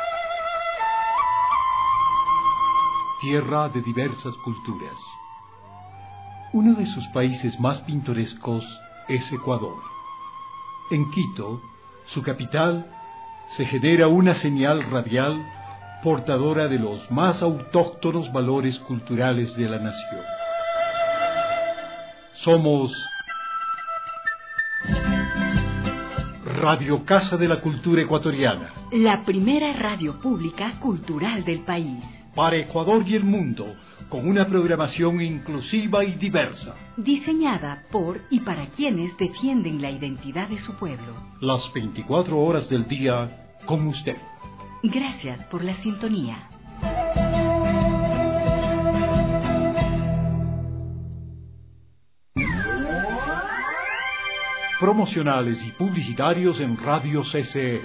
Tierra de diversas culturas. Uno de sus países más pintorescos es Ecuador. En Quito, su capital, se genera una señal radial portadora de los más autóctonos valores culturales de la nación. Somos Radio Casa de la Cultura Ecuatoriana, la primera radio pública cultural del país. Para Ecuador y el mundo, con una programación inclusiva y diversa. Diseñada por y para quienes defienden la identidad de su pueblo. Las veinticuatro horas del día con usted. Gracias por la sintonía. Promocionales y publicitarios en Radio C C E.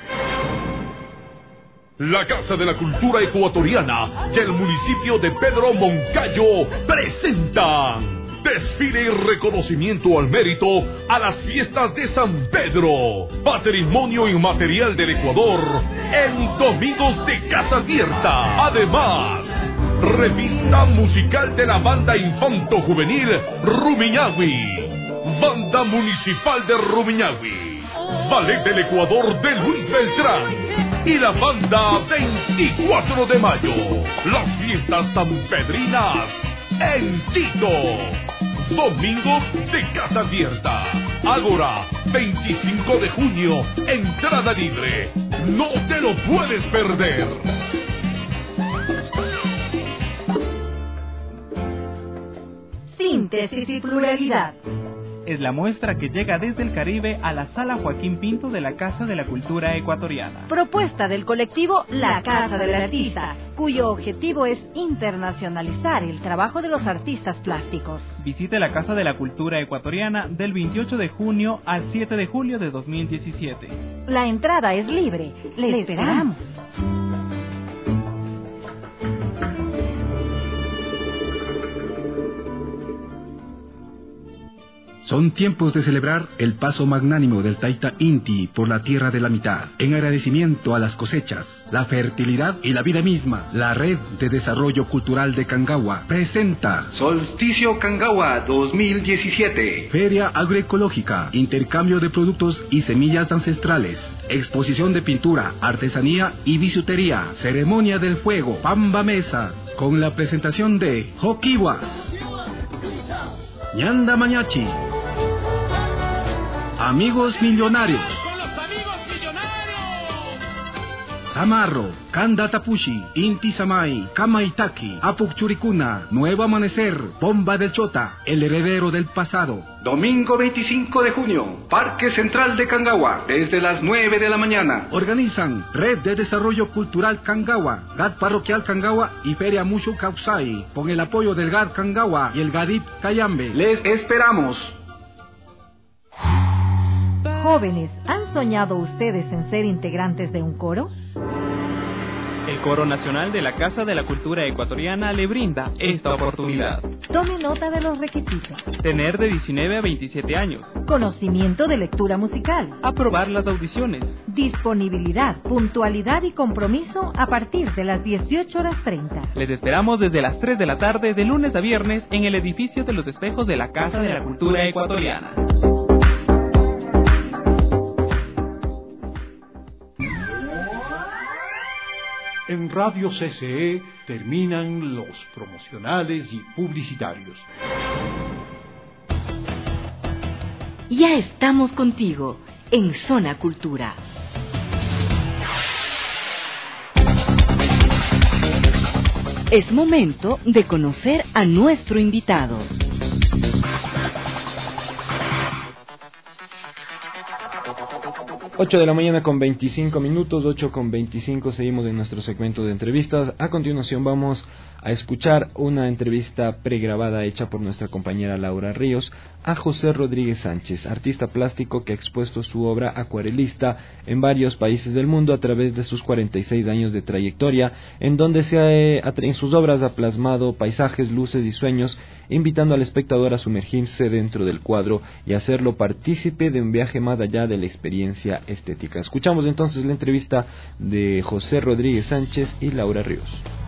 La Casa de la Cultura Ecuatoriana y el municipio de Pedro Moncayo presentan desfile y reconocimiento al mérito a las fiestas de San Pedro, patrimonio inmaterial del Ecuador, en Domingos de Casa Abierta. Además, revista musical de la banda infanto juvenil Rumiñahui, Banda Municipal de Rumiñahui, Ballet del Ecuador de Luis Beltrán y la banda veinticuatro de mayo. Las fiestas sanpedrinas en Tito. Domingo de Casa Abierta. Ágora, veinticinco de junio, entrada libre. No te lo puedes perder. Síntesis y pluralidad. Es la muestra que llega desde el Caribe a la Sala Joaquín Pinto de la Casa de la Cultura Ecuatoriana. Propuesta del colectivo La Casa del Artista, cuyo objetivo es internacionalizar el trabajo de los artistas plásticos. Visite la Casa de la Cultura Ecuatoriana del veintiocho de junio al siete de julio de dos mil diecisiete. La entrada es libre. Le, Le esperamos. Son tiempos de celebrar el paso magnánimo del Taita Inti por la tierra de la mitad, en agradecimiento a las cosechas, la fertilidad y la vida misma. La Red de Desarrollo Cultural de Kangawa presenta Solsticio Kangawa dos mil diecisiete. Feria agroecológica, intercambio de productos y semillas ancestrales, exposición de pintura, artesanía y bisutería, ceremonia del fuego, Pamba Mesa, con la presentación de Hokiwas, Ñanda Mañachi, Amigos Millonarios, Samarro, Kanda Tapushi, Inti Samai, Kamaitaki, Apuk Churicuna, Nuevo Amanecer, Bomba del Chota, El Heredero del Pasado. Domingo veinticinco de junio, Parque Central de Kangawa, desde las nueve de la mañana. Organizan Red de Desarrollo Cultural Kangawa, G A D Parroquial Kangawa y Feria Mushu Kausai, con el apoyo del G A D Kangawa y el Gadip Cayambe. Les esperamos. Jóvenes, ¿han soñado ustedes en ser integrantes de un coro? El Coro Nacional de la Casa de la Cultura Ecuatoriana le brinda esta oportunidad. Tome nota de los requisitos. Tener de diecinueve a veintisiete años. Conocimiento de lectura musical. Aprobar las audiciones. Disponibilidad, puntualidad y compromiso a partir de las dieciocho horas treinta. Les esperamos desde las tres de la tarde de lunes a viernes en el edificio de los espejos de la Casa de la Cultura Ecuatoriana. En Radio C C E terminan los promocionales y publicitarios. Ya estamos contigo en Zona Cultura. Es momento de conocer a nuestro invitado. ocho de la mañana con veinticinco minutos, ocho con veinticinco, seguimos en nuestro segmento de entrevistas. A continuación vamos a escuchar una entrevista pregrabada hecha por nuestra compañera Laura Ríos a José Rodríguez Sánchez, artista plástico que ha expuesto su obra acuarelista en varios países del mundo a través de sus cuarenta y seis años de trayectoria, en donde se ha, en sus obras ha plasmado paisajes, luces y sueños, invitando al espectador a sumergirse dentro del cuadro y hacerlo partícipe de un viaje más allá de la experiencia estética. Escuchamos entonces la entrevista de José Rodríguez Sánchez y Laura Ríos.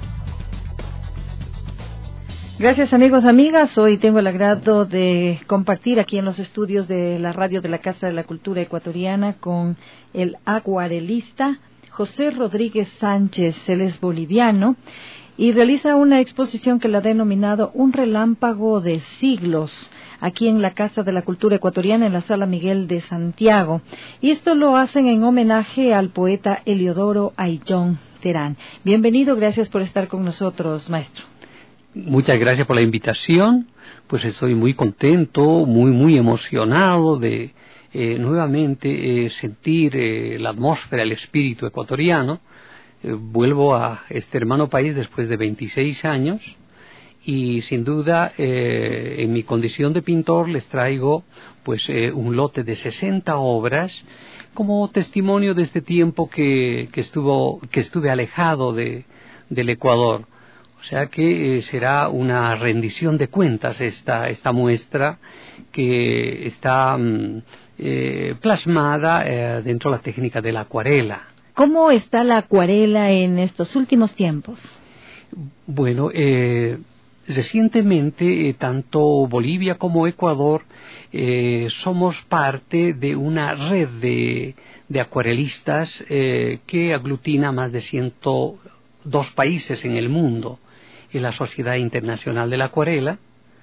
Gracias, amigos, amigas. Hoy tengo el agrado de compartir aquí en los estudios de la radio de la Casa de la Cultura Ecuatoriana con el acuarelista José Rodríguez Sánchez. Él es boliviano y realiza una exposición que la ha denominado Un relámpago de siglos, aquí en la Casa de la Cultura Ecuatoriana, en la Sala Miguel de Santiago. Y esto lo hacen en homenaje al poeta Eliodoro Ayllón Terán. Bienvenido, gracias por estar con nosotros, maestro. Muchas gracias por la invitación. Pues estoy muy contento, muy, muy emocionado de eh, nuevamente eh, sentir eh, la atmósfera, el espíritu ecuatoriano. Eh, vuelvo a este hermano país después de veintiséis años. Y sin duda, eh, en mi condición de pintor les traigo pues eh, un lote de sesenta obras como testimonio de este tiempo que, que estuvo que estuve alejado de, del Ecuador. O sea que eh, será una rendición de cuentas esta esta muestra que está mm, eh, plasmada eh, dentro de la técnica de la acuarela. ¿Cómo está la acuarela en estos últimos tiempos? Bueno, eh, recientemente, eh, tanto Bolivia como Ecuador eh, somos parte de una red de, de acuarelistas eh, que aglutina más de ciento dos países en el mundo. Es la Sociedad Internacional de la Acuarela.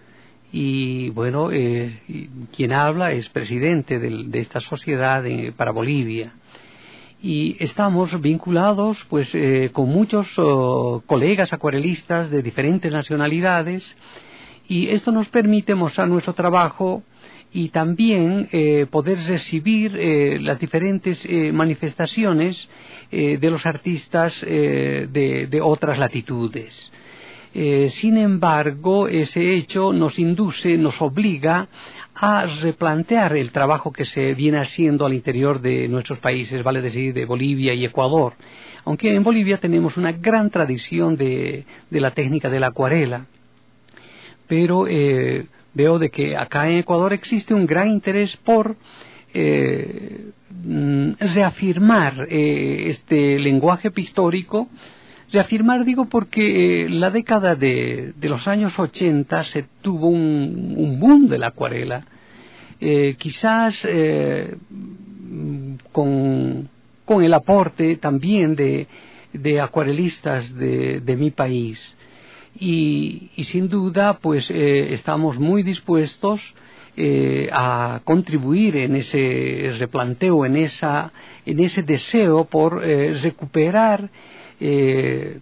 Y bueno, eh, quien habla es presidente de, de esta sociedad eh, para Bolivia. Y estamos vinculados pues eh, con muchos oh, colegas acuarelistas de diferentes nacionalidades, y esto nos permite mostrar nuestro trabajo y también eh, poder recibir eh, las diferentes eh, manifestaciones eh, de los artistas eh, de, de otras latitudes. Eh, sin embargo, ese hecho nos induce, nos obliga a replantear el trabajo que se viene haciendo al interior de nuestros países, vale decir, de Bolivia y Ecuador. Aunque en Bolivia tenemos una gran tradición de, de la técnica de la acuarela, pero eh, veo de que acá en Ecuador existe un gran interés por eh, reafirmar eh, este lenguaje pictórico. Reafirmar digo porque eh, la década de, de los años ochenta se tuvo un, un boom de la acuarela, eh, quizás eh, con, con el aporte también de, de acuarelistas de, de mi país. Y, y sin duda pues eh, estamos muy dispuestos eh, a contribuir en ese replanteo, en, esa, en ese deseo por eh, recuperar eh,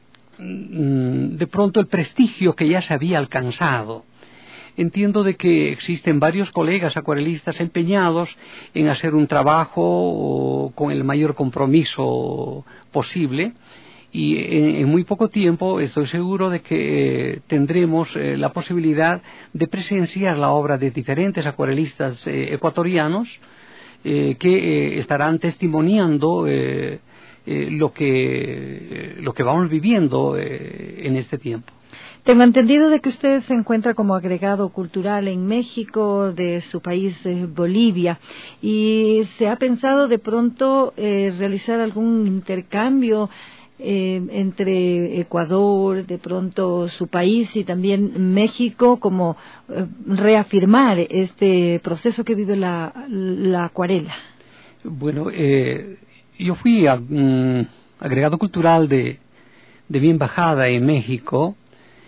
de pronto el prestigio que ya se había alcanzado. Entiendo de que existen varios colegas acuarelistas empeñados en hacer un trabajo con el mayor compromiso posible, y en, en muy poco tiempo estoy seguro de que eh, tendremos eh, la posibilidad de presenciar la obra de diferentes acuarelistas eh, ecuatorianos eh, que eh, estarán testimoniando eh, eh, lo que eh, lo que vamos viviendo eh, en este tiempo. Tengo entendido de que usted se encuentra como agregado cultural en México, de su país, eh, Bolivia, y se ha pensado de pronto eh, realizar algún intercambio eh, entre Ecuador, de pronto su país y también México, como eh, reafirmar este proceso que vive la, la acuarela. Bueno, eh, yo fui a, um, agregado cultural de, de mi embajada en México.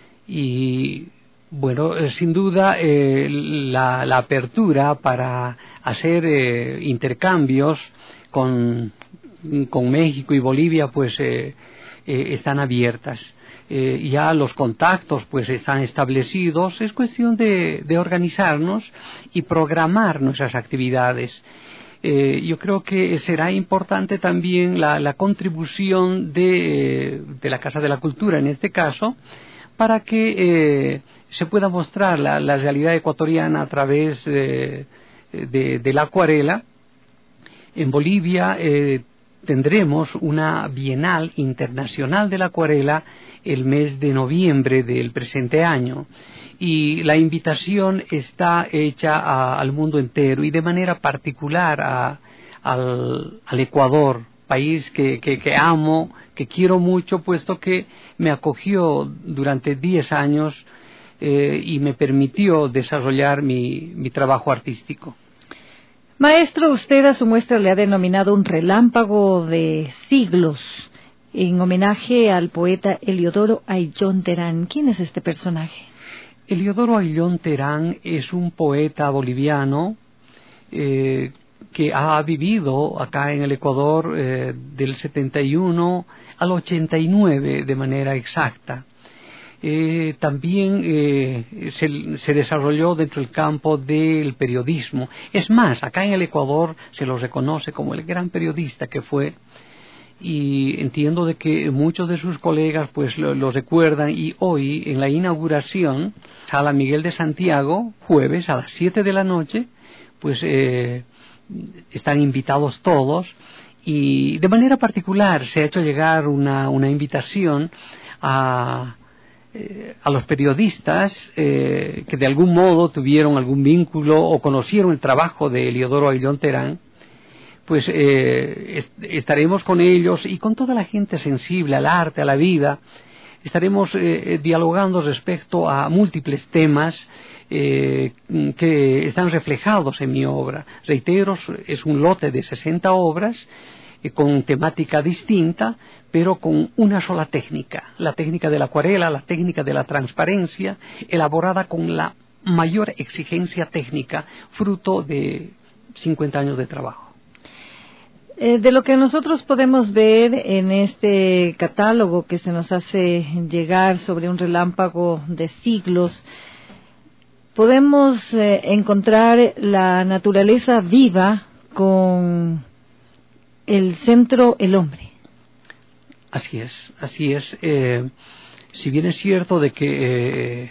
Y bueno, eh, sin duda eh, la, la apertura para hacer eh, intercambios con, con México y Bolivia pues eh, eh, están abiertas. Eh, ya los contactos pues están establecidos, es cuestión de, de organizarnos y programar nuestras actividades. Eh, yo creo que será importante también la, la contribución de, de la Casa de la Cultura en este caso, para que eh, se pueda mostrar la, la realidad ecuatoriana a través eh, de, de la acuarela. En Bolivia eh, tendremos una Bienal Internacional de la Acuarela el mes de noviembre del presente año, y la invitación está hecha a, al mundo entero y de manera particular a, al, al Ecuador, país que, que, que amo, que quiero mucho, puesto que me acogió durante diez años eh, y me permitió desarrollar mi, mi trabajo artístico. Maestro, usted a su muestra le ha denominado un relámpago de siglos, en homenaje al poeta Eliodoro Ayllón Terán. ¿Quién es este personaje? Eliodoro Ayllón Terán es un poeta boliviano eh, que ha vivido acá en el Ecuador eh, del setenta y uno al ochenta y nueve de manera exacta. Eh, también eh, se, se desarrolló dentro del campo del periodismo. Es más, acá en el Ecuador se lo reconoce como el gran periodista que fue, y entiendo de que muchos de sus colegas pues lo, lo recuerdan, y hoy en la inauguración, Sala Miguel de Santiago, jueves a las siete de la noche, pues eh, están invitados todos, y de manera particular se ha hecho llegar una, una invitación a, eh, a los periodistas eh, que de algún modo tuvieron algún vínculo o conocieron el trabajo de Eliodoro Ayllón Terán. Pues eh, est estaremos con ellos y con toda la gente sensible al arte, a la vida. Estaremos eh, dialogando respecto a múltiples temas eh, que están reflejados en mi obra. Reitero, es un lote de sesenta obras eh, con temática distinta, pero con una sola técnica, la técnica de la acuarela, la técnica de la transparencia, elaborada con la mayor exigencia técnica, fruto de cincuenta años de trabajo. Eh, de lo que nosotros podemos ver en este catálogo que se nos hace llegar sobre un relámpago de siglos, podemos eh, encontrar la naturaleza viva con el centro, el hombre. Así es, así es. Eh, si bien es cierto de que eh,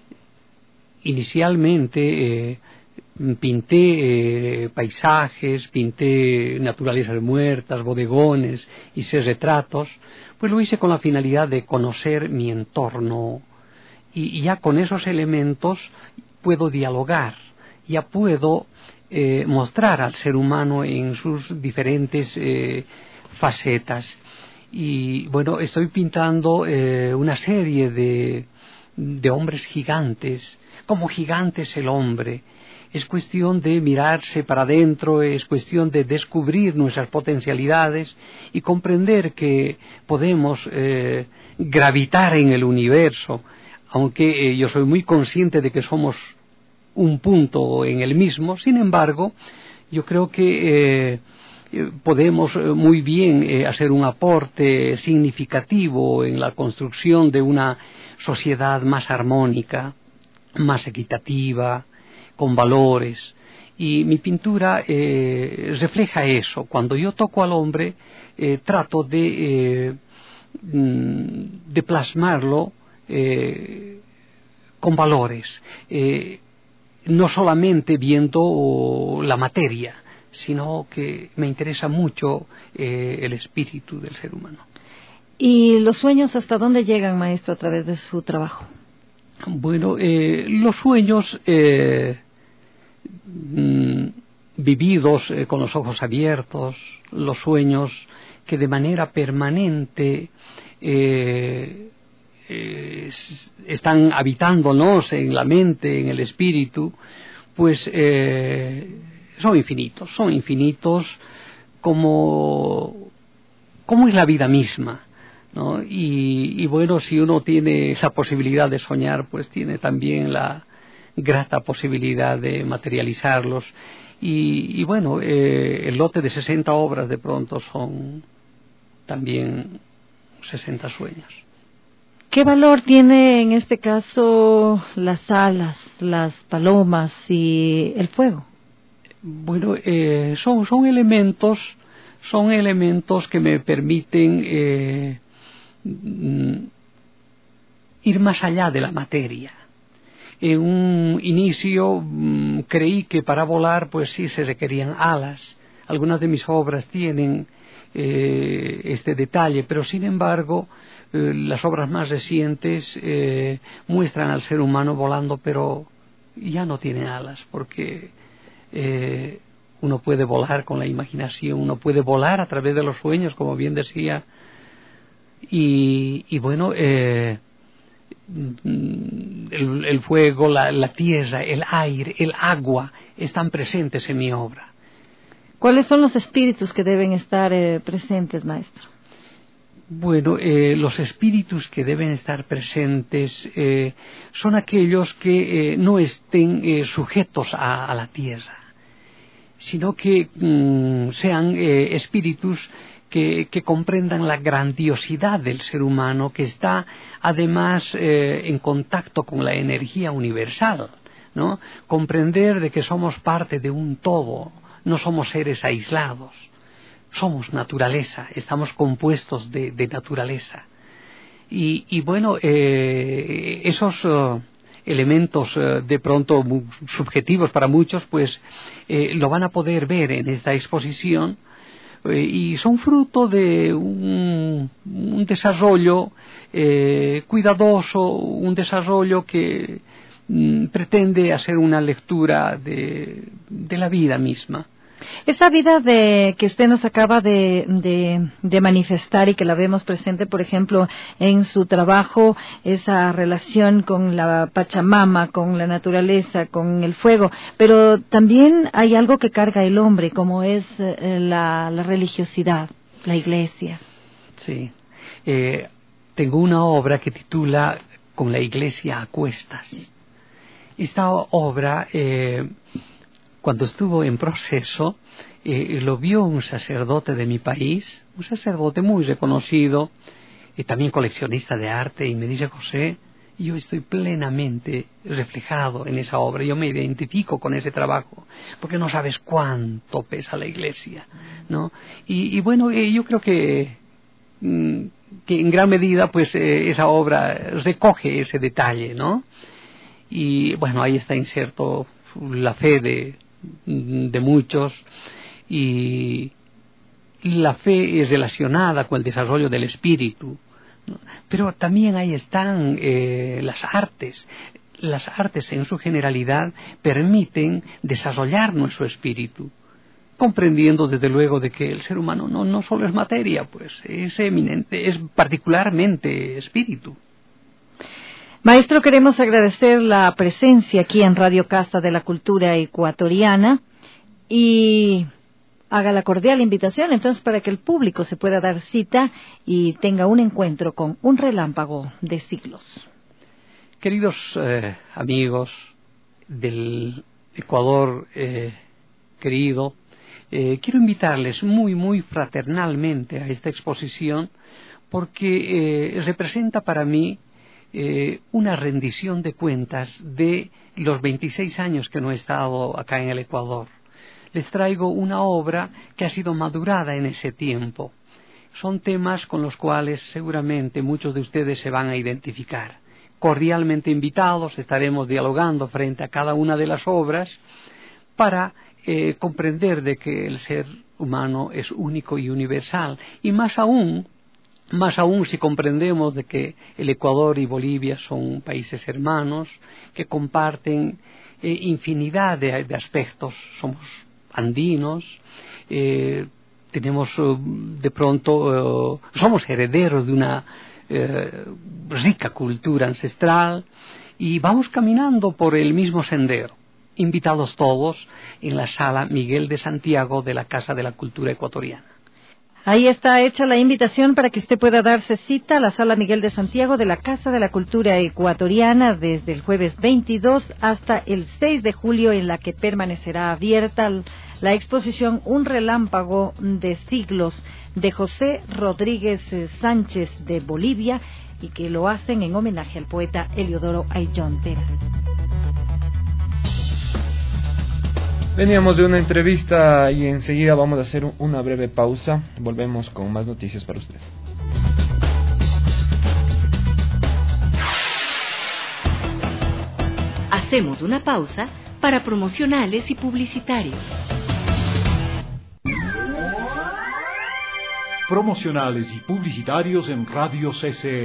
inicialmente eh, pinté eh, paisajes, pinté naturalezas muertas, bodegones, hice retratos, pues lo hice con la finalidad de conocer mi entorno, y, y ya con esos elementos puedo dialogar, ya puedo eh, mostrar al ser humano en sus diferentes eh, facetas. Y bueno, estoy pintando eh, una serie de, de hombres gigantes, como gigante es el hombre. Es cuestión de mirarse para adentro, es cuestión de descubrir nuestras potencialidades y comprender que podemos eh, gravitar en el universo, aunque eh, yo soy muy consciente de que somos un punto en el mismo. Sin embargo, yo creo que eh, podemos muy bien eh, hacer un aporte significativo en la construcción de una sociedad más armónica, más equitativa, con valores. Y mi pintura eh, refleja eso. Cuando yo toco al hombre, eh, trato de, eh, de plasmarlo eh, con valores, eh, no solamente viendo la materia, sino que me interesa mucho eh, el espíritu del ser humano. ¿Y los sueños hasta dónde llegan, maestro, a través de su trabajo? Bueno, eh, los sueños eh, mm, vividos eh, con los ojos abiertos, los sueños que de manera permanente eh, eh, están habitándonos en la mente, en el espíritu, pues eh, son infinitos, son infinitos como, como es la vida misma, ¿no? Y, y bueno, si uno tiene esa posibilidad de soñar, pues tiene también la grata posibilidad de materializarlos. Y, y bueno, eh, el lote de sesenta obras de pronto son también sesenta sueños. ¿Qué valor tiene en este caso las alas, las palomas y el fuego? Bueno, eh, son, son elementos, son elementos que me permiten eh, ir más allá de la materia. En un inicio mmm, creí que para volar pues sí se requerían alas. Algunas de mis obras tienen eh, este detalle, pero sin embargo eh, las obras más recientes eh, muestran al ser humano volando, pero ya no tiene alas, porque eh, uno puede volar con la imaginación, uno puede volar a través de los sueños, como bien decía. Y, y bueno, eh, el, el fuego, la, la tierra, el aire, el agua están presentes en mi obra. ¿Cuáles son los espíritus que deben estar eh, presentes, maestro? Bueno, eh, los espíritus que deben estar presentes eh, son aquellos que eh, no estén eh, sujetos a, a la tierra, sino que mm, sean eh, espíritus Que, que comprendan la grandiosidad del ser humano, que está además eh, en contacto con la energía universal, ¿no? Comprender de que somos parte de un todo, no somos seres aislados, somos naturaleza, estamos compuestos de, de naturaleza. Y, y bueno, eh, esos uh, elementos uh, de pronto muy subjetivos para muchos, pues eh, lo van a poder ver en esta exposición. Y son fruto de un, un desarrollo eh, cuidadoso, un desarrollo que mm, pretende hacer una lectura de, de la vida misma. Esa vida de que usted nos acaba de, de, de manifestar y que la vemos presente, por ejemplo, en su trabajo, esa relación con la Pachamama, con la naturaleza, con el fuego, pero también hay algo que carga el hombre, como es eh, la, la religiosidad, la iglesia. Sí. Eh, tengo una obra que titula Con la iglesia a cuestas. Esta obra... Eh, Cuando estuvo en proceso, eh, lo vio un sacerdote de mi país, un sacerdote muy reconocido, y también coleccionista de arte, y me dice: José, yo estoy plenamente reflejado en esa obra, yo me identifico con ese trabajo, porque no sabes cuánto pesa la iglesia, ¿no? Y, y bueno, eh, yo creo que, mm, que en gran medida, pues, eh, esa obra recoge ese detalle, ¿no? Y bueno, ahí está inserto la fe de... de muchos, y la fe es relacionada con el desarrollo del espíritu, ¿no? Pero también ahí están eh, las artes, las artes en su generalidad permiten desarrollar nuestro espíritu, comprendiendo desde luego de que el ser humano no, no solo es materia, pues es eminente, es particularmente espíritu. Maestro, queremos agradecer la presencia aquí en Radio Casa de la Cultura Ecuatoriana y haga la cordial invitación entonces para que el público se pueda dar cita y tenga un encuentro con un relámpago de siglos. Queridos eh, amigos del Ecuador eh, querido, eh, quiero invitarles muy, muy fraternalmente a esta exposición porque eh, representa para mí eh, una rendición de cuentas de los veintiséis años que no he estado acá en el Ecuador. Les traigo una obra que ha sido madurada en ese tiempo. Son temas con los cuales seguramente muchos de ustedes se van a identificar. Cordialmente invitados, estaremos dialogando frente a cada una de las obras para eh, comprender de que el ser humano es único y universal. Y más aún, más aún si comprendemos de que el Ecuador y Bolivia son países hermanos, que comparten eh, infinidad de, de aspectos. Somos andinos, eh, tenemos uh, de pronto, uh, somos herederos de una eh, rica cultura ancestral y vamos caminando por el mismo sendero, invitados todos en la Sala Miguel de Santiago de la Casa de la Cultura Ecuatoriana. Ahí está hecha la invitación para que usted pueda darse cita a la Sala Miguel de Santiago de la Casa de la Cultura Ecuatoriana desde el jueves veintidós hasta el seis de julio, en la que permanecerá abierta la exposición Un Relámpago de Siglos de José Rodríguez Sánchez de Bolivia, y que lo hacen en homenaje al poeta Heliodoro Ayllón-Terán. Veníamos de una entrevista y enseguida vamos a hacer una breve pausa. Volvemos con más noticias para usted. Hacemos una pausa para promocionales y publicitarios. Promocionales y publicitarios en Radio C C E.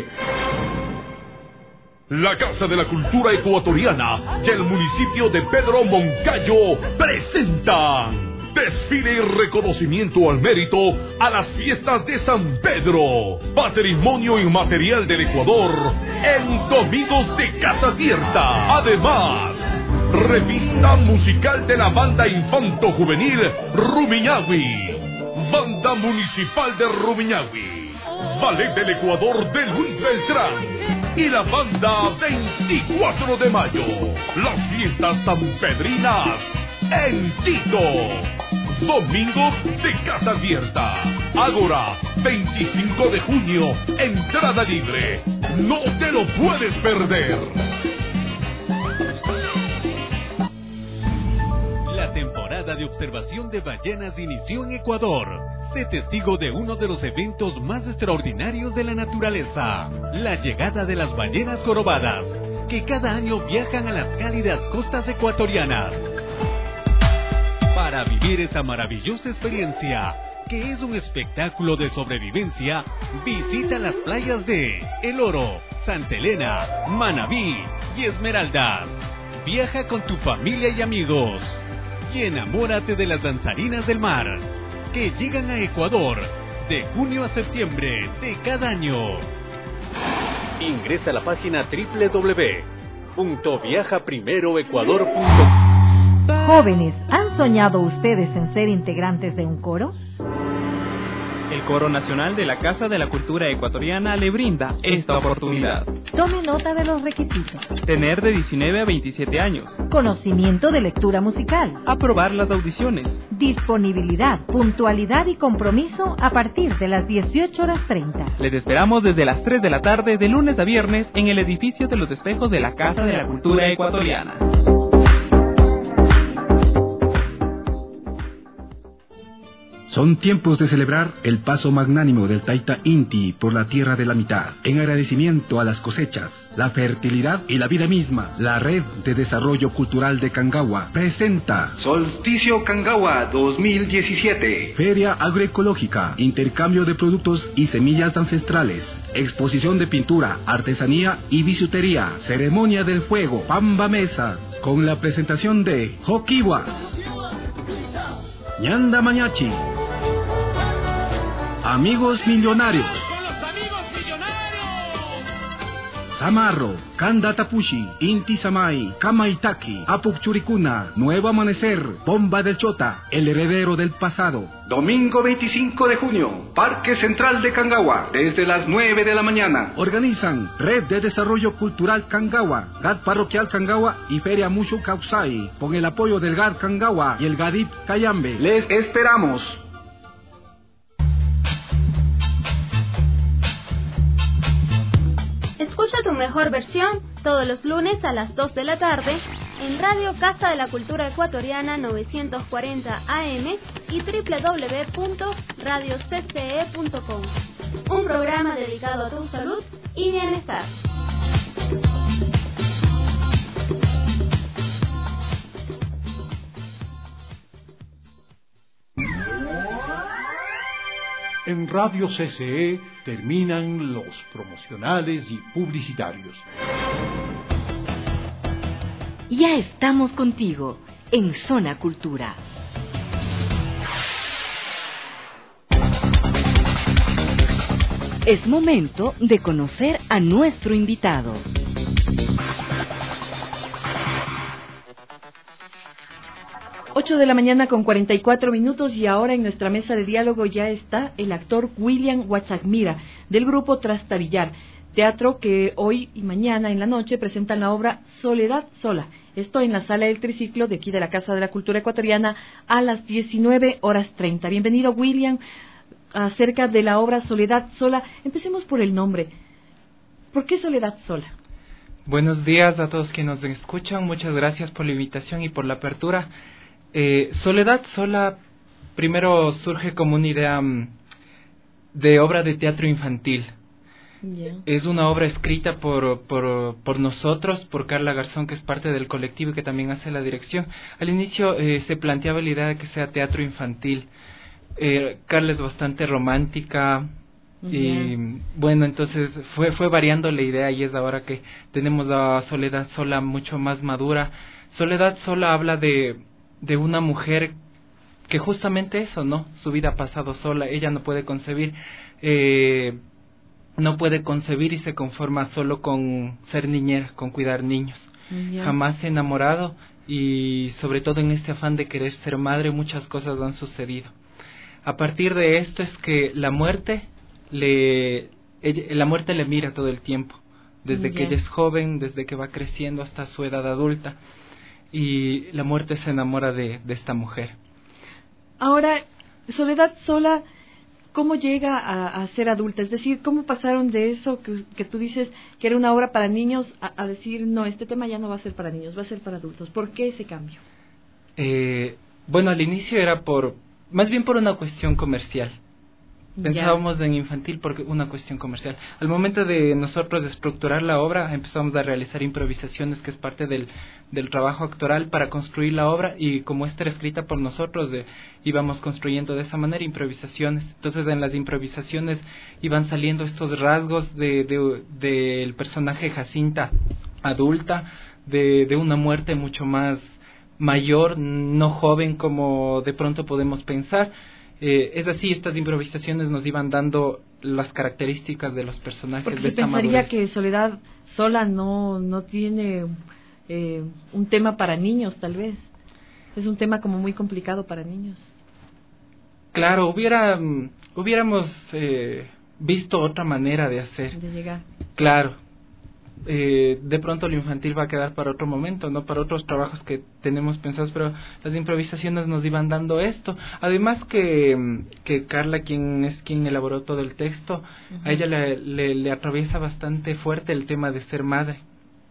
La Casa de la Cultura Ecuatoriana y el municipio de Pedro Moncayo presentan desfile y reconocimiento al mérito a las fiestas de San Pedro, patrimonio inmaterial del Ecuador, en Domingos de Casa Abierta. Además, revista musical de la banda infanto juvenil Rumiñahui, banda municipal de Rumiñahui, ballet del Ecuador de Luis Beltrán y la banda veinticuatro de mayo. Las fiestas sanpedrinas en Quito. Domingo de Casa Abierta. Ágora, veinticinco de junio. Entrada libre. No te lo puedes perder. La temporada de observación de ballenas inició en Ecuador. Sé testigo de uno de los eventos más extraordinarios de la naturaleza, la llegada de las ballenas jorobadas, que cada año viajan a las cálidas costas ecuatorianas. Para vivir esta maravillosa experiencia, que es un espectáculo de sobrevivencia, visita las playas de El Oro, Santa Elena, Manabí y Esmeraldas. Viaja con tu familia y amigos y enamórate de las danzarinas del mar, que llegan a Ecuador de junio a septiembre de cada año. Ingresa a la página doble u doble u doble u punto viaja primero ecuador punto com. Jóvenes, ¿han soñado ustedes en ser integrantes de un coro? El Coro Nacional de la Casa de la Cultura Ecuatoriana le brinda esta oportunidad. Tome nota de los requisitos. Tener de diecinueve a veintisiete años. Conocimiento de lectura musical. Aprobar las audiciones. Disponibilidad, puntualidad y compromiso a partir de las dieciocho horas treinta. Les esperamos desde las tres de la tarde de lunes a viernes en el edificio de los espejos de la Casa de la Cultura Ecuatoriana. Son tiempos de celebrar el paso magnánimo del Taita Inti por la tierra de la mitad, en agradecimiento a las cosechas, la fertilidad y la vida misma. La Red de Desarrollo Cultural de Kangawa presenta Solsticio Kangawa dos mil diecisiete, Feria Agroecológica, intercambio de productos y semillas ancestrales, exposición de pintura, artesanía y bisutería, ceremonia del fuego, Pamba Mesa, con la presentación de Hokiwas, Ñanda Mañachi, Amigos Millonarios, Samarro, Kanda Tapushi, Inti Samai, Kamaitaki, Apuk Churicuna, Nuevo Amanecer, Bomba del Chota, El Heredero del Pasado. Domingo veinticinco de junio, Parque Central de Kangawa, desde las nueve de la mañana. Organizan Red de Desarrollo Cultural Kangawa, G A D Parroquial Kangawa y Feria Mushu Kausai, con el apoyo del G A D Kangawa y el Gadip Cayambe. Les esperamos. Escucha tu mejor versión todos los lunes a las dos de la tarde en Radio Casa de la Cultura Ecuatoriana novecientos cuarenta A M y doble u doble u doble u punto radio c c e punto com. Un programa dedicado a tu salud y bienestar. En Radio C C E terminan los promocionales y publicitarios. Ya estamos contigo en Zona Cultura. Es momento de conocer a nuestro invitado. ocho de la mañana con cuarenta y cuatro minutos y ahora en nuestra mesa de diálogo ya está el actor William Huachacmira del grupo Trastabillar, teatro que hoy y mañana en la noche presentan la obra Soledad Sola. Esto en la sala del Triciclo de aquí de la Casa de la Cultura Ecuatoriana a las diecinueve horas treinta. Bienvenido, William, acerca de la obra Soledad Sola. Empecemos por el nombre. ¿Por qué Soledad Sola? Buenos días a todos quienes nos escuchan. Muchas gracias por la invitación y por la apertura. Eh, Soledad Sola primero surge como una idea um, de obra de teatro infantil. Yeah. Es una obra escrita por, por, por nosotros, por Carla Garzón, que es parte del colectivo y que también hace la dirección. Al inicio eh, se planteaba la idea de que sea teatro infantil. Eh, Carla es bastante romántica. Yeah. Y bueno, entonces fue, fue variando la idea y es ahora que tenemos a Soledad Sola mucho más madura. Soledad Sola habla de... de una mujer que justamente eso, ¿no? Su vida ha pasado sola, ella no puede concebir, eh, no puede concebir y se conforma solo con ser niñera, con cuidar niños. Yeah. Jamás se ha enamorado y sobre todo en este afán de querer ser madre muchas cosas han sucedido. A partir de esto es que la muerte le, ella, la muerte le mira todo el tiempo, desde yeah. que ella es joven, desde que va creciendo hasta su edad adulta. Y la muerte se enamora de, de esta mujer. Ahora, Soledad Sola, ¿cómo llega a, a ser adulta? Es decir, ¿cómo pasaron de eso que, que tú dices que era una obra para niños a, a decir, no, este tema ya no va a ser para niños, va a ser para adultos? ¿Por qué ese cambio? Eh, bueno, al inicio era por, más bien por una cuestión comercial. Pensábamos ya. en infantil porque una cuestión comercial. Al momento de nosotros estructurar la obra, empezamos a realizar improvisaciones, que es parte del, del trabajo actoral para construir la obra, y como esta era escrita por nosotros, eh, íbamos construyendo de esa manera improvisaciones. Entonces en las improvisaciones iban saliendo estos rasgos de, de, de el personaje Jacinta adulta, de, de una muerte mucho más mayor, no joven como de pronto podemos pensar. Eh, es así, estas improvisaciones nos iban dando las características de los personajes. Porque de se pensaría madurez. Que Soledad Sola no, no tiene eh, un tema para niños, tal vez. Es un tema como muy complicado para niños. Claro, hubiera, hubiéramos eh, visto otra manera de hacer. De llegar. Claro. Eh, de pronto lo infantil va a quedar para otro momento, no para otros trabajos que tenemos pensados, pero las improvisaciones nos iban dando esto. Además que, que Carla, quien es quien elaboró todo el texto, uh-huh. a ella le, le, le atraviesa bastante fuerte el tema de ser madre.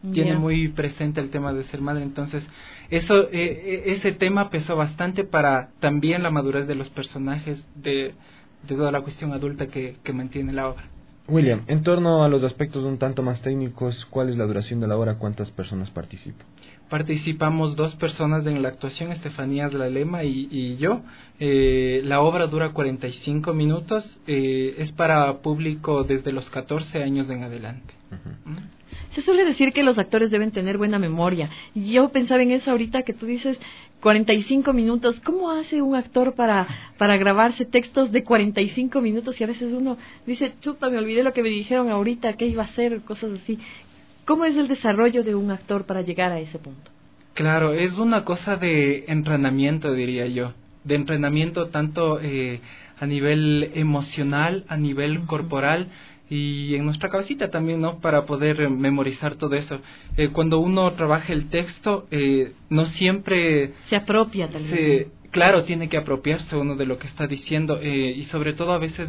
tiene Yeah. muy presente el tema de ser madre, entonces eso eh, ese tema pesó bastante para también la madurez de los personajes, de, de toda la cuestión adulta que, que mantiene la obra. William, en torno a los aspectos un tanto más técnicos, ¿cuál es la duración de la obra? ¿Cuántas personas participan? Participamos dos personas en la actuación, Estefanías Lalema y, y yo. Eh, la obra dura cuarenta y cinco minutos, eh, es para público desde los catorce años en adelante. Uh-huh. ¿Mm? Se suele decir que los actores deben tener buena memoria. Yo pensaba en eso ahorita que tú dices cuarenta y cinco minutos. ¿Cómo hace un actor para para grabarse textos de cuarenta y cinco minutos? Y a veces uno dice, chuta, me olvidé lo que me dijeron ahorita, qué iba a hacer, cosas así. ¿Cómo es el desarrollo de un actor para llegar a ese punto? Claro, es una cosa de entrenamiento, diría yo. De entrenamiento tanto eh, a nivel emocional, a nivel uh-huh. corporal, y en nuestra cabecita también, ¿no? Para poder eh, memorizar todo eso. Eh, cuando uno trabaja el texto, eh, no siempre... Se apropia también. Se, claro, tiene que apropiarse uno de lo que está diciendo, eh, y sobre todo a veces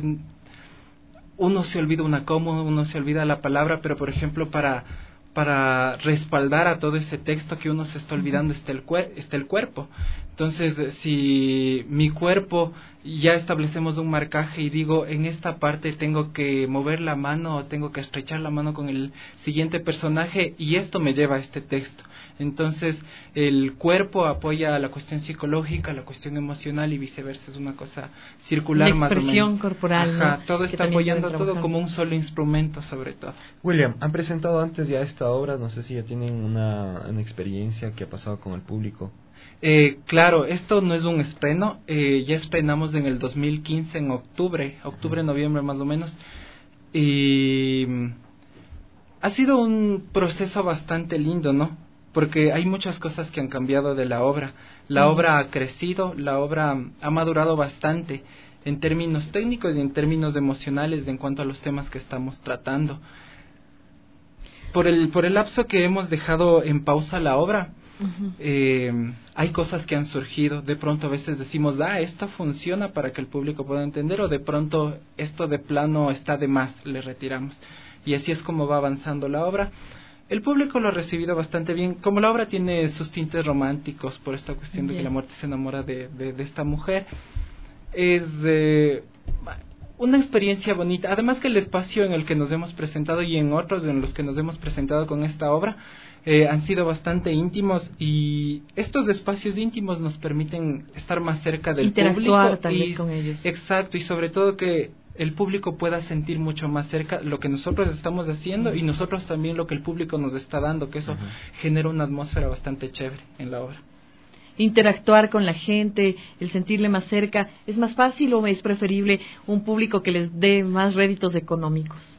uno se olvida una coma, uno se olvida la palabra, pero por ejemplo para... para respaldar a todo ese texto que uno se está olvidando está el, cuer- está el cuerpo. Entonces, si mi cuerpo ya establecemos un marcaje y digo, en esta parte tengo que mover la mano o tengo que estrechar la mano con el siguiente personaje, y esto me lleva a este texto. Entonces, el cuerpo apoya a la cuestión psicológica, la cuestión emocional y viceversa. Es una cosa circular más o menos. La expresión corporal. Ajá, ¿no? todo está apoyando todo como un solo instrumento sobre todo. William, han presentado antes ya esta obra, no sé si ya tienen una, una experiencia que ha pasado con el público. Eh, claro, esto no es un estreno, eh, ya estrenamos en el dos mil quince, en octubre, octubre, noviembre más o menos, y ha sido un proceso bastante lindo, ¿no? Porque hay muchas cosas que han cambiado de la obra. La uh-huh. obra ha crecido, la obra ha madurado bastante en términos técnicos y en términos emocionales en cuanto a los temas que estamos tratando. Por el, por el lapso que hemos dejado en pausa la obra, Uh-huh. Eh, hay cosas que han surgido. De pronto a veces decimos, ah, esto funciona para que el público pueda entender, o de pronto esto de plano está de más, le retiramos. Y así es como va avanzando la obra. El público lo ha recibido bastante bien. Como la obra tiene sus tintes románticos por esta cuestión yeah. de que la muerte se enamora de, de, de esta mujer, es eh, una experiencia bonita. Además que el espacio en el que nos hemos presentado y en otros en los que nos hemos presentado con esta obra Eh, han sido bastante íntimos, y estos espacios íntimos nos permiten estar más cerca del interactuar público también y, con ellos. Exacto, y sobre todo que el público pueda sentir mucho más cerca lo que nosotros estamos haciendo uh-huh. y nosotros también lo que el público nos está dando, que eso uh-huh. genera una atmósfera bastante chévere en la obra. Interactuar con la gente, el sentirle más cerca, ¿es más fácil o es preferible un público que les dé más réditos económicos?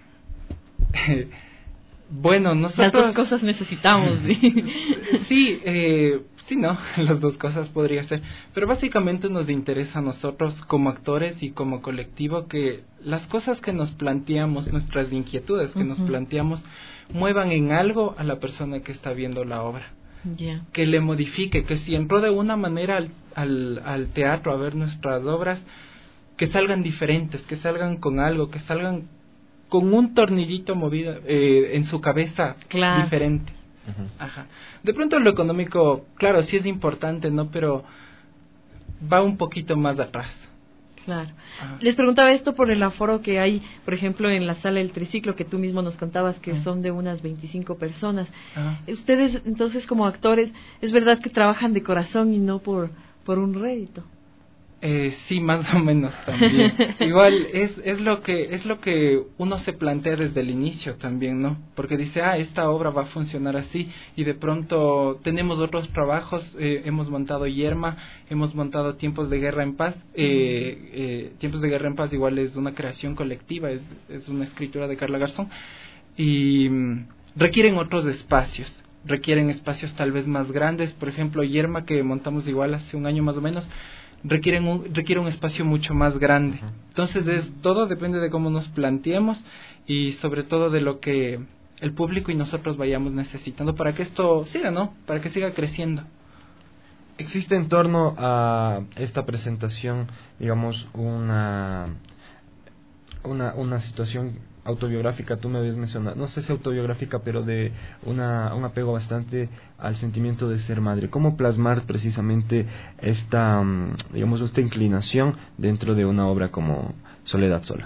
Bueno, nosotros... Las dos cosas necesitamos. sí, eh, sí, no, las dos cosas podría ser. Pero básicamente nos interesa a nosotros como actores y como colectivo que las cosas que nos planteamos, nuestras inquietudes que uh-huh. nos planteamos, muevan en algo a la persona que está viendo la obra. Yeah. Que le modifique, que si entró de una manera al, al, al teatro a ver nuestras obras, que salgan diferentes, que salgan con algo, que salgan con un tornillito movido eh, en su cabeza claro. diferente. Uh-huh. Ajá. De pronto lo económico, claro, sí es importante, ¿no? Pero va un poquito más atrás. Claro. Ajá. Les preguntaba esto por el aforo que hay, por ejemplo, en la sala del triciclo, que tú mismo nos contabas que uh-huh. son de unas veinticinco personas. Uh-huh. Ustedes, entonces, como actores, ¿es verdad que trabajan de corazón y no por, por un rédito? Eh, sí, más o menos también. Igual es es lo que es lo que uno se plantea desde el inicio también, ¿no? Porque dice, ah, esta obra va a funcionar así, y de pronto tenemos otros trabajos. Eh, hemos montado Yerma, hemos montado Tiempos de Guerra en Paz. Eh, eh, Tiempos de Guerra en Paz igual es una creación colectiva, es es una escritura de Carla Garzón, y mm, requieren otros espacios. Requieren espacios tal vez más grandes. Por ejemplo, Yerma, que montamos igual hace un año más o menos, requieren un, requiere un espacio mucho más grande. Entonces es todo depende de cómo nos planteemos y sobre todo de lo que el público y nosotros vayamos necesitando para que esto siga, ¿no? Para que siga creciendo. ¿Existe en torno a esta presentación, digamos, una una, una situación autobiográfica, tú me habías mencionado, no sé si autobiográfica, pero de una, un apego bastante al sentimiento de ser madre. ¿Cómo plasmar precisamente esta, digamos, esta inclinación dentro de una obra como Soledad Sola?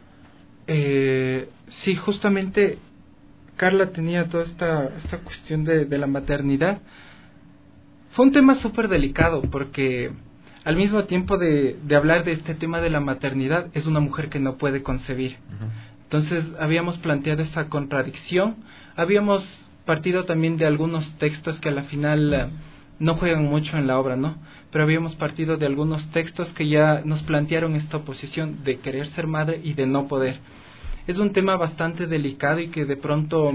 Eh, sí, justamente Carla tenía toda esta, esta cuestión de, de la maternidad. Fue un tema súper delicado porque al mismo tiempo de, de hablar de este tema de la maternidad, es una mujer que no puede concebir. Uh-huh. Entonces habíamos planteado esa contradicción, habíamos partido también de algunos textos que a la final uh, no juegan mucho en la obra, ¿no? Pero habíamos partido de algunos textos que ya nos plantearon esta oposición de querer ser madre y de no poder. Es un tema bastante delicado y que de pronto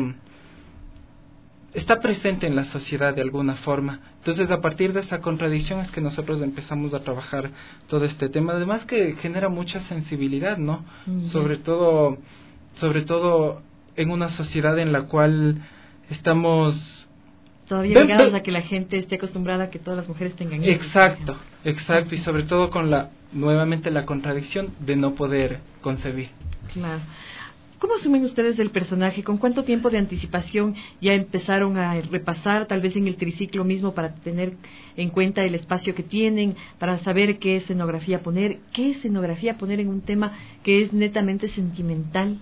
está presente en la sociedad de alguna forma. Entonces, a partir de esa contradicción es que nosotros empezamos a trabajar todo este tema. Además que genera mucha sensibilidad, ¿no? Mm. Sobre todo, sobre todo en una sociedad en la cual estamos todavía ligadas a que la gente esté acostumbrada a que todas las mujeres tengan hijos. Exacto, exacto, y sobre todo con la nuevamente la contradicción de no poder concebir. Claro. ¿Cómo asumen ustedes el personaje? ¿Con cuánto tiempo de anticipación ya empezaron a repasar, tal vez en el triciclo mismo, para tener en cuenta el espacio que tienen, para saber qué escenografía poner? ¿Qué escenografía poner en un tema que es netamente sentimental?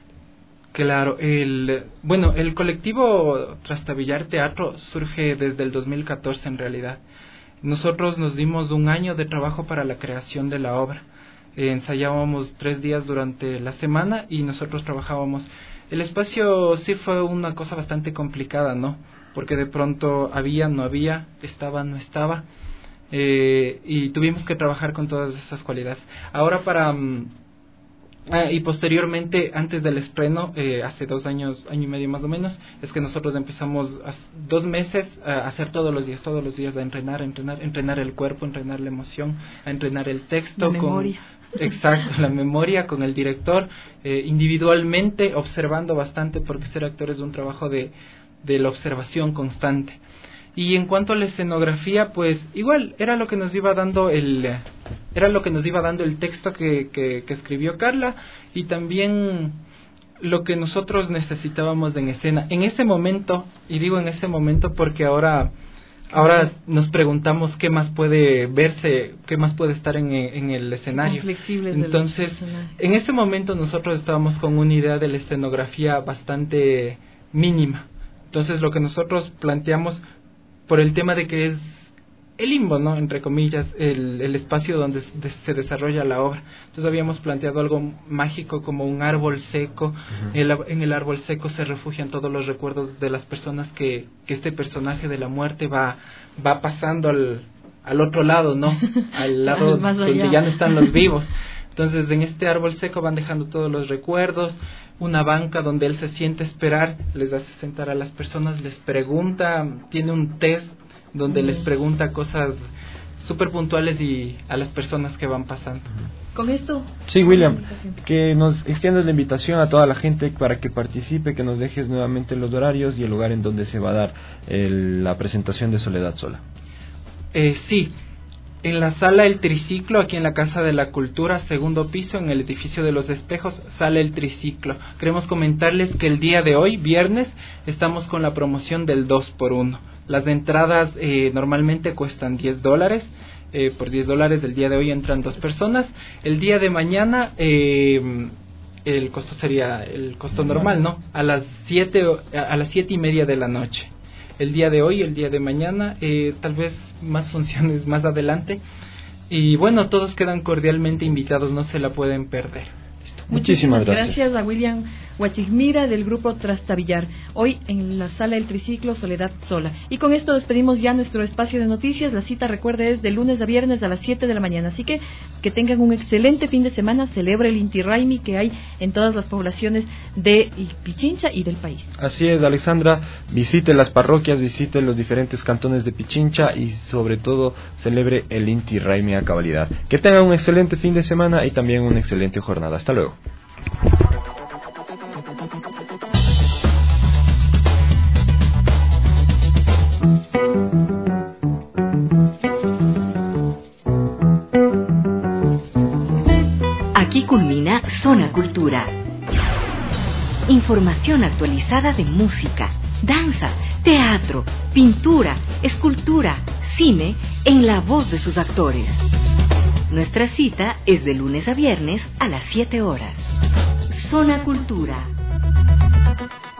Claro, el bueno, el colectivo Trastabillar Teatro surge desde el dos mil catorce en realidad. Nosotros nos dimos un año de trabajo para la creación de la obra. Eh, ensayábamos tres días durante la semana y nosotros trabajábamos. El espacio sí fue una cosa bastante complicada, ¿no? Porque de pronto había, no había, estaba, no estaba, eh, y tuvimos que trabajar con todas esas cualidades. Ahora para... Um, ah, y posteriormente, antes del estreno, eh, hace dos años, año y medio más o menos, es que nosotros empezamos a, dos meses a hacer todos los días, todos los días a entrenar, a entrenar, entrenar el cuerpo, entrenar la emoción, a entrenar el texto. La memoria. Exacto, la memoria con el director, eh, individualmente observando bastante, porque ser actor es un trabajo de, de la observación constante. Y en cuanto a la escenografía, pues igual era lo que nos iba dando el era lo que nos iba dando el texto que, que, que escribió Carla, y también lo que nosotros necesitábamos en escena en ese momento. Y digo en ese momento porque ahora Ahora nos preguntamos qué más puede verse, qué más puede estar en, en el escenario. Entonces, en ese momento nosotros estábamos con una idea de la escenografía bastante mínima. Entonces, lo que nosotros planteamos, por el tema de que es el limbo, ¿no?, entre comillas, el, el espacio donde se desarrolla la obra. Entonces habíamos planteado algo mágico como un árbol seco. Uh-huh. el, en el árbol seco se refugian todos los recuerdos de las personas que, que este personaje de la muerte va, va pasando al, al otro lado, ¿no? Al lado donde ya no están los vivos. Entonces en este árbol seco van dejando todos los recuerdos, una banca donde él se siente esperar, les hace sentar a las personas, les pregunta, tiene un test donde mm. les pregunta cosas súper puntuales y a las personas que van pasando. ¿Con esto? Sí, William, que nos extiendas la invitación a toda la gente para que participe, que nos dejes nuevamente los horarios y el lugar en donde se va a dar el, la presentación de Soledad Sola. Eh, sí, en la sala El Triciclo, aquí en la Casa de la Cultura, segundo piso, en el edificio de los Espejos, sala El Triciclo. Queremos comentarles que el día de hoy, viernes, estamos con la promoción del dos por uno. Las entradas eh, normalmente cuestan diez dólares. Eh, por diez dólares el día de hoy entran dos personas. El día de mañana eh, el costo sería el costo normal, ¿no? A las siete, a las siete y media de la noche. El día de hoy, el día de mañana, eh, tal vez más funciones más adelante. Y bueno, todos quedan cordialmente invitados, no se la pueden perder. Muchísimas gracias. Gracias a William Huachigmira del grupo Trastabillar, hoy en la sala del Triciclo Soledad Sola. Y con esto despedimos ya nuestro espacio de noticias. La cita, recuerde, es de lunes a viernes a las siete de la mañana, así que que tengan un excelente fin de semana. Celebra el Inti Raymi que hay en todas las poblaciones de Pichincha y del país. Así es, Alexandra, visite las parroquias, visite los diferentes cantones de Pichincha y sobre todo celebre el Inti Raymi a cabalidad. Que tengan un excelente fin de semana y también una excelente jornada. Hasta luego. Aquí culmina Termina Zona Cultura. Información actualizada de música, danza, teatro, pintura, escultura, cine, en la voz de sus actores. Nuestra cita es de lunes a viernes a las siete horas. Zona Cultura.